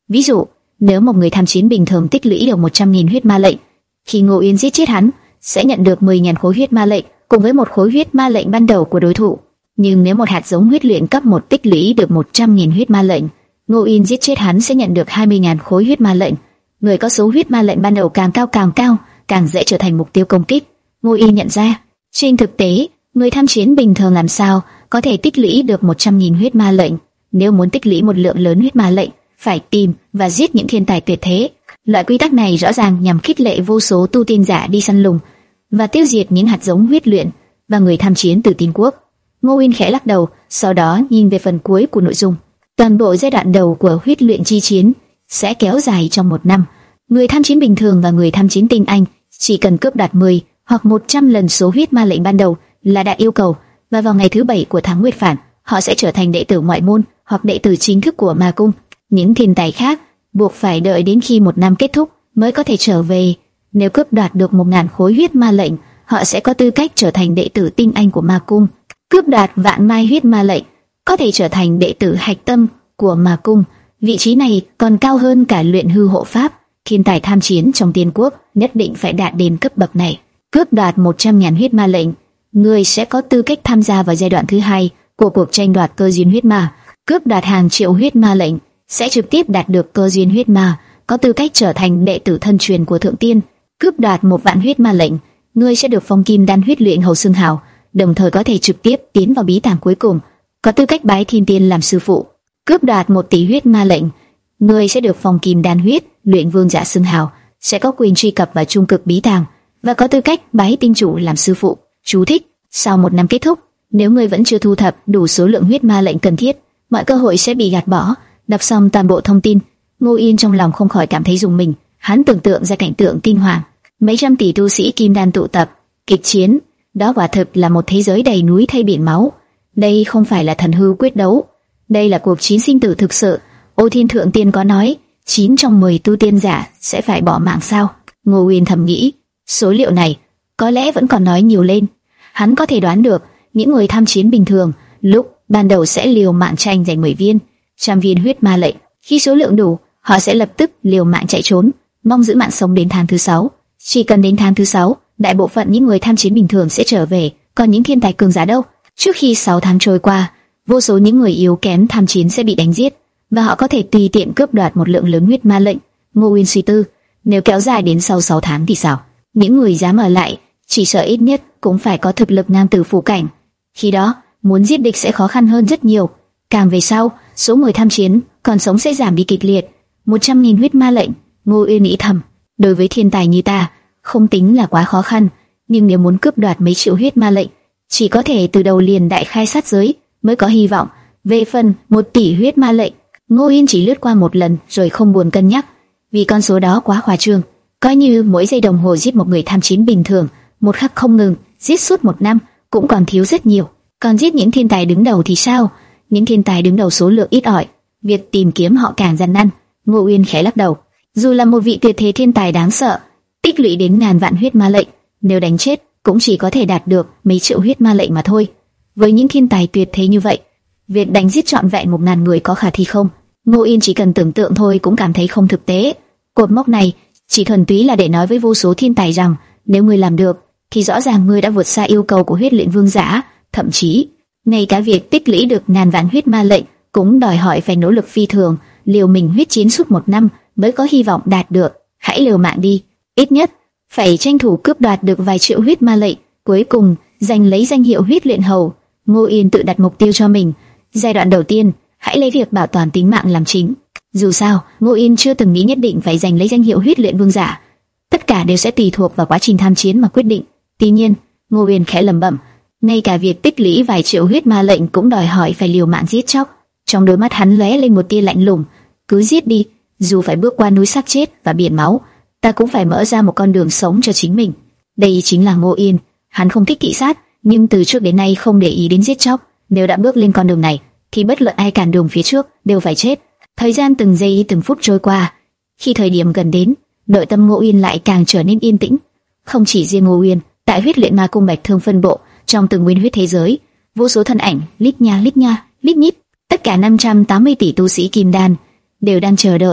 Ví dụ, nếu một người tham chiến bình thường tích lũy được một trăm nghìn huyết ma lệnh, khi Ngô Uyên giết chết hắn, sẽ nhận được mười nghìn khối huyết ma lệnh, cùng với một khối huyết ma lệnh ban đầu của đối thủ. Nhưng nếu một hạt giống huyết luyện cấp một tích lũy được một trăm nghìn huyết ma lệnh, Ngô Uyên giết chết hắn sẽ nhận được hai mươi nghìn khối huyết ma lệnh. Người có số huyết ma lệnh ban đầu càng cao càng cao, càng dễ trở thành mục tiêu công kích. Ngô Uyên nhận ra, trên thực tế, người tham chiến bình thường làm sao có thể tích lũy được một trăm nghìn huyết ma lệnh. Nếu muốn tích lũy một lượng lớn huyết ma lệnh, phải tìm và giết những thiên tài tuyệt thế. Loại quy tắc này rõ ràng nhằm khích lệ vô số tu tiên giả đi săn lùng và tiêu diệt những hạt giống huyết luyện và người tham chiến từ Tiên Quốc. Ngô Uyên khẽ lắc đầu, sau đó nhìn về phần cuối của nội dung. Toàn bộ giai đoạn đầu của huyết luyện chi chiến sẽ kéo dài trong một năm. Người tham chiến bình thường và người tham chiến tinh anh chỉ cần cướp đoạt mười hoặc một trăm lần số huyết ma lệnh ban đầu là đạt yêu cầu, và vào ngày thứ bảy của tháng Nguyệt Phản, họ sẽ trở thành đệ tử ngoại môn hoặc đệ tử chính thức của Ma Cung. Những thiên tài khác buộc phải đợi đến khi một năm kết thúc mới có thể trở về. Nếu cướp đoạt được một ngàn khối huyết ma lệnh, họ sẽ có tư cách trở thành đệ tử tinh anh của Ma Cung. Cướp đoạt vạn mai huyết ma lệnh, có thể trở thành đệ tử hạch tâm của Ma Cung. Vị trí này còn cao hơn cả luyện hư hộ pháp. Thiên tài tham chiến trong Tiên Quốc nhất định phải đạt đến cấp bậc này. Cướp đoạt một trăm nghìn huyết ma lệnh, người sẽ có tư cách tham gia vào giai đoạn thứ hai của cuộc tranh đoạt cơ duyên huyết ma. Cướp đoạt hàng triệu huyết ma lệnh sẽ trực tiếp đạt được cơ duyên huyết ma, có tư cách trở thành đệ tử thân truyền của Thượng Tiên. Cướp đoạt một vạn huyết ma lệnh, người sẽ được phong kim đan huyết luyện hầu xương hào, đồng thời có thể trực tiếp tiến vào bí tàng cuối cùng, có tư cách bái Thiên Tiên làm sư phụ. Cướp đoạt một tỷ huyết ma lệnh, người sẽ được phong kim đan huyết luyện vương giả xương hào, sẽ có quyền truy cập vào trung cực bí tàng và có tư cách bái tinh chủ làm sư phụ. Chú thích: sau một năm kết thúc, nếu người vẫn chưa thu thập đủ số lượng huyết ma lệnh cần thiết, mọi cơ hội sẽ bị gạt bỏ. Đọc xong toàn bộ thông tin, Ngô Yên trong lòng không khỏi cảm thấy rùng mình. Hắn tưởng tượng ra cảnh tượng kinh hoàng, mấy trăm tỷ tu sĩ kim đan tụ tập, kịch chiến. Đó quả thực là một thế giới đầy núi thây biển máu. Đây không phải là thần hư quyết đấu, đây là cuộc chiến sinh tử thực sự. Ô Thiên Thượng Tiên có nói, chín trong mười tu tiên giả sẽ phải bỏ mạng sao? Ngô Uyên thầm nghĩ, số liệu này có lẽ vẫn còn nói nhiều lên. Hắn có thể đoán được, những người tham chiến bình thường lúc ban đầu sẽ liều mạng tranh giành mười viên, trăm viên huyết ma lệnh. Khi số lượng đủ, họ sẽ lập tức liều mạng chạy trốn, mong giữ mạng sống đến tháng thứ sáu. Chỉ cần đến tháng thứ sáu, đại bộ phận những người tham chiến bình thường sẽ trở về. Còn những thiên tài cường giả đâu? Trước khi sáu tháng trôi qua, vô số những người yếu kém tham chiến sẽ bị đánh giết, và họ có thể tùy tiện cướp đoạt một lượng lớn huyết ma lệnh. Ngô Uyên suy tư, nếu kéo dài đến sau sáu tháng thì sao? Những người dám ở lại, chỉ sợ ít nhất cũng phải có thực lực nam tử phủ cảnh. Khi đó, muốn giết địch sẽ khó khăn hơn rất nhiều. Càng về sau, số người tham chiến còn sống sẽ giảm đi kịch liệt. Một trăm nghìn huyết ma lệnh, Ngô Uyên nghĩ thầm, đối với thiên tài như ta, không tính là quá khó khăn. Nhưng nếu muốn cướp đoạt mấy triệu huyết ma lệnh, chỉ có thể từ đầu liền đại khai sát giới mới có hy vọng. Về phần một tỷ huyết ma lệnh, Ngô Uyên chỉ lướt qua một lần rồi không buồn cân nhắc, vì con số đó quá khoa trương. Coi như mỗi giây đồng hồ giết một người tham chiến bình thường, một khắc không ngừng, giết suốt một năm, cũng còn thiếu rất nhiều. Còn giết những thiên tài đứng đầu thì sao? Những thiên tài đứng đầu số lượng ít ỏi, việc tìm kiếm họ càng gian nan. Ngô Uyên khẽ lắc đầu. Dù là một vị tuyệt thế thiên tài đáng sợ, tích lũy đến ngàn vạn huyết ma lệnh, nếu đánh chết cũng chỉ có thể đạt được mấy triệu huyết ma lệnh mà thôi. Với những thiên tài tuyệt thế như vậy, việc đánh giết trọn vẹn một ngàn người có khả thi không? Ngô Yên chỉ cần tưởng tượng thôi cũng cảm thấy không thực tế. Cột mốc này chỉ thuần túy là để nói với vô số thiên tài rằng, nếu ngươi làm được, thì rõ ràng ngươi đã vượt xa yêu cầu của huyết luyện vương giả. Thậm chí, ngay cả việc tích lũy được ngàn vạn huyết ma lệnh cũng đòi hỏi phải nỗ lực phi thường, liều mình huyết chiến suốt một năm mới có hy vọng đạt được. Hãy liều mạng đi, ít nhất phải tranh thủ cướp đoạt được vài triệu huyết ma lệnh, cuối cùng giành lấy danh hiệu huyết luyện hầu. Ngô Yên tự đặt mục tiêu cho mình. Giai đoạn đầu tiên, hãy lấy việc bảo toàn tính mạng làm chính. Dù sao, Ngô Yên chưa từng nghĩ nhất định phải giành lấy danh hiệu huyết luyện vương giả. Tất cả đều sẽ tùy thuộc vào quá trình tham chiến mà quyết định. Tuy nhiên, Ngô Yên khẽ lẩm bẩm, ngay cả việc tích lũy vài triệu huyết ma lệnh cũng đòi hỏi phải liều mạng giết chóc. Trong đôi mắt hắn lóe lên một tia lạnh lùng, cứ giết đi, dù phải bước qua núi xác chết và biển máu, ta cũng phải mở ra một con đường sống cho chính mình. Đây chính là Ngô Yên. Hắn không thích kỵ sát, nhưng từ trước đến nay không để ý đến giết chóc. Nếu đã bước lên con đường này, thì bất luận ai cản đường phía trước đều phải chết. Thời gian từng giây từng phút trôi qua. Khi thời điểm gần đến, nội tâm Ngô Uyên lại càng trở nên yên tĩnh. Không chỉ riêng Ngô Uyên, tại huyết luyện ma cung Bạch Thương phân bộ, trong từng nguyên huyết thế giới, vô số thân ảnh lít nha lít nha, lít nhít, tất cả năm trăm tám mươi tỷ tu sĩ kim đan đều đang chờ đợi,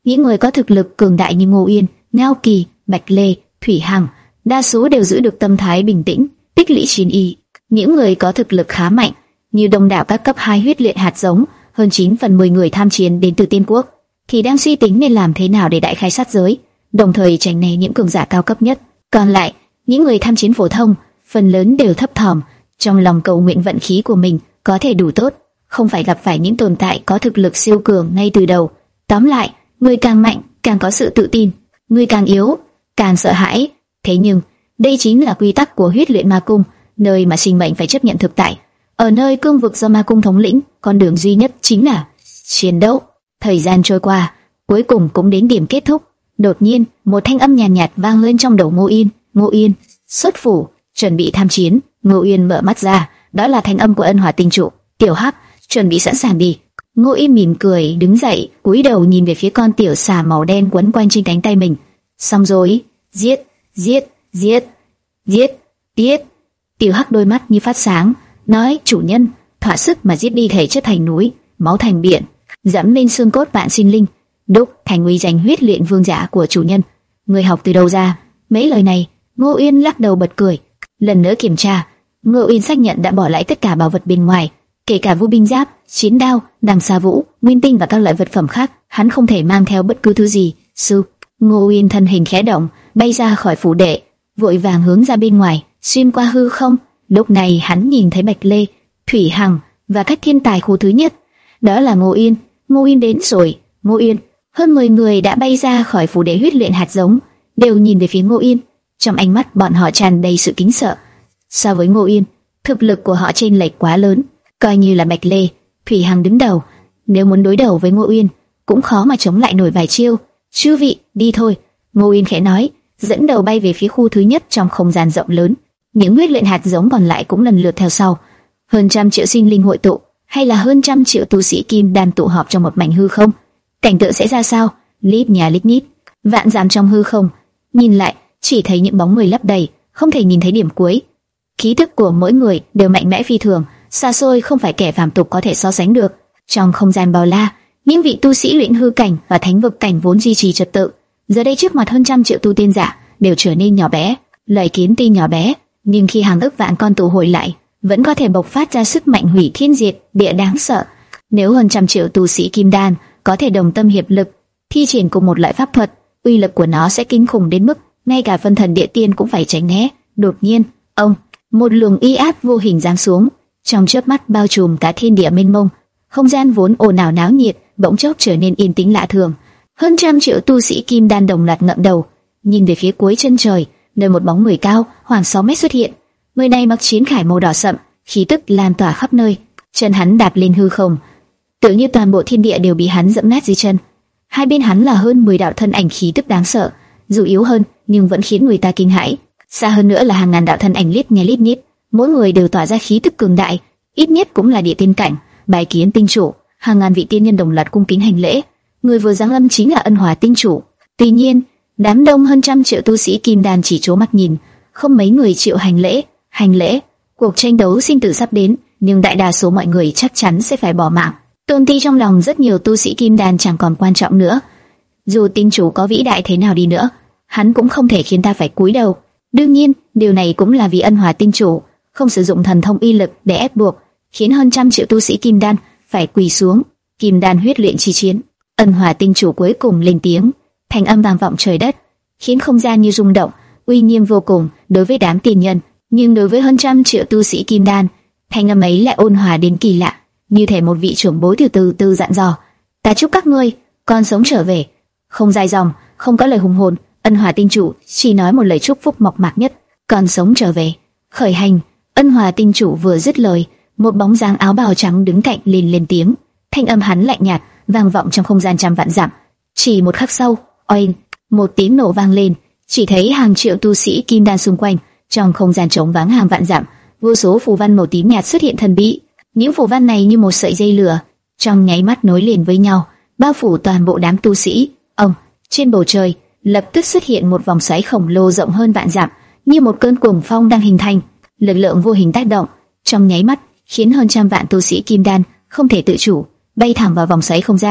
Những người có thực lực cường đại như Ngô Uyên, Ngao Kỳ, Bạch Lê, Thủy Hằng, đa số đều giữ được tâm thái bình tĩnh, tích lũy chiến ý. Những người có thực lực khá mạnh, như đông đảo các cấp hai huyết luyện hạt giống, hơn chín phần mười người tham chiến đến từ Tiên Quốc, thì đang suy tính nên làm thế nào để đại khai sát giới, đồng thời tránh né những cường giả cao cấp nhất. Còn lại, những người tham chiến phổ thông, phần lớn đều thấp thỏm, trong lòng cầu nguyện vận khí của mình có thể đủ tốt, không phải gặp phải những tồn tại có thực lực siêu cường ngay từ đầu. Tóm lại, người càng mạnh càng có sự tự tin, người càng yếu càng sợ hãi. Thế nhưng, đây chính là quy tắc của huyết luyện ma cung, nơi mà sinh mệnh phải chấp nhận thực tại. Ở nơi cương vực do ma cung thống lĩnh, con đường duy nhất chính là chiến đấu. Thời gian trôi qua, cuối cùng cũng đến điểm kết thúc. Đột nhiên, một thanh âm nhàn nhạt, nhạt vang lên trong đầu Ngô Yên. Ngô Yên, xuất phủ, chuẩn bị tham chiến. Ngô Yên mở mắt ra, đó là thanh âm của Ân Hỏa Tinh Trụ. Tiểu Hắc, chuẩn bị sẵn sàng đi. Ngô Yên mỉm cười, đứng dậy, cúi đầu nhìn về phía con tiểu xà màu đen quấn quanh trên cánh tay mình. Xong rồi, giết, giết, giết, giết, giết. Tiểu Hắc đôi mắt như phát sáng, nói: chủ nhân, thỏa sức mà giết đi thể chất thành núi, máu thành biển, dẫm lên xương cốt vạn sinh linh, đúc thành uy danh huyết luyện vương giả của chủ nhân. Người học từ đâu ra mấy lời này? Ngô Uyên lắc đầu bật cười. Lần nữa kiểm tra, Ngô Uyên xác nhận đã bỏ lại tất cả bảo vật bên ngoài, kể cả vũ binh giáp, chiến đao, đằng xà vũ, nguyên tinh và các loại vật phẩm khác. Hắn không thể mang theo bất cứ thứ gì. Sư, Ngô Uyên thân hình khẽ động, bay ra khỏi phủ đệ, vội vàng hướng ra bên ngoài, xuyên qua hư không. Lúc này hắn nhìn thấy Bạch Lê, Thủy Hằng và các thiên tài khu thứ nhất. Đó là Ngô Uyên. Ngô Uyên đến rồi. Ngô Uyên. Hơn mười người đã bay ra khỏi phủ đệ huyết luyện hạt giống, đều nhìn về phía Ngô Uyên. Trong ánh mắt bọn họ tràn đầy sự kính sợ. So với Ngô Uyên, thực lực của họ chênh lệch quá lớn. Coi như là Bạch Lê, Thủy Hằng đứng đầu, nếu muốn đối đầu với Ngô Uyên, cũng khó mà chống lại nổi vài chiêu. Chư vị, đi thôi. Ngô Uyên khẽ nói, dẫn đầu bay về phía khu thứ nhất trong không gian rộng lớn. Những huyết luyện hạt giống còn lại cũng lần lượt theo sau. Hơn trăm triệu sinh linh hội tụ, hay là hơn trăm triệu tu sĩ kim đan tụ họp trong một mảnh hư không, cảnh tượng sẽ ra sao? Lít nhà lít nhít, vạn dặm trong hư không, nhìn lại chỉ thấy những bóng người lấp đầy, không thể nhìn thấy điểm cuối. Khí tức của mỗi người đều mạnh mẽ phi thường, xa xôi không phải kẻ phàm tục có thể so sánh được. Trong không gian bao la, những vị tu sĩ luyện hư cảnh và thánh vực cảnh vốn duy trì trật tự, giờ đây trước mặt hơn trăm triệu tu tiên giả đều trở nên nhỏ bé. Lời kiến tuy nhỏ bé, nhưng khi hàng ức vạn con tụ hội lại, vẫn có thể bộc phát ra sức mạnh hủy thiên diệt địa đáng sợ. Nếu hơn trăm triệu tu sĩ kim đan có thể đồng tâm hiệp lực, thi triển cùng một loại pháp thuật, uy lực của nó sẽ kinh khủng đến mức ngay cả phân thần địa tiên cũng phải tránh né. Đột nhiên, ông, một luồng uy áp vô hình giáng xuống, trong chớp mắt bao trùm cả thiên địa mênh mông. Không gian vốn ồn ào náo nhiệt, bỗng chốc trở nên yên tĩnh lạ thường. Hơn trăm triệu tu sĩ kim đan đồng loạt ngậm đầu, nhìn về phía cuối chân trời, nơi một bóng người cao khoảng sáu mét xuất hiện. Người này mặc chiến khải màu đỏ sậm, khí tức lan tỏa khắp nơi. Chân hắn đạp lên hư không, tự như toàn bộ thiên địa đều bị hắn dẫm nát dưới chân. Hai bên hắn là hơn mười đạo thân ảnh khí tức đáng sợ, dù yếu hơn nhưng vẫn khiến người ta kinh hãi. Xa hơn nữa là hàng ngàn đạo thân ảnh lít nha lít nhít, mỗi người đều tỏa ra khí tức cường đại, ít nhất cũng là địa tiên cảnh. Bái kiến tinh chủ. Hàng ngàn vị tiên nhân đồng loạt cung kính hành lễ. Người vừa giáng lâm chính là Ân Hỏa Tinh Chủ. Tuy nhiên, đám đông hơn trăm triệu tu sĩ kim đan chỉ trố mắt nhìn, không mấy người chịu hành lễ. Hành lễ. Cuộc tranh đấu sinh tử sắp đến, nhưng đại đa số mọi người chắc chắn sẽ phải bỏ mạng. Tôn ti trong lòng rất nhiều tu sĩ kim đan chẳng còn quan trọng nữa. Dù tinh chủ có vĩ đại thế nào đi nữa, hắn cũng không thể khiến ta phải cúi đầu. Đương nhiên, điều này cũng là vì Ân Hỏa Tinh Chủ không sử dụng thần thông uy lực để ép buộc, khiến hơn trăm triệu tu sĩ kim đan phải quỳ xuống. Kim đan huyết luyện chi chiến. Ân Hỏa Tinh Chủ cuối cùng lên tiếng, thanh âm vang vọng trời đất, khiến không gian như rung động, uy nghiêm vô cùng đối với đám tiền nhân, nhưng đối với hơn trăm triệu tu sĩ kim đan, thanh âm ấy lại ôn hòa đến kỳ lạ, như thể một vị trưởng bối từ từ từ dặn dò: "Ta chúc các ngươi con sống trở về." Không dài dòng, không có lời hùng hồn, Ân Hỏa Tinh Chủ chỉ nói một lời chúc phúc mộc mạc nhất: "Con sống trở về." Khởi hành. Ân Hỏa Tinh Chủ vừa dứt lời, một bóng dáng áo bào trắng đứng cạnh liền lên tiếng, thanh âm hắn lạnh nhạt vang vọng trong không gian trăm vạn dặm. Chỉ một khắc sau, oanh, một tiếng nổ vang lên, chỉ thấy hàng triệu tu sĩ kim đan xung quanh, trong không gian trống vắng hàng vạn dặm, vô số phù văn màu tím nhạt xuất hiện thần bí. Những phù văn này như một sợi dây lửa, trong nháy mắt nối liền với nhau, bao phủ toàn bộ đám tu sĩ. Ông, trên bầu trời lập tức xuất hiện một vòng xoáy khổng lồ rộng hơn vạn dặm, như một cơn cuồng phong đang hình thành. Lực lượng vô hình tác động, trong nháy mắt khiến hơn trăm vạn tu sĩ kim đan không thể tự chủ bay thẳng vào vòng xoáy không gian.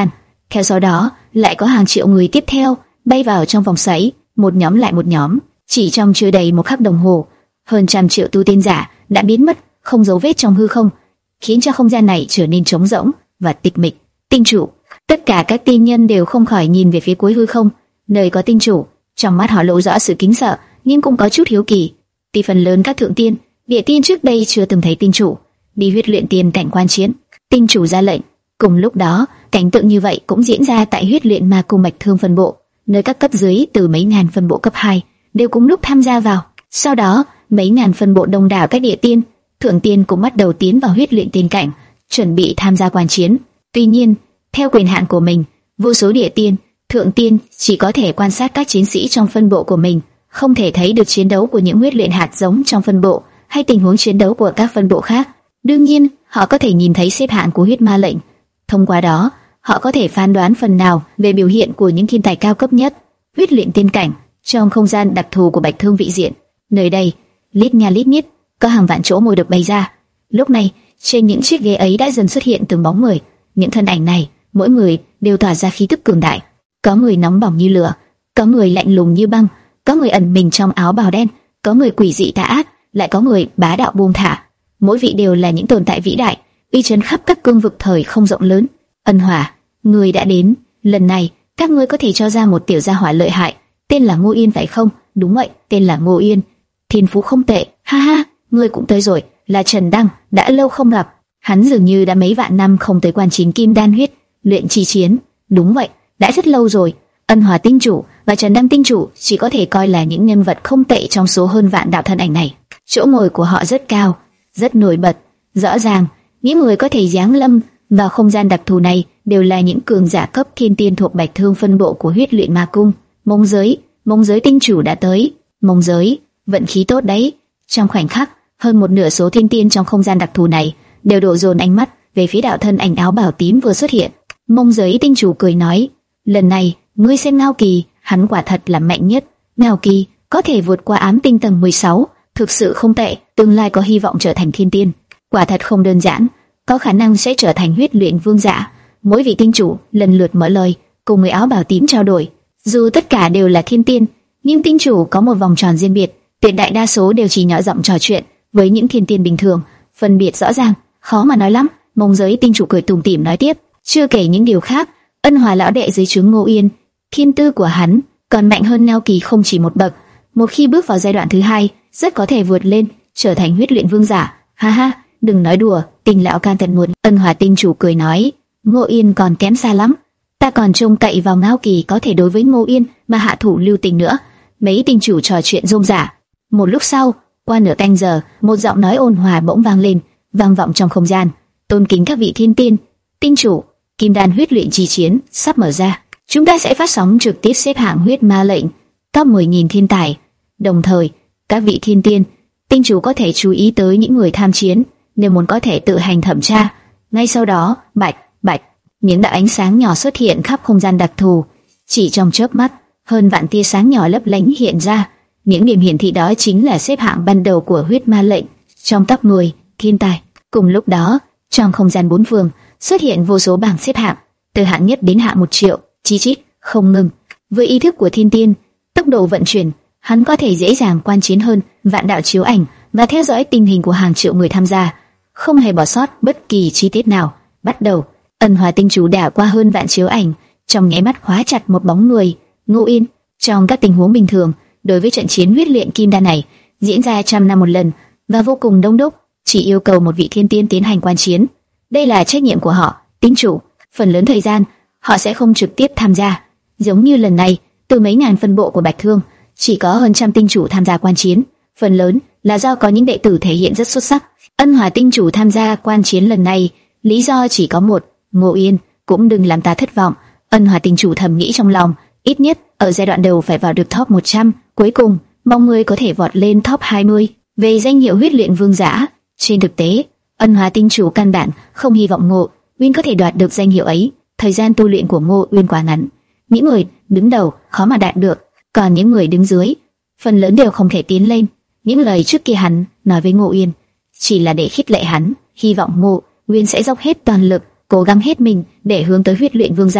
Theo sau đó, lại có hàng triệu người tiếp theo bay vào trong vòng xoáy, một nhóm lại một nhóm. Chỉ trong chưa đầy một khắc đồng hồ, hơn trăm triệu tu tiên giả đã biến mất không dấu vết trong hư không, khiến cho không gian này trở nên trống rỗng và tịch mịch. Tinh chủ, tất cả các tiên nhân đều không khỏi nhìn về phía cuối hư không, nơi có tinh chủ. Trong mắt họ lộ rõ sự kính sợ, nhưng cũng có chút hiếu kỳ. Tỷ phần lớn các thượng tiên, địa tiên trước đây chưa từng thấy tinh chủ đi huyết luyện tiên cảnh quan chiến. Tinh chủ ra lệnh. Cùng lúc đó, cảnh tượng như vậy cũng diễn ra tại huyết luyện ma cung Bạch Thương phân bộ, nơi các cấp dưới từ mấy ngàn phân bộ cấp hai đều cùng lúc tham gia vào. Sau đó, mấy ngàn phân bộ đông đảo các địa tiên, thượng tiên cũng bắt đầu tiến vào huyết luyện tiên cảnh, chuẩn bị tham gia quan chiến. Tuy nhiên, theo quyền hạn của mình, vô số địa tiên, thượng tiên chỉ có thể quan sát các chiến sĩ trong phân bộ của mình, không thể thấy được chiến đấu của những huyết luyện hạt giống trong phân bộ hay tình huống chiến đấu của các phân bộ khác. Đương nhiên, họ có thể nhìn thấy xếp hạng của huyết ma lệnh. Thông qua đó, họ có thể phán đoán phần nào về biểu hiện của những thiên tài cao cấp nhất. Huyết luyện tiên cảnh trong không gian đặc thù của Bạch Thương vị diện, nơi đây lít nha lít nhít có hàng vạn chỗ ngồi được bày ra. Lúc này, trên những chiếc ghế ấy đã dần xuất hiện từng bóng người. Những thân ảnh này, mỗi người đều tỏa ra khí tức cường đại. Có người nóng bỏng như lửa, có người lạnh lùng như băng, có người ẩn mình trong áo bào đen, có người quỷ dị tà ác, lại có người bá đạo buông thả. Mỗi vị đều là những tồn tại vĩ đại, uy chấn khắp các cương vực thời không rộng lớn. Ân Hỏa, người đã đến. Lần này, các ngươi có thể cho ra một tiểu gia hỏa lợi hại, tên là Ngô Yên phải không? Đúng vậy, tên là Ngô Yên. Thiên phú không tệ. Ha ha, ngươi cũng tới rồi. Là Trần Đăng, đã lâu không gặp. Hắn dường như đã mấy vạn năm không tới quan chiến kim đan huyết luyện chi chiến. Đúng vậy, đã rất lâu rồi. Ân Hỏa tinh chủ và Trần Đăng tinh chủ chỉ có thể coi là những nhân vật không tệ trong số hơn vạn đạo thân ảnh này. Chỗ ngồi của họ rất cao, rất nổi bật. Rõ ràng, những người có thể giáng lâm vào không gian đặc thù này đều là những cường giả cấp thiên tiên thuộc Bạch Thương phân bộ của huyết luyện ma cung. Mông giới, mông giới tinh chủ đã tới. Mông giới, vận khí tốt đấy. Trong khoảnh khắc, hơn một nửa số thiên tiên trong không gian đặc thù này đều đổ dồn ánh mắt về phía đạo thân ảnh áo bào tím vừa xuất hiện. Mông giới tinh chủ cười nói, lần này ngươi xem Ngao Kỳ, hắn quả thật là mạnh nhất. Ngao Kỳ có thể vượt qua ám tinh tầng mười sáu, thực sự không tệ, tương lai có hy vọng trở thành thiên tiên. Quả thật không đơn giản, có khả năng sẽ trở thành huyết luyện vương giả. Mỗi vị tinh chủ lần lượt mở lời, cùng người áo bào tím trao đổi. Dù tất cả đều là thiên tiên, nhưng tinh chủ có một vòng tròn riêng biệt, tuyệt đại đa số đều chỉ nhỏ giọng trò chuyện với những thiên tiên bình thường, phân biệt rõ ràng, khó mà nói lắm. Mông giới tinh chủ cười tủm tỉm nói tiếp, chưa kể những điều khác, Ân Hỏa lão đệ dưới trướng Ngô Yên, thiên tư của hắn còn mạnh hơn Ngao Kỳ không chỉ một bậc. Một khi bước vào giai đoạn thứ hai, rất có thể vượt lên, trở thành huyết luyện vương giả. Ha ha, đừng nói đùa, Tình lão can tận muốn. Ân Hỏa tinh chủ cười nói, Ngô Yên còn kém xa lắm, ta còn trông cậy vào Ngao Kỳ có thể đối với Ngô Yên mà hạ thủ lưu tình nữa. Mấy tinh chủ trò chuyện rôm rả. Một lúc sau, qua nửa canh giờ, một giọng nói ôn hòa bỗng vang lên, vang vọng trong không gian. Tôn kính các vị thiên tiên, tinh chủ, kim đan huyết luyện chi chiến sắp mở ra. Chúng ta sẽ phát sóng trực tiếp xếp hạng huyết ma lệnh, top mười nghìn thiên tài. Đồng thời, các vị thiên tiên, tinh chủ có thể chú ý tới những người tham chiến, nếu muốn có thể tự hành thẩm tra. Ngay sau đó, bạch, bạch, những đạo ánh sáng nhỏ xuất hiện khắp không gian đặc thù. Chỉ trong chớp mắt, hơn vạn tia sáng nhỏ lấp lánh hiện ra. Những điểm hiển thị đó chính là xếp hạng ban đầu của huyết ma lệnh trong top mười thiên tài. Cùng lúc đó, trong không gian bốn phương xuất hiện vô số bảng xếp hạng, từ hạng nhất đến hạng một triệu, chi chít không ngừng. Với ý thức của thiên tiên, tốc độ vận chuyển, hắn có thể dễ dàng quan chiến hơn vạn đạo chiếu ảnh và theo dõi tình hình của hàng triệu người tham gia, không hề bỏ sót bất kỳ chi tiết nào. Bắt đầu, Ân Hỏa tinh chủ đảo qua hơn vạn chiếu ảnh, trong nháy mắt khóa chặt một bóng người, Ngô Yên. Trong các tình huống bình thường, đối với trận chiến huyết luyện kim đan này diễn ra trăm năm một lần và vô cùng đông đúc, chỉ yêu cầu một vị thiên tiên tiến hành quan chiến. Đây là trách nhiệm của họ, tinh chủ. Phần lớn thời gian, họ sẽ không trực tiếp tham gia. Giống như lần này, từ mấy ngàn phân bộ của Bạch Thương, chỉ có hơn trăm tinh chủ tham gia quan chiến. Phần lớn là do có những đệ tử thể hiện rất xuất sắc. Ân Hỏa tinh chủ tham gia quan chiến lần này, lý do chỉ có một, Ngô Yên. Cũng đừng làm ta thất vọng. Ân Hỏa tinh chủ thầm nghĩ trong lòng, ít nhất ở giai đoạn đầu phải vào được top một trăm, cuối cùng mong người có thể vọt lên top hai mươi về danh hiệu huyết luyện vương giả. Trên thực tế, Ân Hỏa tinh chủ căn bản không hy vọng Ngô Uyên có thể đoạt được danh hiệu ấy. Thời gian tu luyện của Ngô Uyên quá ngắn, những người đứng đầu khó mà đạt được, còn những người đứng dưới phần lớn đều không thể tiến lên. Những lời trước kia hắn nói với Ngô Uyên chỉ là để khích lệ hắn, hy vọng Ngô Uyên sẽ dốc hết toàn lực, cố gắng hết mình để hướng tới huyết luyện vương giả.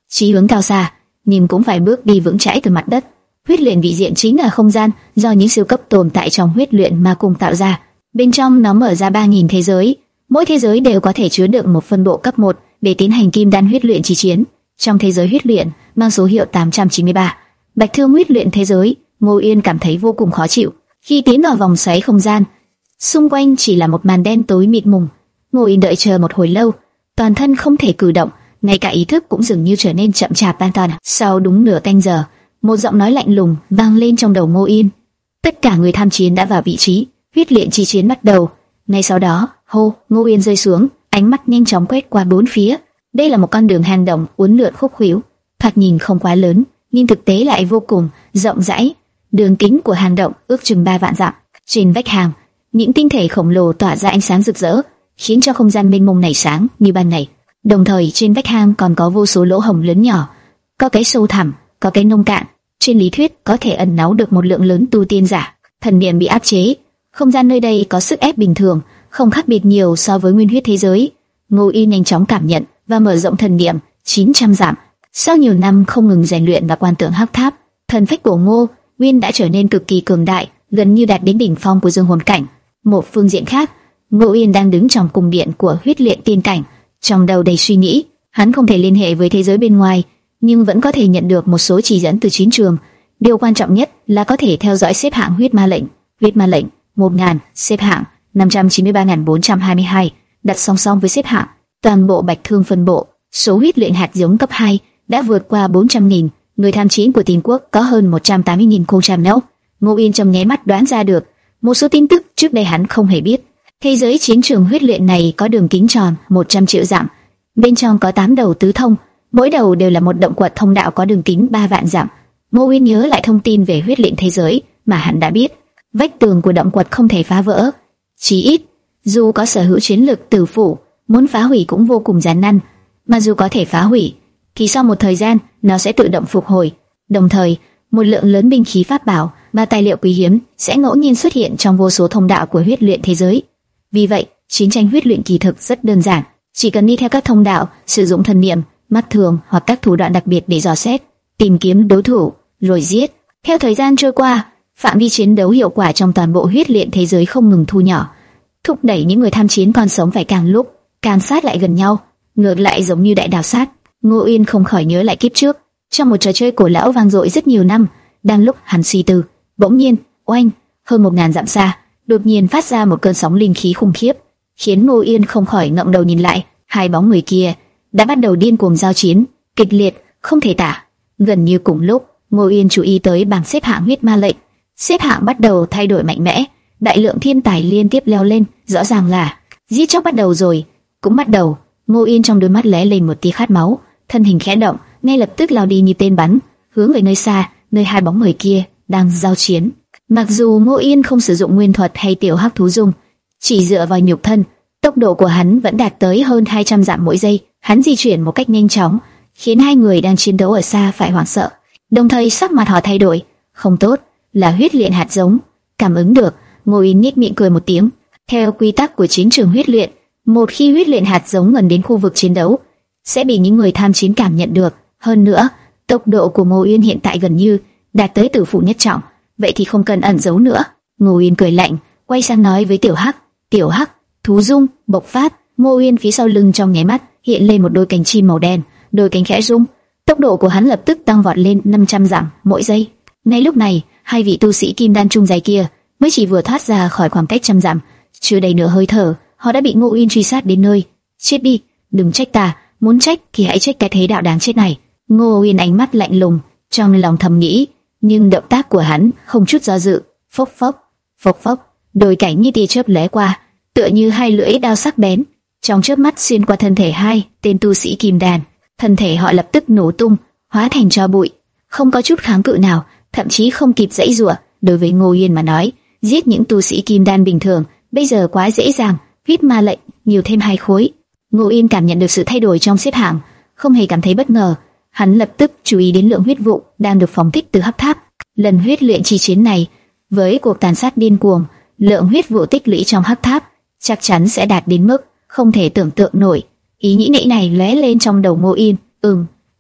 chí hướng cao xa, nhưng cũng phải bước đi vững chãi từ mặt đất. Huyết luyện vị diện chính là không gian do những siêu cấp tồn tại trong huyết luyện ma cung tạo ra. Bên trong nó mở ra ba nghìn thế giới, mỗi thế giới đều có thể chứa đựng một phân bộ cấp một để tiến hành kim đan huyết luyện chi chiến. Trong thế giới huyết luyện mang số hiệu tám trăm chín mươi ba, Bạch Thương huyết luyện thế giới, Ngô Yên cảm thấy vô cùng khó chịu. Khi tiến vào vòng xoáy không gian, xung quanh chỉ là một màn đen tối mịt mùng. Ngô Yên đợi chờ một hồi lâu, toàn thân không thể cử động, ngay cả ý thức cũng dường như trở nên chậm chạp tan tàn. Sau đúng nửa canh giờ, một giọng nói lạnh lùng vang lên trong đầu Ngô Yên. Tất cả người tham chiến đã vào vị trí, huyết luyện chi chiến bắt đầu. Ngay sau đó, hô, Ngô Yên rơi xuống, ánh mắt nhanh chóng quét qua bốn phía. Đây là một con đường hang động uốn lượn khúc khuỷu, thoạt nhìn không quá lớn, nhưng thực tế lại vô cùng rộng rãi. Đường kính của hang động ước chừng ba vạn dặm. Trên vách hang, những tinh thể khổng lồ tỏa ra ánh sáng rực rỡ, khiến cho không gian mênh mông này sáng như ban ngày. Đồng thời trên vách hang còn có vô số lỗ hổng lớn nhỏ, có cái sâu thẳm, có cái nông cạn. Trên lý thuyết có thể ẩn náu được một lượng lớn tu tiên giả. Thần niệm bị áp chế, không gian nơi đây có sức ép bình thường, không khác biệt nhiều so với nguyên huyết thế giới. Ngô Yên nhanh chóng cảm nhận và mở rộng thần niệm chín trăm dặm. Sau nhiều năm không ngừng rèn luyện và quan tưởng hắc tháp, thần phách của Ngô Nguyên đã trở nên cực kỳ cường đại, gần như đạt đến đỉnh phong của dương hồn cảnh. Một phương diện khác, Ngô Yên đang đứng trong cung điện của huyết luyện tiên cảnh, trong đầu đầy suy nghĩ. Hắn không thể liên hệ với thế giới bên ngoài, nhưng vẫn có thể nhận được một số chỉ dẫn từ chiến trường. Điều quan trọng nhất là có thể theo dõi xếp hạng huyết ma lệnh. Huyết ma lệnh một nghìn, xếp hạng năm trăm chín mươi ba nghìn bốn trăm hai mươi hai, đặt song song với xếp hạng toàn bộ Bạch Thương phân bộ. Số huyết luyện hạt giống cấp hai đã vượt qua bốn trăm nghìn. Người tham chiến của Tiền Quốc có hơn một trăm tám mươi nghìn không trăm nấu. Ngô Yên trong nháy mắt đoán ra được một số tin tức trước đây hắn không hề biết. Thế giới chiến trường huyết luyện này có đường kính tròn một trăm triệu dặm, bên trong có tám đầu tứ thông, mỗi đầu đều là một động quật thông đạo có đường kính ba vạn dặm. Ngô Yên nhớ lại thông tin về huyết luyện thế giới mà hắn đã biết. Vách tường của động quật không thể phá vỡ, chí ít dù có sở hữu chiến lực tử phủ, muốn phá hủy cũng vô cùng gian nan. Mà dù có thể phá hủy, thì sau một thời gian nó sẽ tự động phục hồi. Đồng thời, một lượng lớn binh khí pháp bảo và tài liệu quý hiếm sẽ ngẫu nhiên xuất hiện trong vô số thông đạo của huyết luyện thế giới. Vì vậy, chiến tranh huyết luyện kỳ thực rất đơn giản, chỉ cần đi theo các thông đạo, sử dụng thần niệm, mắt thường hoặc các thủ đoạn đặc biệt để dò xét, tìm kiếm đối thủ, rồi giết. Theo thời gian trôi qua, phạm vi chiến đấu hiệu quả trong toàn bộ huyết luyện thế giới không ngừng thu nhỏ, thúc đẩy những người tham chiến còn sống phải càng lúc càng sát lại gần nhau, ngược lại giống như đại đào sát. Ngô Yên không khỏi nhớ lại kiếp trước, trong một trò chơi cổ lão vang dội rất nhiều năm, đang lúc hắn suy tư, bỗng nhiên, oanh, hơn một ngàn dặm xa, đột nhiên phát ra một cơn sóng linh khí khủng khiếp, khiến Ngô Yên không khỏi ngẩng đầu nhìn lại. Hai bóng người kia đã bắt đầu điên cuồng giao chiến, kịch liệt, không thể tả. Gần như cùng lúc, Ngô Yên chú ý tới bảng xếp hạng huyết ma lệnh, xếp hạng bắt đầu thay đổi mạnh mẽ, đại lượng thiên tài liên tiếp leo lên, rõ ràng là giết chóc bắt đầu rồi, cũng bắt đầu. Ngô Yên trong đôi mắt lóe lên một tia khát máu, thân hình khẽ động, ngay lập tức lao đi như tên bắn, hướng về nơi xa, nơi hai bóng người kia đang giao chiến. Mặc dù Ngô Yên không sử dụng nguyên thuật hay tiểu hắc thú dung, chỉ dựa vào nhục thân, tốc độ của hắn vẫn đạt tới hơn hai trăm dặm mỗi giây. Hắn di chuyển một cách nhanh chóng, khiến hai người đang chiến đấu ở xa phải hoảng sợ. Đồng thời sắc mặt họ thay đổi, không tốt, là huyết luyện hạt giống. Cảm ứng được, Ngô Yên nhếch miệng cười một tiếng. Theo quy tắc của chiến trường huyết luyện, một khi huyết luyện hạt giống gần đến khu vực chiến đấu, sẽ bị những người tham chiến cảm nhận được. Hơn nữa, tốc độ của Ngô Yên hiện tại gần như đạt tới tử phụ nhất trọng, vậy thì không cần ẩn giấu nữa. Ngô Yên cười lạnh, quay sang nói với Tiểu Hắc, Tiểu Hắc, thú dung bộc phát. Ngô Yên phía sau lưng trong nháy mắt hiện lên một đôi cánh chim màu đen, đôi cánh khẽ rung, tốc độ của hắn lập tức tăng vọt lên năm trăm dặm mỗi giây. Ngay lúc này, hai vị tu sĩ kim đan trung dài kia mới chỉ vừa thoát ra khỏi khoảng cách trăm dặm, chưa đầy nửa hơi thở, họ đã bị Ngô Yên truy sát đến nơi. Chết đi, đừng trách ta, muốn trách thì hãy trách cái thế đạo đáng chết này. Ngô Yên ánh mắt lạnh lùng, trong lòng thầm nghĩ, nhưng động tác của hắn không chút do dự, phốc phốc, phốc phốc, đôi cánh như tia chớp lóe qua, tựa như hai lưỡi dao sắc bén, trong chớp mắt xuyên qua thân thể hai tên tu sĩ kim đan. Thân thể họ lập tức nổ tung, hóa thành tro bụi, không có chút kháng cự nào, thậm chí không kịp giãy giụa. Đối với Ngô Yên mà nói, giết những tu sĩ kim đan bình thường bây giờ quá dễ dàng. Huyết ma lệnh nhiều thêm hai khối. Ngô Yên cảm nhận được sự thay đổi trong xếp hạng, không hề cảm thấy bất ngờ. Hắn lập tức chú ý đến lượng huyết vụ đang được phóng thích từ hắc tháp. Lần huyết luyện chi chiến này, với cuộc tàn sát điên cuồng, lượng huyết vụ tích lũy trong hắc tháp chắc chắn sẽ đạt đến mức không thể tưởng tượng nổi. Ý nghĩ nãy này lóe lên trong đầu Ngô Yên. Ừm,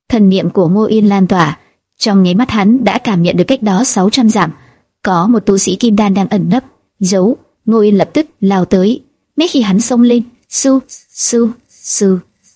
Thần niệm của Ngô Yên lan tỏa, trong nháy mắt hắn đã cảm nhận được cách đó sáu trăm dặm có một tu sĩ kim đan đang ẩn nấp, giấu. Ngô Yên lập tức lao tới. Mấy khi hắn xông lên, su su su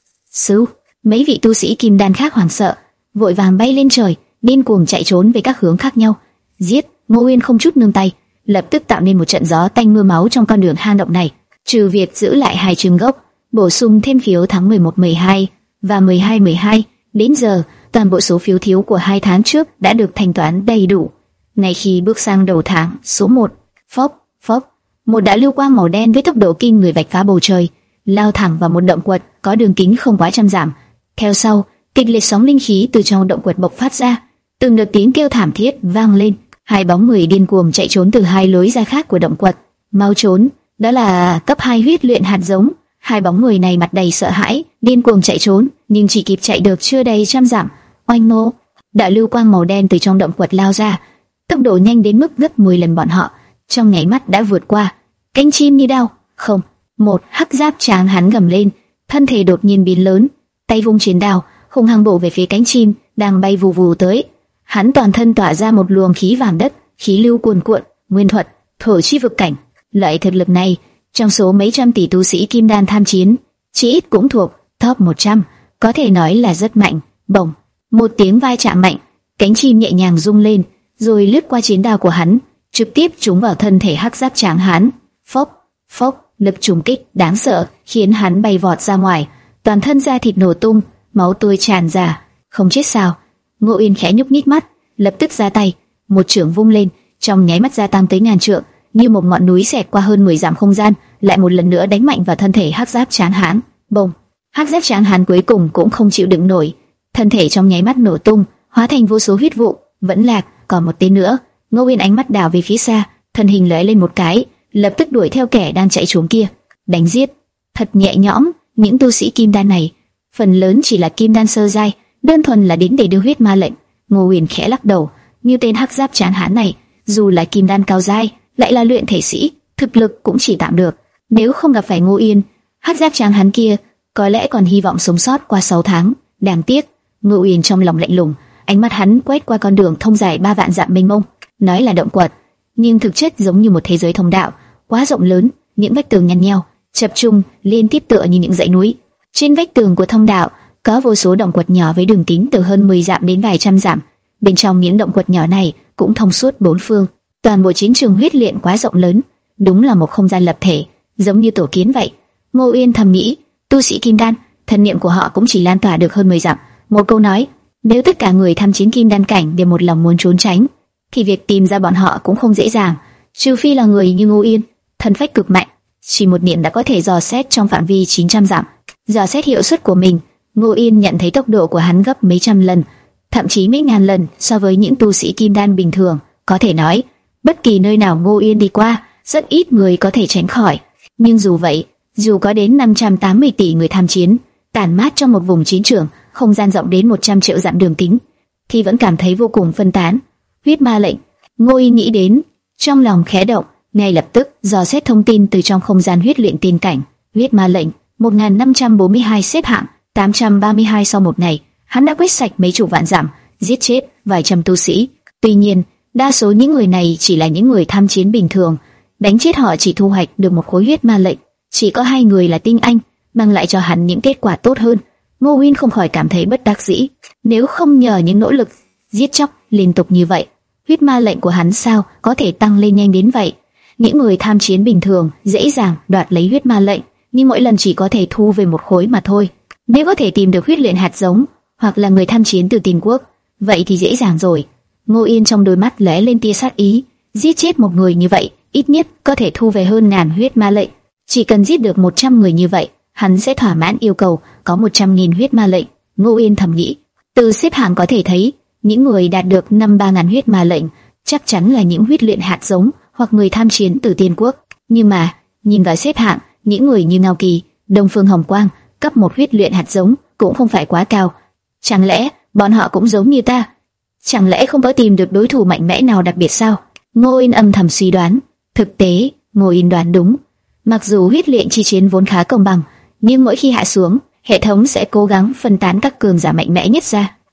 su, mấy vị tu sĩ kim đan khác hoảng sợ, vội vàng bay lên trời, điên cuồng chạy trốn về các hướng khác nhau. Giết! Ngô Yên không chút nương tay, lập tức tạo nên một trận gió tanh mưa máu trong con đường hang động này. Trừ việc giữ lại hai trường gốc, bổ sung thêm phiếu tháng mười một mười hai và mười hai mười hai, đến giờ toàn bộ số phiếu thiếu của hai tháng trước đã được thanh toán đầy đủ. Ngay khi bước sang đầu tháng số một, phốc phốc, một đạo lưu quang màu đen với tốc độ kinh người vạch phá bầu trời, lao thẳng vào một động quật có đường kính không quá trăm dặm. Theo sau, kịch liệt sóng linh khí từ trong động quật bộc phát ra, từng đợt tiếng kêu thảm thiết vang lên. Hai bóng người điên cuồng chạy trốn từ hai lối ra khác của động quật. Mau trốn! Đó là cấp hai huyết luyện hạt giống. Hai bóng người này mặt đầy sợ hãi, điên cuồng chạy trốn, nhưng chỉ kịp chạy được chưa đầy trăm dặm. Oanh nô! Đạo lưu quang màu đen từ trong động quật lao ra, tốc độ nhanh đến mức gấp mười lần bọn họ, trong nháy mắt đã vượt qua. Cánh chim như đao, không! Một hắc giáp tráng hắn gầm lên, thân thể đột nhiên biến lớn, tay vung chiến đao, hung hăng bổ về phía cánh chim đang bay vù vù tới. Hắn toàn thân tỏa ra một luồng khí vàng đất, khí lưu cuồn cuộn, nguyên thuật, thổ chi vực cảnh. Loại thực lực này, trong số mấy trăm tỷ tu sĩ kim đan tham chiến, chỉ ít cũng thuộc top một trăm, có thể nói là rất mạnh. Bổng, một tiếng vai chạm mạnh, cánh chim nhẹ nhàng rung lên, rồi lướt qua chiến đao của hắn, trực tiếp trúng vào thân thể hắc giáp tráng hán. Phốc, phốc, lực trùng kích đáng sợ khiến hắn bay vọt ra ngoài, toàn thân da thịt nổ tung, máu tươi tràn ra. Không chết sao? Ngô Yên khẽ nhúc nhích mắt, lập tức ra tay, một chưởng vung lên, trong nháy mắt gia tăng tới ngàn trượng, như một ngọn núi xẹt qua hơn mười dặm không gian, lại một lần nữa đánh mạnh vào thân thể hắc giáp tráng hán. Bông! Hắc giáp tráng hán cuối cùng cũng không chịu đựng nổi, thân thể trong nháy mắt nổ tung, hóa thành vô số huyết vụ. Vẫn lạc, còn một tên nữa. Ngô Yên ánh mắt đảo về phía xa, thân hình lóe lên một cái, lập tức đuổi theo kẻ đang chạy trốn kia, đánh giết. Thật nhẹ nhõm. Những tu sĩ kim đan này, phần lớn chỉ là kim đan sơ giai, đơn thuần là đến để đưa huyết ma lệnh. Ngô Huyền khẽ lắc đầu, như tên hắc giáp tráng hán này, dù là kim đan cao giai, lại là luyện thể sĩ, thực lực cũng chỉ tạm được. Nếu không gặp phải Ngô Yên, hắc giáp tráng hán kia có lẽ còn hy vọng sống sót qua sáu tháng. Đáng tiếc. Ngô Huyền trong lòng lạnh lùng, ánh mắt hắn quét qua con đường thông dài ba vạn dặm mênh mông, nói là động quật, nhưng thực chất giống như một thế giới thông đạo, quá rộng lớn, những vách tường nhăn nheo, chập trùng liên tiếp tựa như những dãy núi. Trên vách tường của thông đạo có vô số động quật nhỏ với đường kính từ hơn mười dặm đến vài trăm dặm. Bên trong những động quật nhỏ này cũng thông suốt bốn phương. Toàn bộ chiến trường huyết luyện quá rộng lớn, đúng là một không gian lập thể, giống như tổ kiến vậy. Ngô Uyên thầm nghĩ, tu sĩ kim đan, thần niệm của họ cũng chỉ lan tỏa được hơn mười dặm. Một câu nói, nếu tất cả người tham chiến kim đan cảnh đều một lòng muốn trốn tránh, thì việc tìm ra bọn họ cũng không dễ dàng. Trừ phi là người như Ngô Uyên, thần phách cực mạnh, chỉ một niệm đã có thể dò xét trong phạm vi chín trăm dặm. Dò xét hiệu suất của mình, Ngô Uyên nhận thấy tốc độ của hắn gấp mấy trăm lần, thậm chí mấy ngàn lần so với những tu sĩ kim đan bình thường. Có thể nói, bất kỳ nơi nào Ngô Uyên đi qua, rất ít người có thể tránh khỏi. Nhưng dù vậy, dù có đến năm trăm tám mươi tỷ người tham chiến, tản mát trong một vùng chiến trường, không gian rộng đến một trăm triệu dặm đường kính, thì vẫn cảm thấy vô cùng phân tán. Huyết ma lệnh, Ngô Uyên nghĩ đến, trong lòng khẽ động, ngay lập tức dò xét thông tin từ trong không gian huyết luyện tiên cảnh. Huyết ma lệnh một nghìn năm trăm bốn mươi hai xếp hạng tám trăm ba mươi hai. Sau một ngày, hắn đã quét sạch mấy chục vạn dặm, giết chết vài trăm tu sĩ. Tuy nhiên, đa số những người này chỉ là những người tham chiến bình thường, đánh chết họ chỉ thu hoạch được một khối huyết ma lệnh. Chỉ có hai người là tinh anh, mang lại cho hắn những kết quả tốt hơn. Ngô Uyên không khỏi cảm thấy bất đắc dĩ. Nếu không nhờ những nỗ lực giết chóc liên tục như vậy, huyết ma lệnh của hắn sao có thể tăng lên nhanh đến vậy? Những người tham chiến bình thường dễ dàng đoạt lấy huyết ma lệnh, nhưng mỗi lần chỉ có thể thu về một khối mà thôi. Nếu có thể tìm được huyết luyện hạt giống, hoặc là người tham chiến từ Tiền Quốc, vậy thì dễ dàng rồi. Ngô Yên trong đôi mắt lóe lên tia sát ý, giết chết một người như vậy, ít nhất có thể thu về hơn ngàn huyết ma lệnh. Chỉ cần giết được một trăm người như vậy, hắn sẽ thỏa mãn yêu cầu có một trăm nghìn huyết ma lệnh. Ngô Yên thầm nghĩ. Từ xếp hạng có thể thấy, những người đạt được năm ba ngàn huyết ma lệnh chắc chắn là những huyết luyện hạt giống hoặc người tham chiến từ Tiên Quốc. Nhưng mà nhìn vào xếp hạng, những người như Ngao Kỳ, Đông Phương Hồng Quang cấp một huyết luyện hạt giống cũng không phải quá cao. Chẳng lẽ bọn họ cũng giống như ta? Chẳng lẽ không có tìm được đối thủ mạnh mẽ nào đặc biệt sao? Ngô Yên âm thầm suy đoán. Thực tế, Ngô Yên đoán đúng. Mặc dù huyết luyện chi chiến vốn khá công bằng, nhưng mỗi khi hạ xuống, hệ thống sẽ cố gắng phân tán các cường giả mạnh mẽ nhất ra.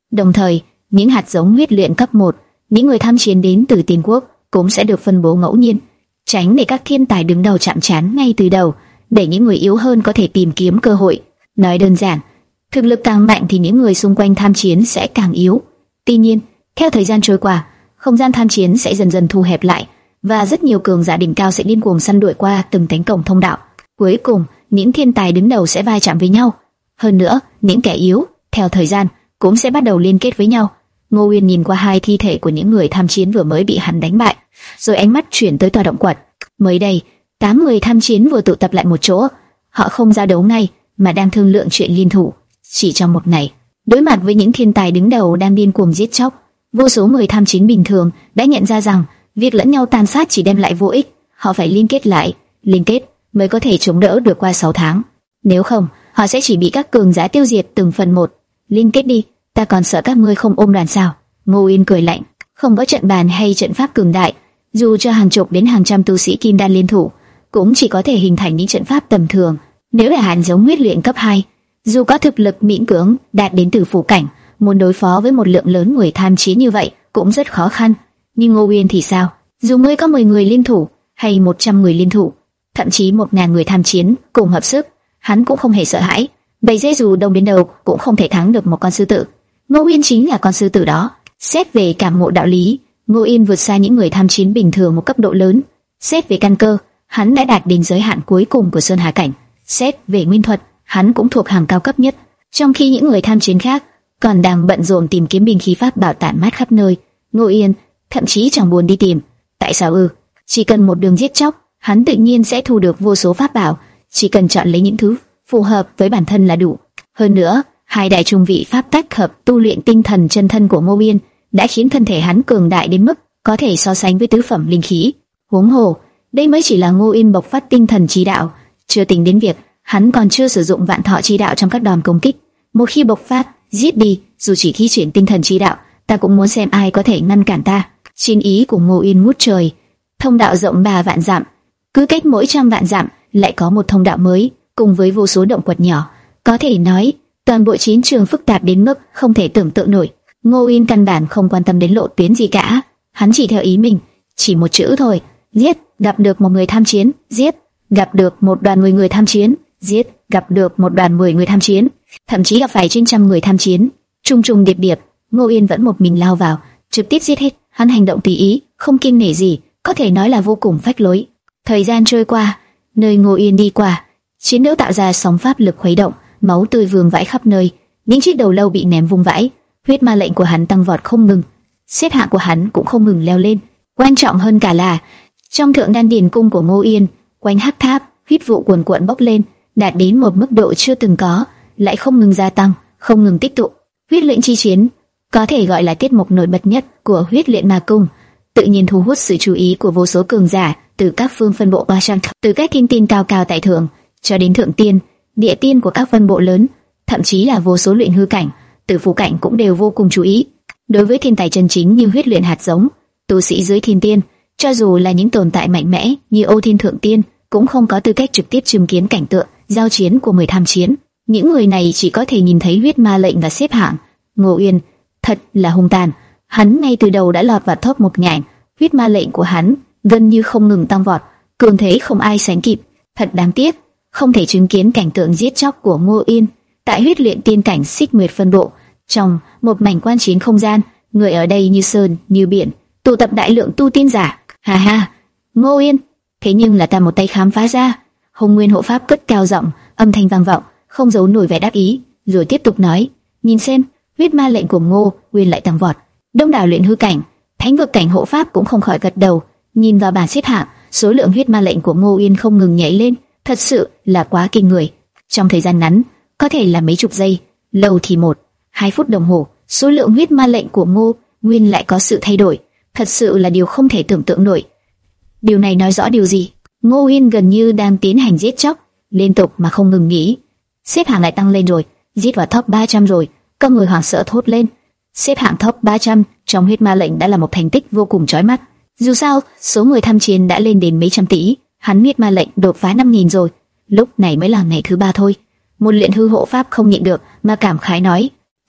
Đồng thời, những hạt giống huyết luyện cấp một, những người tham chiến đến từ Tiên Quốc cũng sẽ được phân bố ngẫu nhiên, tránh để các thiên tài đứng đầu chạm trán ngay từ đầu, để những người yếu hơn có thể tìm kiếm cơ hội. Nói đơn giản, thực lực càng mạnh thì những người xung quanh tham chiến sẽ càng yếu. Tuy nhiên, theo thời gian trôi qua, không gian tham chiến sẽ dần dần thu hẹp lại, và rất nhiều cường giả đỉnh cao sẽ điên cuồng săn đuổi qua từng cánh cổng thông đạo. Cuối cùng, những thiên tài đứng đầu sẽ va chạm với nhau. Hơn nữa, những kẻ yếu, theo thời gian, cũng sẽ bắt đầu liên kết với nhau. Ngô Uyên nhìn qua hai thi thể của những người tham chiến vừa mới bị hắn đánh bại, rồi ánh mắt chuyển tới tòa động quật. Mới đây, tám người tham chiến vừa tụ tập lại một chỗ. Họ không giao đấu ngay, mà đang thương lượng chuyện liên thủ. Chỉ trong một ngày, đối mặt với những thiên tài đứng đầu đang điên cuồng giết chóc, vô số người tham chiến bình thường đã nhận ra rằng việc lẫn nhau tàn sát chỉ đem lại vô ích. Họ phải liên kết lại, liên kết mới có thể chống đỡ được qua sáu tháng. Nếu không, họ sẽ chỉ bị các cường giả tiêu diệt từng phần một. Liên kết đi, ta còn sợ các ngươi không ôm đoàn sao? Ngô Uyên cười lạnh, không có trận bàn hay trận pháp cường đại, dù cho hàng chục đến hàng trăm tu sĩ kim đan liên thủ, cũng chỉ có thể hình thành những trận pháp tầm thường. Nếu là hàn giống huyết luyện cấp hai, dù có thực lực miễn cưỡng đạt đến tử phủ cảnh, muốn đối phó với một lượng lớn người tham chiến như vậy cũng rất khó khăn. Nhưng Ngô Uyên thì sao? Dù ngươi có mười người liên thủ hay một trăm người liên thủ, thậm chí một ngàn người tham chiến cùng hợp sức, hắn cũng không hề sợ hãi. Bầy dê dù đông đến đâu cũng không thể thắng được một con sư tử. Ngô Uyên chính là con sư tử đó. Xét về cảm ngộ đạo lý, Ngô Uyên vượt xa những người tham chiến bình thường một cấp độ lớn. Xét về căn cơ, hắn đã đạt đến giới hạn cuối cùng của Sơn Hà cảnh. Xét về nguyên thuật, hắn cũng thuộc hàng cao cấp nhất. Trong khi những người tham chiến khác còn đang bận rộn tìm kiếm binh khí pháp bảo tản mát khắp nơi, Ngô Uyên thậm chí chẳng buồn đi tìm. Tại sao ư? Chỉ cần một đường giết chóc, hắn tự nhiên sẽ thu được vô số pháp bảo. Chỉ cần chọn lấy những thứ phù hợp với bản thân là đủ. Hơn nữa, hai đại trung vị pháp tách hợp tu luyện tinh thần chân thân của Ngô Uyên đã khiến thân thể hắn cường đại đến mức có thể so sánh với tứ phẩm linh khí. Huống hồ, đây mới chỉ là Ngô Uyên bộc phát tinh thần chi đạo, chưa tính đến việc hắn còn chưa sử dụng vạn thọ chi đạo trong các đòn công kích. Một khi bộc phát, giết đi, dù chỉ thi triển tinh thần chi đạo, ta cũng muốn xem ai có thể ngăn cản ta. Chiến ý của Ngô Uyên ngút trời, thông đạo rộng ba vạn dặm, cứ cách mỗi trăm vạn dặm lại có một thông đạo mới, cùng với vô số động quật nhỏ. Có thể nói, toàn bộ chiến trường phức tạp đến mức không thể tưởng tượng nổi. Ngô Uyên căn bản không quan tâm đến lộ tuyến gì cả, hắn chỉ theo ý mình, chỉ một chữ thôi: giết. Gặp được một người tham chiến, giết. Gặp được một đoàn mười người tham chiến, giết. Gặp được một đoàn mười người tham chiến, thậm chí gặp phải trên trăm người tham chiến, trung trung điệp điệp, Ngô Uyên vẫn một mình lao vào, trực tiếp giết hết. Hắn hành động tùy ý, không kiêng nể gì, có thể nói là vô cùng phách lối. Thời gian trôi qua, nơi Ngô Uyên đi qua, chiến đấu tạo ra sóng pháp lực khuấy động, máu tươi vương vãi khắp nơi, những chiếc đầu lâu bị ném vung vãi. Huyết ma lệnh của hắn tăng vọt không ngừng, xếp hạng của hắn cũng không ngừng leo lên. Quan trọng hơn cả là, trong thượng đan điền cung của Ngô Uyên, quanh hắc tháp, huyết vụ cuồn cuộn bốc lên, đạt đến một mức độ chưa từng có, lại không ngừng gia tăng, không ngừng tích tụ. Huyết lệnh chi chiến có thể gọi là tiết mục nổi bật nhất của huyết luyện ma cung, tự nhiên thu hút sự chú ý của vô số cường giả từ các phương phân bộ ba trăm, từ các kim tiên cao cao tại thượng cho đến thượng tiên, địa tiên của các phân bộ lớn, thậm chí là vô số luyện hư cảnh, tử phủ cảnh cũng đều vô cùng chú ý. Đối với thiên tài chân chính như huyết luyện hạt giống, tu sĩ dưới thiên tiên, cho dù là những tồn tại mạnh mẽ như Âu Thiên thượng tiên, cũng không có tư cách trực tiếp chứng kiến cảnh tượng giao chiến của người tham chiến. Những người này chỉ có thể nhìn thấy huyết ma lệnh và xếp hạng. Ngô Uyên thật là hung tàn, hắn ngay từ đầu đã lọt vào top một ngàn. Huyết ma lệnh của hắn gần như không ngừng tăng vọt, cường thế không ai sánh kịp. Thật đáng tiếc, không thể chứng kiến cảnh tượng giết chóc của Ngô Uyên tại huyết luyện tiên cảnh Xích Nguyệt phân bộ. Trong một mảnh quan chiến không gian, người ở đây như sơn như biển, tụ tập đại lượng tu tiên giả. Ha ha, Ngô Uyên, thế nhưng là ta một tay khám phá ra. Hồng Nguyên hộ pháp cất cao giọng, âm thanh vang vọng, không giấu nổi vẻ đắc ý, rồi tiếp tục nói: nhìn xem, huyết ma lệnh của Ngô Uyên lại tăng vọt. Đông đảo luyện hư cảnh, thánh vực cảnh hộ pháp cũng không khỏi gật đầu. Nhìn vào bảng xếp hạng, số lượng huyết ma lệnh của Ngô Uyên không ngừng nhảy lên, thật sự là quá kinh người. Trong thời gian ngắn, có thể là mấy chục giây, lâu thì một, hai phút đồng hồ, số lượng huyết ma lệnh của Ngô Uyên lại có sự thay đổi, thật sự là điều không thể tưởng tượng nổi. Điều này nói rõ điều gì? Ngô Uyên gần như đang tiến hành giết chóc liên tục mà không ngừng nghỉ. Xếp hạng lại tăng lên rồi, giết vào top ba trăm rồi. Các người hoảng sợ thốt lên. Xếp hạng top ba trăm trong huyết ma lệnh đã là một thành tích vô cùng chói mắt. Dù sao, số người tham chiến đã lên đến mấy trăm tỷ, hắn huyết ma lệnh đột phá năm nghìn rồi. Lúc này mới là ngày thứ ba thôi. Một luyện hư hộ pháp không nhịn được mà cảm khái nói: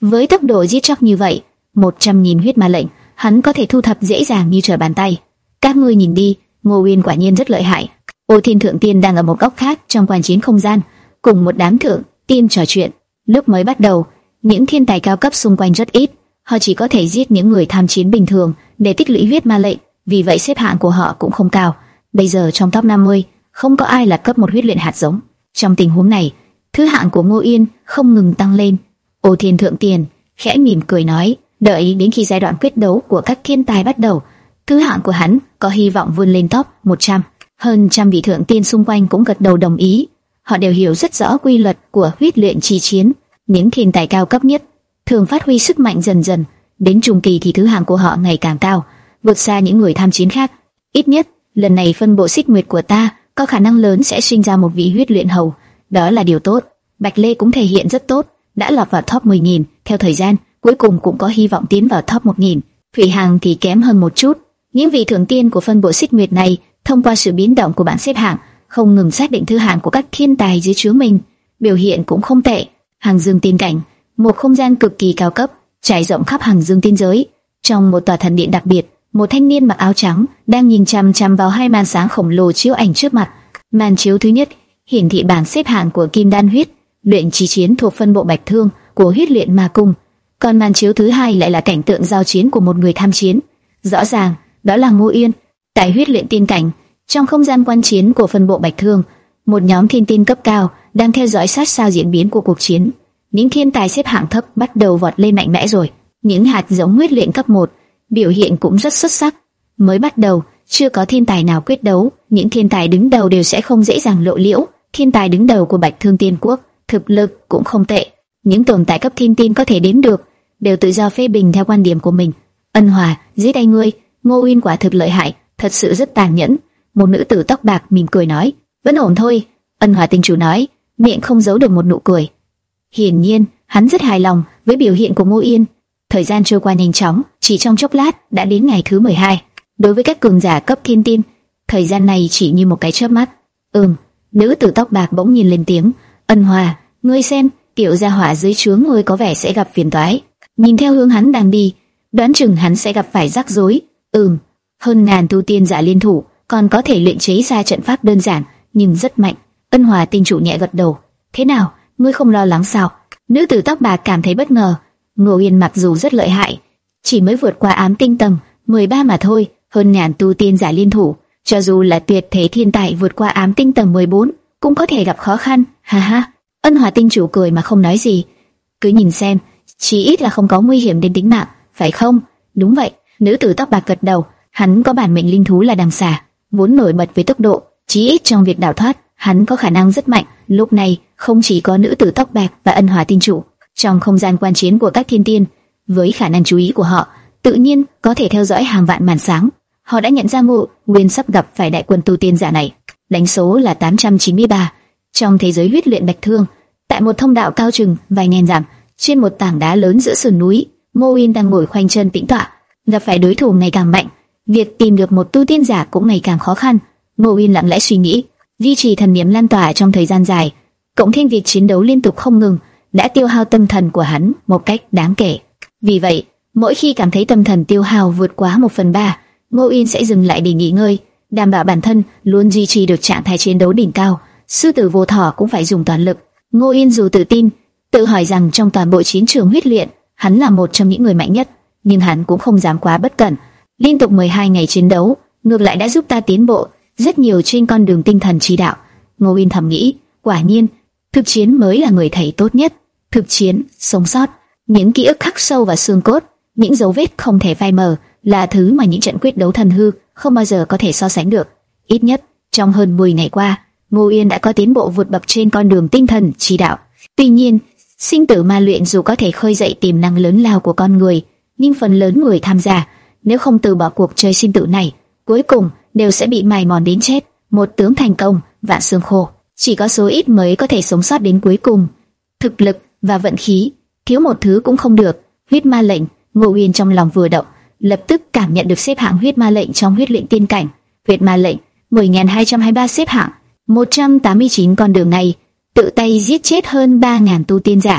Với tốc độ giết chóc như vậy, một trăm nghìn huyết ma lệnh, hắn có thể thu thập dễ dàng như trở bàn tay. Các ngươi nhìn đi, Ngô Uyên quả nhiên rất lợi hại. Ô Thiên Thượng Tiên đang ở một góc khác trong quan chiến không gian, cùng một đám thượng tiên trò chuyện. Lúc mới bắt đầu, những thiên tài cao cấp xung quanh rất ít, họ chỉ có thể giết những người tham chiến bình thường để tích lũy huyết ma lệnh, vì vậy xếp hạng của họ cũng không cao. Bây giờ trong top năm mươi, không có ai là cấp một huyết luyện hạt giống. Trong tình huống này, thứ hạng của Ngô Uyên không ngừng tăng lên. Ô Thiên Thượng Tiên khẽ mỉm cười nói, đợi đến khi giai đoạn quyết đấu của các thiên tài bắt đầu, thứ hạng của hắn có hy vọng vươn lên top một trăm. Hơn trăm vị thượng tiên xung quanh cũng gật đầu đồng ý. Họ đều hiểu rất rõ quy luật của huyết luyện chi chiến. Những thiên tài cao cấp nhất thường phát huy sức mạnh dần dần, đến trung kỳ thì thứ hạng của họ ngày càng cao, vượt xa những người tham chiến khác. Ít nhất, lần này phân bộ xích nguyệt của ta có khả năng lớn sẽ sinh ra một vị huyết luyện hầu, đó là điều tốt. Bạch Lê cũng thể hiện rất tốt, đã lọt vào top mười nghìn, theo thời gian, cuối cùng cũng có hy vọng tiến vào top một nghìn. Thủy Hằng thì kém hơn một chút. Những vị thượng tiên của phân bộ xích nguyệt này, thông qua sự biến động của bảng xếp hạng, không ngừng xác định thứ hạng của các thiên tài dưới trướng mình, biểu hiện cũng không tệ. Hàng Dương Tiên Cảnh, một không gian cực kỳ cao cấp, trải rộng khắp Hàng Dương tiên giới. Trong một tòa thần điện đặc biệt, một thanh niên mặc áo trắng đang nhìn chằm chằm vào hai màn sáng khổng lồ chiếu ảnh trước mặt. Màn chiếu thứ nhất hiển thị bảng xếp hạng của Kim Đan huyết luyện chi chiến thuộc phân bộ Bạch Thương của huyết luyện ma cung, còn màn chiếu thứ hai lại là cảnh tượng giao chiến của một người tham chiến. Rõ ràng, đó là Ngô Uyên. Tại huyết luyện tiên cảnh, trong không gian quan chiến của phân bộ Bạch Thương, một nhóm thiên tiên cấp cao đang theo dõi sát sao diễn biến của cuộc chiến. Những thiên tài xếp hạng thấp bắt đầu vọt lên mạnh mẽ rồi. Những hạt giống huyết luyện cấp một biểu hiện cũng rất xuất sắc. Mới bắt đầu, chưa có thiên tài nào quyết đấu, những thiên tài đứng đầu đều sẽ không dễ dàng lộ liễu. Thiên tài đứng đầu của Bạch Thương Tiên Quốc thực lực cũng không tệ. Những tồn tại cấp thiên tiên có thể đến được, đều tự do phê bình theo quan điểm của mình. Ân Hòa, dưới tay ngươi, Ngô Uyên quả thực lợi hại, thật sự rất tàn nhẫn. Một nữ tử tóc bạc mỉm cười nói, vẫn ổn thôi. Ân Hòa tinh chủ nói, miệng không giấu được một nụ cười. Hiển nhiên, hắn rất hài lòng với biểu hiện của Ngô Uyên. Thời gian trôi qua nhanh chóng, chỉ trong chốc lát đã đến ngày thứ mười hai. Đối với các cường giả cấp thiên tiên, thời gian này chỉ như một cái chớp mắt. Ừm, nữ tử tóc bạc bỗng nhìn lên tiếng, Ân Hòa, ngươi xem, tiểu gia hỏa dưới trướng ngươi có vẻ sẽ gặp phiền toái. Nhìn theo hướng hắn đang đi, đoán chừng hắn sẽ gặp phải rắc rối. Ừm, hơn ngàn tu tiên giả liên thủ, còn có thể luyện chế ra trận pháp đơn giản nhưng rất mạnh. Ân Hòa tinh chủ nhẹ gật đầu. Thế nào, ngươi không lo lắng sao? Nữ tử tóc bạc cảm thấy bất ngờ. Ngô Uyên mặc dù rất lợi hại, chỉ mới vượt qua ám tinh tầng mười ba mà thôi, hơn ngàn tu tiên giả liên thủ, cho dù là tuyệt thế thiên tài vượt qua ám tinh tầng mười bốn cũng có thể gặp khó khăn. Ha ha. Ân Hòa tinh chủ cười mà không nói gì. Cứ nhìn xem, chỉ ít là không có nguy hiểm đến tính mạng, phải không? Đúng vậy. Nữ tử tóc bạc gật đầu. Hắn có bản mệnh linh thú là đằng xà, vốn nổi bật với tốc độ, chí ít trong việc đào thoát, hắn có khả năng rất mạnh. Lúc này, không chỉ có nữ tử tóc bạc và Ân Hòa tinh chủ, trong không gian quan chiến của các thiên tiên, với khả năng chú ý của họ, tự nhiên có thể theo dõi hàng vạn màn sáng. Họ đã nhận ra Ngô Uyên sắp gặp phải đại quân tu tiên giả này. Đánh số là tám trăm chín mươi ba. Trong thế giới huyết luyện Bạch Thương, tại một thông đạo cao chừng vài ngàn dặm, trên một tảng đá lớn giữa sườn núi, Ngô Uyên đang ngồi khoanh chân tĩnh tọa. Gặp phải đối thủ ngày càng mạnh, việc tìm được một tu tiên giả cũng ngày càng khó khăn. Ngô Uyên lặng lẽ suy nghĩ, duy trì thần niệm lan tỏa trong thời gian dài, cộng thêm việc chiến đấu liên tục không ngừng, đã tiêu hao tâm thần của hắn một cách đáng kể. Vì vậy, mỗi khi cảm thấy tâm thần tiêu hao vượt quá một phần ba, Ngô Uyên sẽ dừng lại để nghỉ ngơi, đảm bảo bản thân luôn duy trì được trạng thái chiến đấu đỉnh cao. Sư tử vô thỏ cũng phải dùng toàn lực. Ngô Uyên dù tự tin, tự hỏi rằng trong toàn bộ chiến trường huyết luyện, hắn là một trong những người mạnh nhất, nhưng hắn cũng không dám quá bất cẩn. Liên tục mười hai ngày chiến đấu, ngược lại đã giúp ta tiến bộ rất nhiều trên con đường tinh thần chi đạo. Ngô Uyên thầm nghĩ, quả nhiên, thực chiến mới là người thầy tốt nhất. Thực chiến, sống sót, những ký ức khắc sâu vào xương cốt, những dấu vết không thể phai mờ, là thứ mà những trận quyết đấu thần hư không bao giờ có thể so sánh được. Ít nhất, trong hơn mười ngày qua, Ngô Uyên đã có tiến bộ vượt bậc trên con đường tinh thần chi đạo. Tuy nhiên, sinh tử ma luyện dù có thể khơi dậy tiềm năng lớn lao của con người, nhưng phần lớn người tham gia, nếu không từ bỏ cuộc chơi sinh tử này, cuối cùng đều sẽ bị mài mòn đến chết. Một tướng thành công, vạn xương khô, chỉ có số ít mới có thể sống sót đến cuối cùng. Thực lực và vận khí, thiếu một thứ cũng không được. Huyết ma lệnh, Ngô Uyên trong lòng vừa động, lập tức cảm nhận được xếp hạng huyết ma lệnh trong huyết luyện tiên cảnh. Huyết ma lệnh mười nghìn hai trăm hai mươi ba xếp hạng một trăm tám mươi chín, con đường này tự tay giết chết hơn ba nghìn tu tiên giả.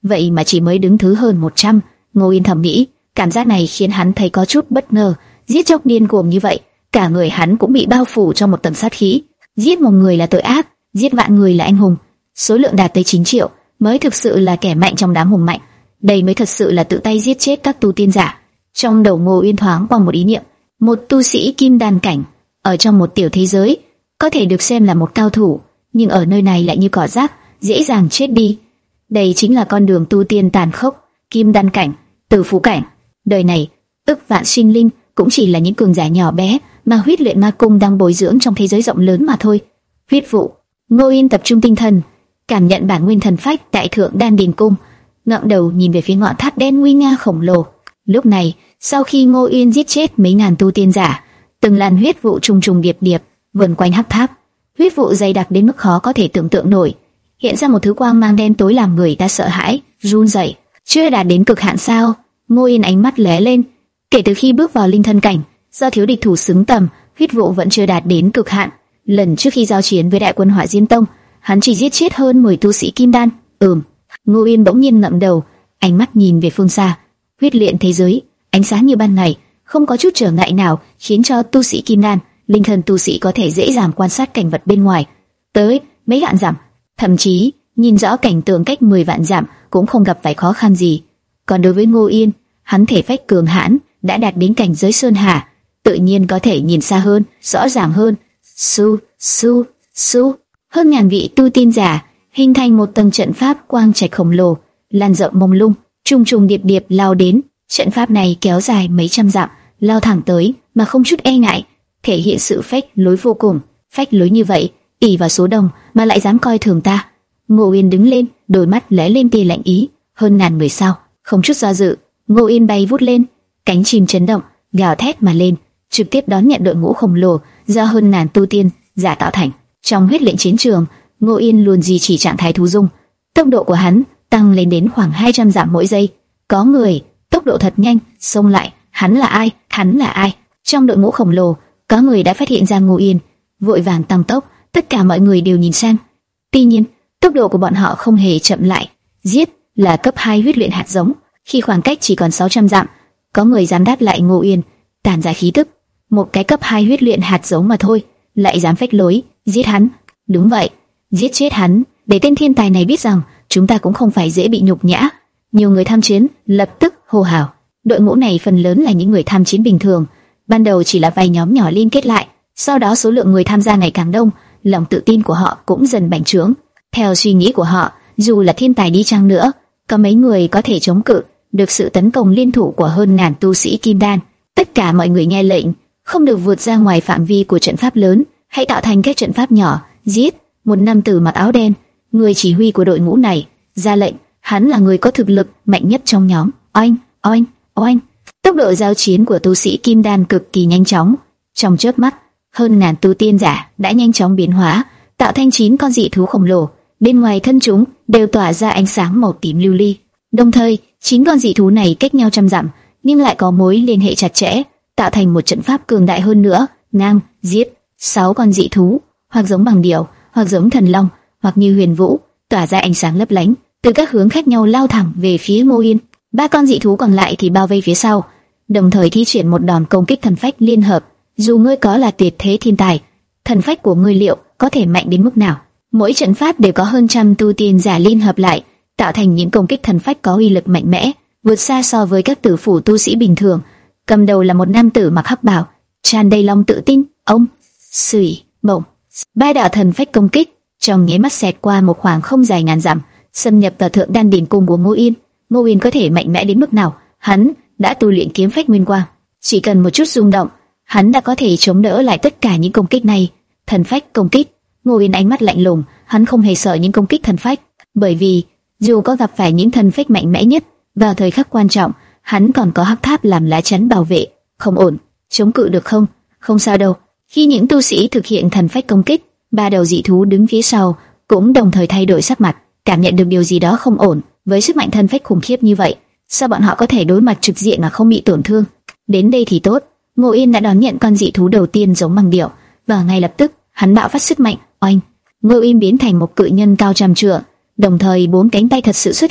vậy mà chỉ mới đứng thứ hơn một trăm. Ngô Yên thầm nghĩ, cảm giác này khiến hắn thấy có chút bất ngờ. Giết chóc điên cuồng như vậy, cả người hắn cũng bị bao phủ trong một tầng sát khí. Giết một người là tội ác, giết vạn người là anh hùng. Số lượng đạt tới chín triệu mới thực sự là kẻ mạnh trong đám hùng mạnh. Đây mới thật sự là tự tay giết chết các tu tiên giả. Trong đầu Ngô Uyên thoáng qua một ý niệm, một tu sĩ kim đan cảnh ở trong một tiểu thế giới có thể được xem là một cao thủ, nhưng ở nơi này lại như cỏ rác, dễ dàng chết đi. Đây chính là con đường tu tiên tàn khốc. Kim đan cảnh, tử phủ cảnh, đời này ức vạn sinh linh cũng chỉ là những cường giả nhỏ bé mà huyết luyện ma cung đang bồi dưỡng trong thế giới rộng lớn mà thôi. Huyết vụ. Ngô Yên tập trung tinh thần, cảm nhận bản nguyên thần phách tại thượng đan điền cung, ngẩng đầu nhìn về phía ngọn tháp đen nguy nga khổng lồ. Lúc này, sau khi Ngô Yên giết chết mấy ngàn tu tiên giả, từng làn huyết vụ trùng trùng điệp điệp vần quanh hắc tháp. Huyết vụ dày đặc đến mức khó có thể tưởng tượng nổi, hiện ra một thứ quang mang đen tối làm người ta sợ hãi, run rẩy. Chưa đạt đến cực hạn sao? Ngô Yên ánh mắt lóe lên. Kể từ khi bước vào linh thân cảnh, do thiếu địch thủ xứng tầm, huyết vụ vẫn chưa đạt đến cực hạn. Lần trước khi giao chiến với đại quân Hỏa Diên Tông, hắn chỉ giết chết hơn mười tu sĩ kim đan. Ừm. Ngô Yên bỗng nhiên ngẩng đầu, ánh mắt nhìn về phương xa. Huyết luyện thế giới, ánh sáng như ban ngày, không có chút trở ngại nào khiến cho tu sĩ kim đan, linh thân tu sĩ có thể dễ dàng quan sát cảnh vật bên ngoài. Tới mấy vạn dặm, thậm chí nhìn rõ cảnh tượng cách mười vạn dặm cũng không gặp phải khó khăn gì. Còn đối với Ngô Yên, hắn thể phách cường hãn, đã đạt đến cảnh giới sơn hà, tự nhiên có thể nhìn xa hơn, rõ ràng hơn. Su, su, su, hơn ngàn vị tu tiên giả hình thành một tầng trận pháp quang trạch khổng lồ, lan rộng mông lung, trùng trùng điệp điệp lao đến. Trận pháp này kéo dài mấy trăm dặm, lao thẳng tới mà không chút e ngại, thể hiện sự phách lối vô cùng. Phách lối như vậy, ỷ vào số đông mà lại dám coi thường ta. Ngô Yên đứng lên, đôi mắt lóe lên tia lạnh ý. Hơn ngàn người sao? Không chút do dự, Ngô Yên bay vút lên, cánh chim chấn động, gào thét mà lên, trực tiếp đón nhận đội ngũ khổng lồ do hơn ngàn tu tiên giả tạo thành. Trong huyết lệnh chiến trường, Ngô Yên luôn duy trì trạng thái thú dung, tốc độ của hắn tăng lên đến khoảng hai trăm dặm mỗi giây. Có người tốc độ thật nhanh, xông lại. Hắn là ai? Hắn là ai? Trong đội ngũ khổng lồ, có người đã phát hiện ra Ngô Yên, vội vàng tăng tốc. Tất cả mọi người đều nhìn sang. Tuy nhiên, tốc độ của bọn họ không hề chậm lại. Giết là cấp hai huyết luyện hạt giống, khi khoảng cách chỉ còn sáu trăm dặm, có người dám đáp lại Ngô Yên, tản ra khí tức. Một cái cấp hai huyết luyện hạt giống mà thôi, lại dám phách lối, giết hắn. Đúng vậy, giết chết hắn, để tên thiên tài này biết rằng chúng ta cũng không phải dễ bị nhục nhã. Nhiều người tham chiến lập tức hô hào. Đội ngũ này phần lớn là những người tham chiến bình thường, ban đầu chỉ là vài nhóm nhỏ liên kết lại, sau đó số lượng người tham gia ngày càng đông, lòng tự tin của họ cũng dần bành trướng. Theo suy nghĩ của họ, dù là thiên tài đi chăng nữa, có mấy người có thể chống cự được sự tấn công liên thủ của hơn ngàn tu sĩ kim đan. Tất cả mọi người nghe lệnh, không được vượt ra ngoài phạm vi của trận pháp lớn, hãy tạo thành các trận pháp nhỏ. Giết! Một nam tử mặc áo đen, người chỉ huy của đội ngũ này, ra lệnh. Hắn là người có thực lực mạnh nhất trong nhóm. Oanh, oanh, oanh! Tốc độ giao chiến của tu sĩ kim đan cực kỳ nhanh chóng. Trong chớp mắt, hơn ngàn tu tiên giả đã nhanh chóng biến hóa, tạo thành chín con dị thú khổng lồ. Bên ngoài thân chúng đều tỏa ra ánh sáng màu tím lưu ly. Đồng thời, chín con dị thú này cách nhau trăm dặm, nhưng lại có mối liên hệ chặt chẽ, tạo thành một trận pháp cường đại hơn nữa. Ngang, giết, sáu con dị thú, hoặc giống bằng điểu, hoặc giống thần long, hoặc như huyền vũ, tỏa ra ánh sáng lấp lánh, từ các hướng khác nhau lao thẳng về phía Ngô Yên. Ba con dị thú còn lại thì bao vây phía sau, đồng thời thi triển một đòn công kích thần phách liên hợp. Dù ngươi có là tuyệt thế thiên tài, thần phách của ngươi liệu có thể mạnh đến mức nào? Mỗi trận pháp đều có hơn trăm tu tiên giả liên hợp lại, tạo thành những công kích thần phách có uy lực mạnh mẽ, vượt xa so với các tử phủ tu sĩ bình thường. Cầm đầu là một nam tử mặc hắc bào, tràn đầy lòng tự tin. Ông, xùy, bổng, ba đạo thần phách công kích trong nháy mắt xẹt qua một khoảng không dài ngàn dặm, xâm nhập vào thượng đan điền cung của Ngô Yên. Ngô Yên có thể mạnh mẽ đến mức nào? Hắn đã tu luyện kiếm phách nguyên quang, chỉ cần một chút rung động, hắn đã có thể chống đỡ lại tất cả những công kích này. Thần phách công kích. Ngô Yên ánh mắt lạnh lùng, hắn không hề sợ những công kích thần phách, bởi vì dù có gặp phải những thần phách mạnh mẽ nhất, vào thời khắc quan trọng, hắn còn có hắc tháp làm lá chắn bảo vệ. Không ổn, chống cự được không? Không sao đâu. Khi những tu sĩ thực hiện thần phách công kích, ba đầu dị thú đứng phía sau cũng đồng thời thay đổi sắc mặt, cảm nhận được điều gì đó không ổn. Với sức mạnh thần phách khủng khiếp như vậy, sao bọn họ có thể đối mặt trực diện mà không bị tổn thương? Đến đây thì tốt, Ngô Yên đã đón nhận con dị thú đầu tiên giống bằng điểu, và ngay lập tức hắn bạo phát sức mạnh. Oanh! Ngô Yên biến thành một cự nhân cao trăm trượng, đồng thời bốn cánh tay thật sự xuất hiện,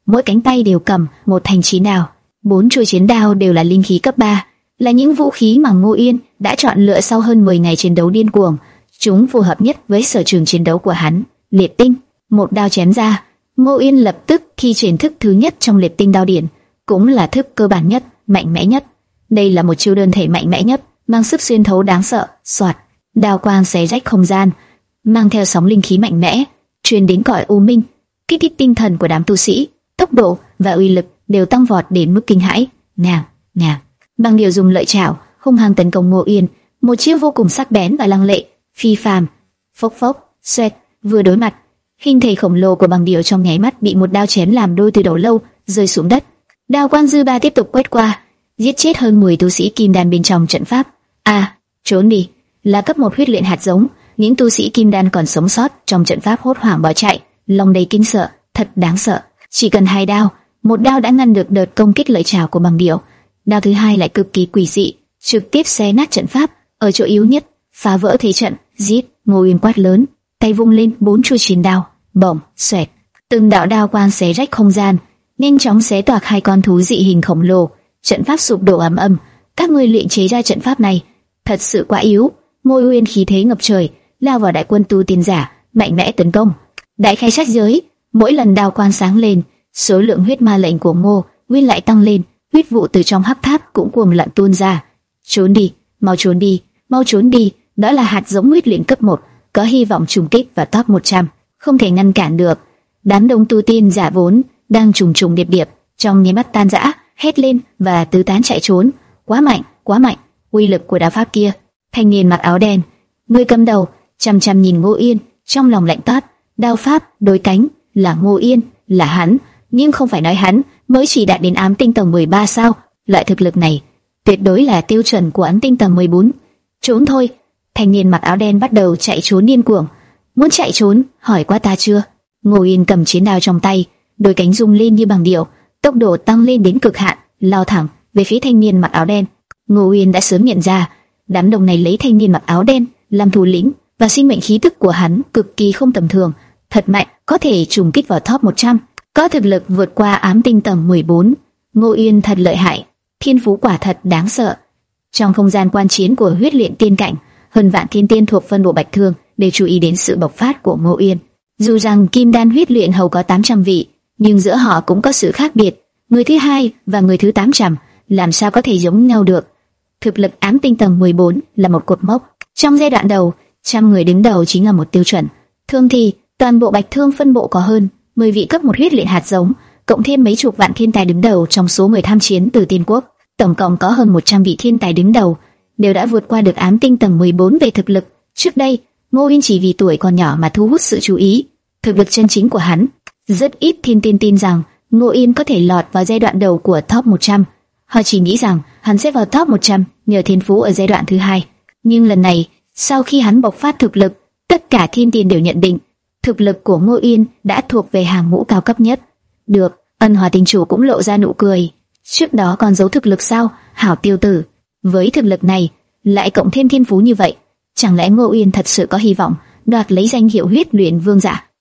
mỗi cánh tay đều cầm một thanh chiến đao. Bốn chuôi chiến đao đều là linh khí cấp ba, là những vũ khí mà Ngô Yên đã chọn lựa sau hơn mười ngày chiến đấu điên cuồng. Chúng phù hợp nhất với sở trường chiến đấu của hắn. Liệt tinh, một đao chém ra, Ngô Yên lập tức thi triển thức thứ nhất trong Liệt tinh đao điển, cũng là thức cơ bản nhất, mạnh mẽ nhất. Đây là một chiêu đơn thể mạnh mẽ nhất, mang sức xuyên thấu đáng sợ. Soạt, đao quang xé rách không gian, mang theo sóng linh khí mạnh mẽ, truyền đến cõi u minh, kích thích tinh thần của đám tu sĩ. Tốc độ và uy lực đều tăng vọt đến mức kinh hãi. Nàng, nàng, Bằng Điểu dùng lợi chảo hung hăng tấn công Ngô Yên, một chiêu vô cùng sắc bén và lăng lệ, phi phàm. Phốc phốc, xoẹt, vừa đối mặt, hình thể khổng lồ của Bằng Điểu trong nháy mắt bị một đao chém làm đôi từ đầu lâu, rơi xuống đất. Đao quang dư ba tiếp tục quét qua, giết chết hơn mười tu sĩ kim đan bên trong trận pháp. À, trốn đi! Là cấp một huyết luyện hạt giống, những tu sĩ kim đan còn sống sót trong trận pháp hốt hoảng bỏ chạy, lòng đầy kinh sợ, thật đáng sợ. Chỉ cần hai đao, một đao đã ngăn được đợt công kích lợi chảo của Bằng Điểu, đao thứ hai lại cực kỳ quỷ dị, trực tiếp xé nát trận pháp ở chỗ yếu nhất, phá vỡ thế trận. Giết! Ngô Uyên quát lớn, tay vung lên bốn chuôi chiến đao, bổng, xoẹt, từng đạo đao quang xé rách không gian, nhanh chóng xé toạc hai con thú dị hình khổng lồ. Trận pháp sụp đổ ầm ầm. Các ngươi luyện chế ra trận pháp này thật sự quá yếu. Ngô Uyên khí thế ngập trời, lao vào đại quân tu tiên giả, mạnh mẽ tấn công. Đại khai sát giới, mỗi lần đao quang sáng lên, số lượng huyết ma lệnh của Ngô Uyên lại tăng lên, huyết vụ từ trong hắc tháp cũng cuồng loạn tuôn ra. Trốn đi, mau trốn đi, mau trốn đi! Đó là hạt giống huyết luyện cấp một, có hy vọng trùng kích vào top một trăm, không thể ngăn cản được. Đám đông tu tiên giả vốn đang trùng trùng điệp điệp, trong nháy mắt tan rã, hét lên và tứ tán chạy trốn. Quá mạnh, quá mạnh, uy lực của đao pháp kia! Thanh niên mặc áo đen, người cầm đầu, chăm chăm nhìn Ngô Yên, trong lòng lạnh toát. Đao pháp đối cánh là Ngô Yên, là hắn, nhưng không phải nói hắn mới chỉ đạt đến ám tinh tầng mười ba sao? Loại thực lực này tuyệt đối là tiêu chuẩn của ám tinh tầng mười bốn. Trốn thôi! Thanh niên mặc áo đen bắt đầu chạy trốn điên cuồng. Muốn chạy trốn, hỏi qua ta chưa? Ngô Yên cầm chiến đao trong tay, đôi cánh rung lên như bằng điệu, tốc độ tăng lên đến cực hạn, lao thẳng về phía thanh niên mặc áo đen. Ngô Uyên đã sớm nhận ra, đám đông này lấy thanh niên mặc áo đen làm thủ lĩnh, và sinh mệnh khí tức của hắn cực kỳ không tầm thường, thật mạnh, có thể trùng kích vào top một trăm, có thực lực vượt qua ám tinh tầng mười bốn. Ngô Uyên thật lợi hại, thiên phú quả thật đáng sợ. Trong không gian quan chiến của huyết luyện tiên cảnh, hơn vạn thiên tiên thuộc phân bộ Bạch Thương đều chú ý đến sự bộc phát của Ngô Uyên. Dù rằng kim đan huyết luyện hầu có tám trăm vị, nhưng giữa họ cũng có sự khác biệt. Người thứ hai và người thứ tám trăm làm sao có thể giống nhau được? Thực lực ám tinh tầng mười bốn là một cột mốc. Trong giai đoạn đầu, trăm người đứng đầu chính là một tiêu chuẩn. Thường thì toàn bộ Bạch Thương phân bộ có hơn mười vị cấp một huyết luyện hạt giống, cộng thêm mấy chục vạn thiên tài đứng đầu trong số người tham chiến từ tiên quốc, tổng cộng có hơn một trăm vị thiên tài đứng đầu, đều đã vượt qua được ám tinh tầng mười bốn về thực lực. Trước đây, Ngô Uyên chỉ vì tuổi còn nhỏ mà thu hút sự chú ý. Thực lực chân chính của hắn, rất ít thiên tiên tin rằng Ngô Uyên có thể lọt vào giai đoạn đầu của top một trăm. Họ chỉ nghĩ rằng hắn sẽ vào top một trăm nhờ thiên phú ở giai đoạn thứ hai. Nhưng lần này, sau khi hắn bộc phát thực lực, tất cả thiên tiên đều nhận định thực lực của Ngô Uyên đã thuộc về hàng ngũ cao cấp nhất. Được, Ân Hòa Tinh Chủ cũng lộ ra nụ cười. Trước đó còn giấu thực lực sao, hảo tiêu tử? Với thực lực này, lại cộng thêm thiên phú như vậy, chẳng lẽ Ngô Uyên thật sự có hy vọng đoạt lấy danh hiệu huyết luyện vương giả?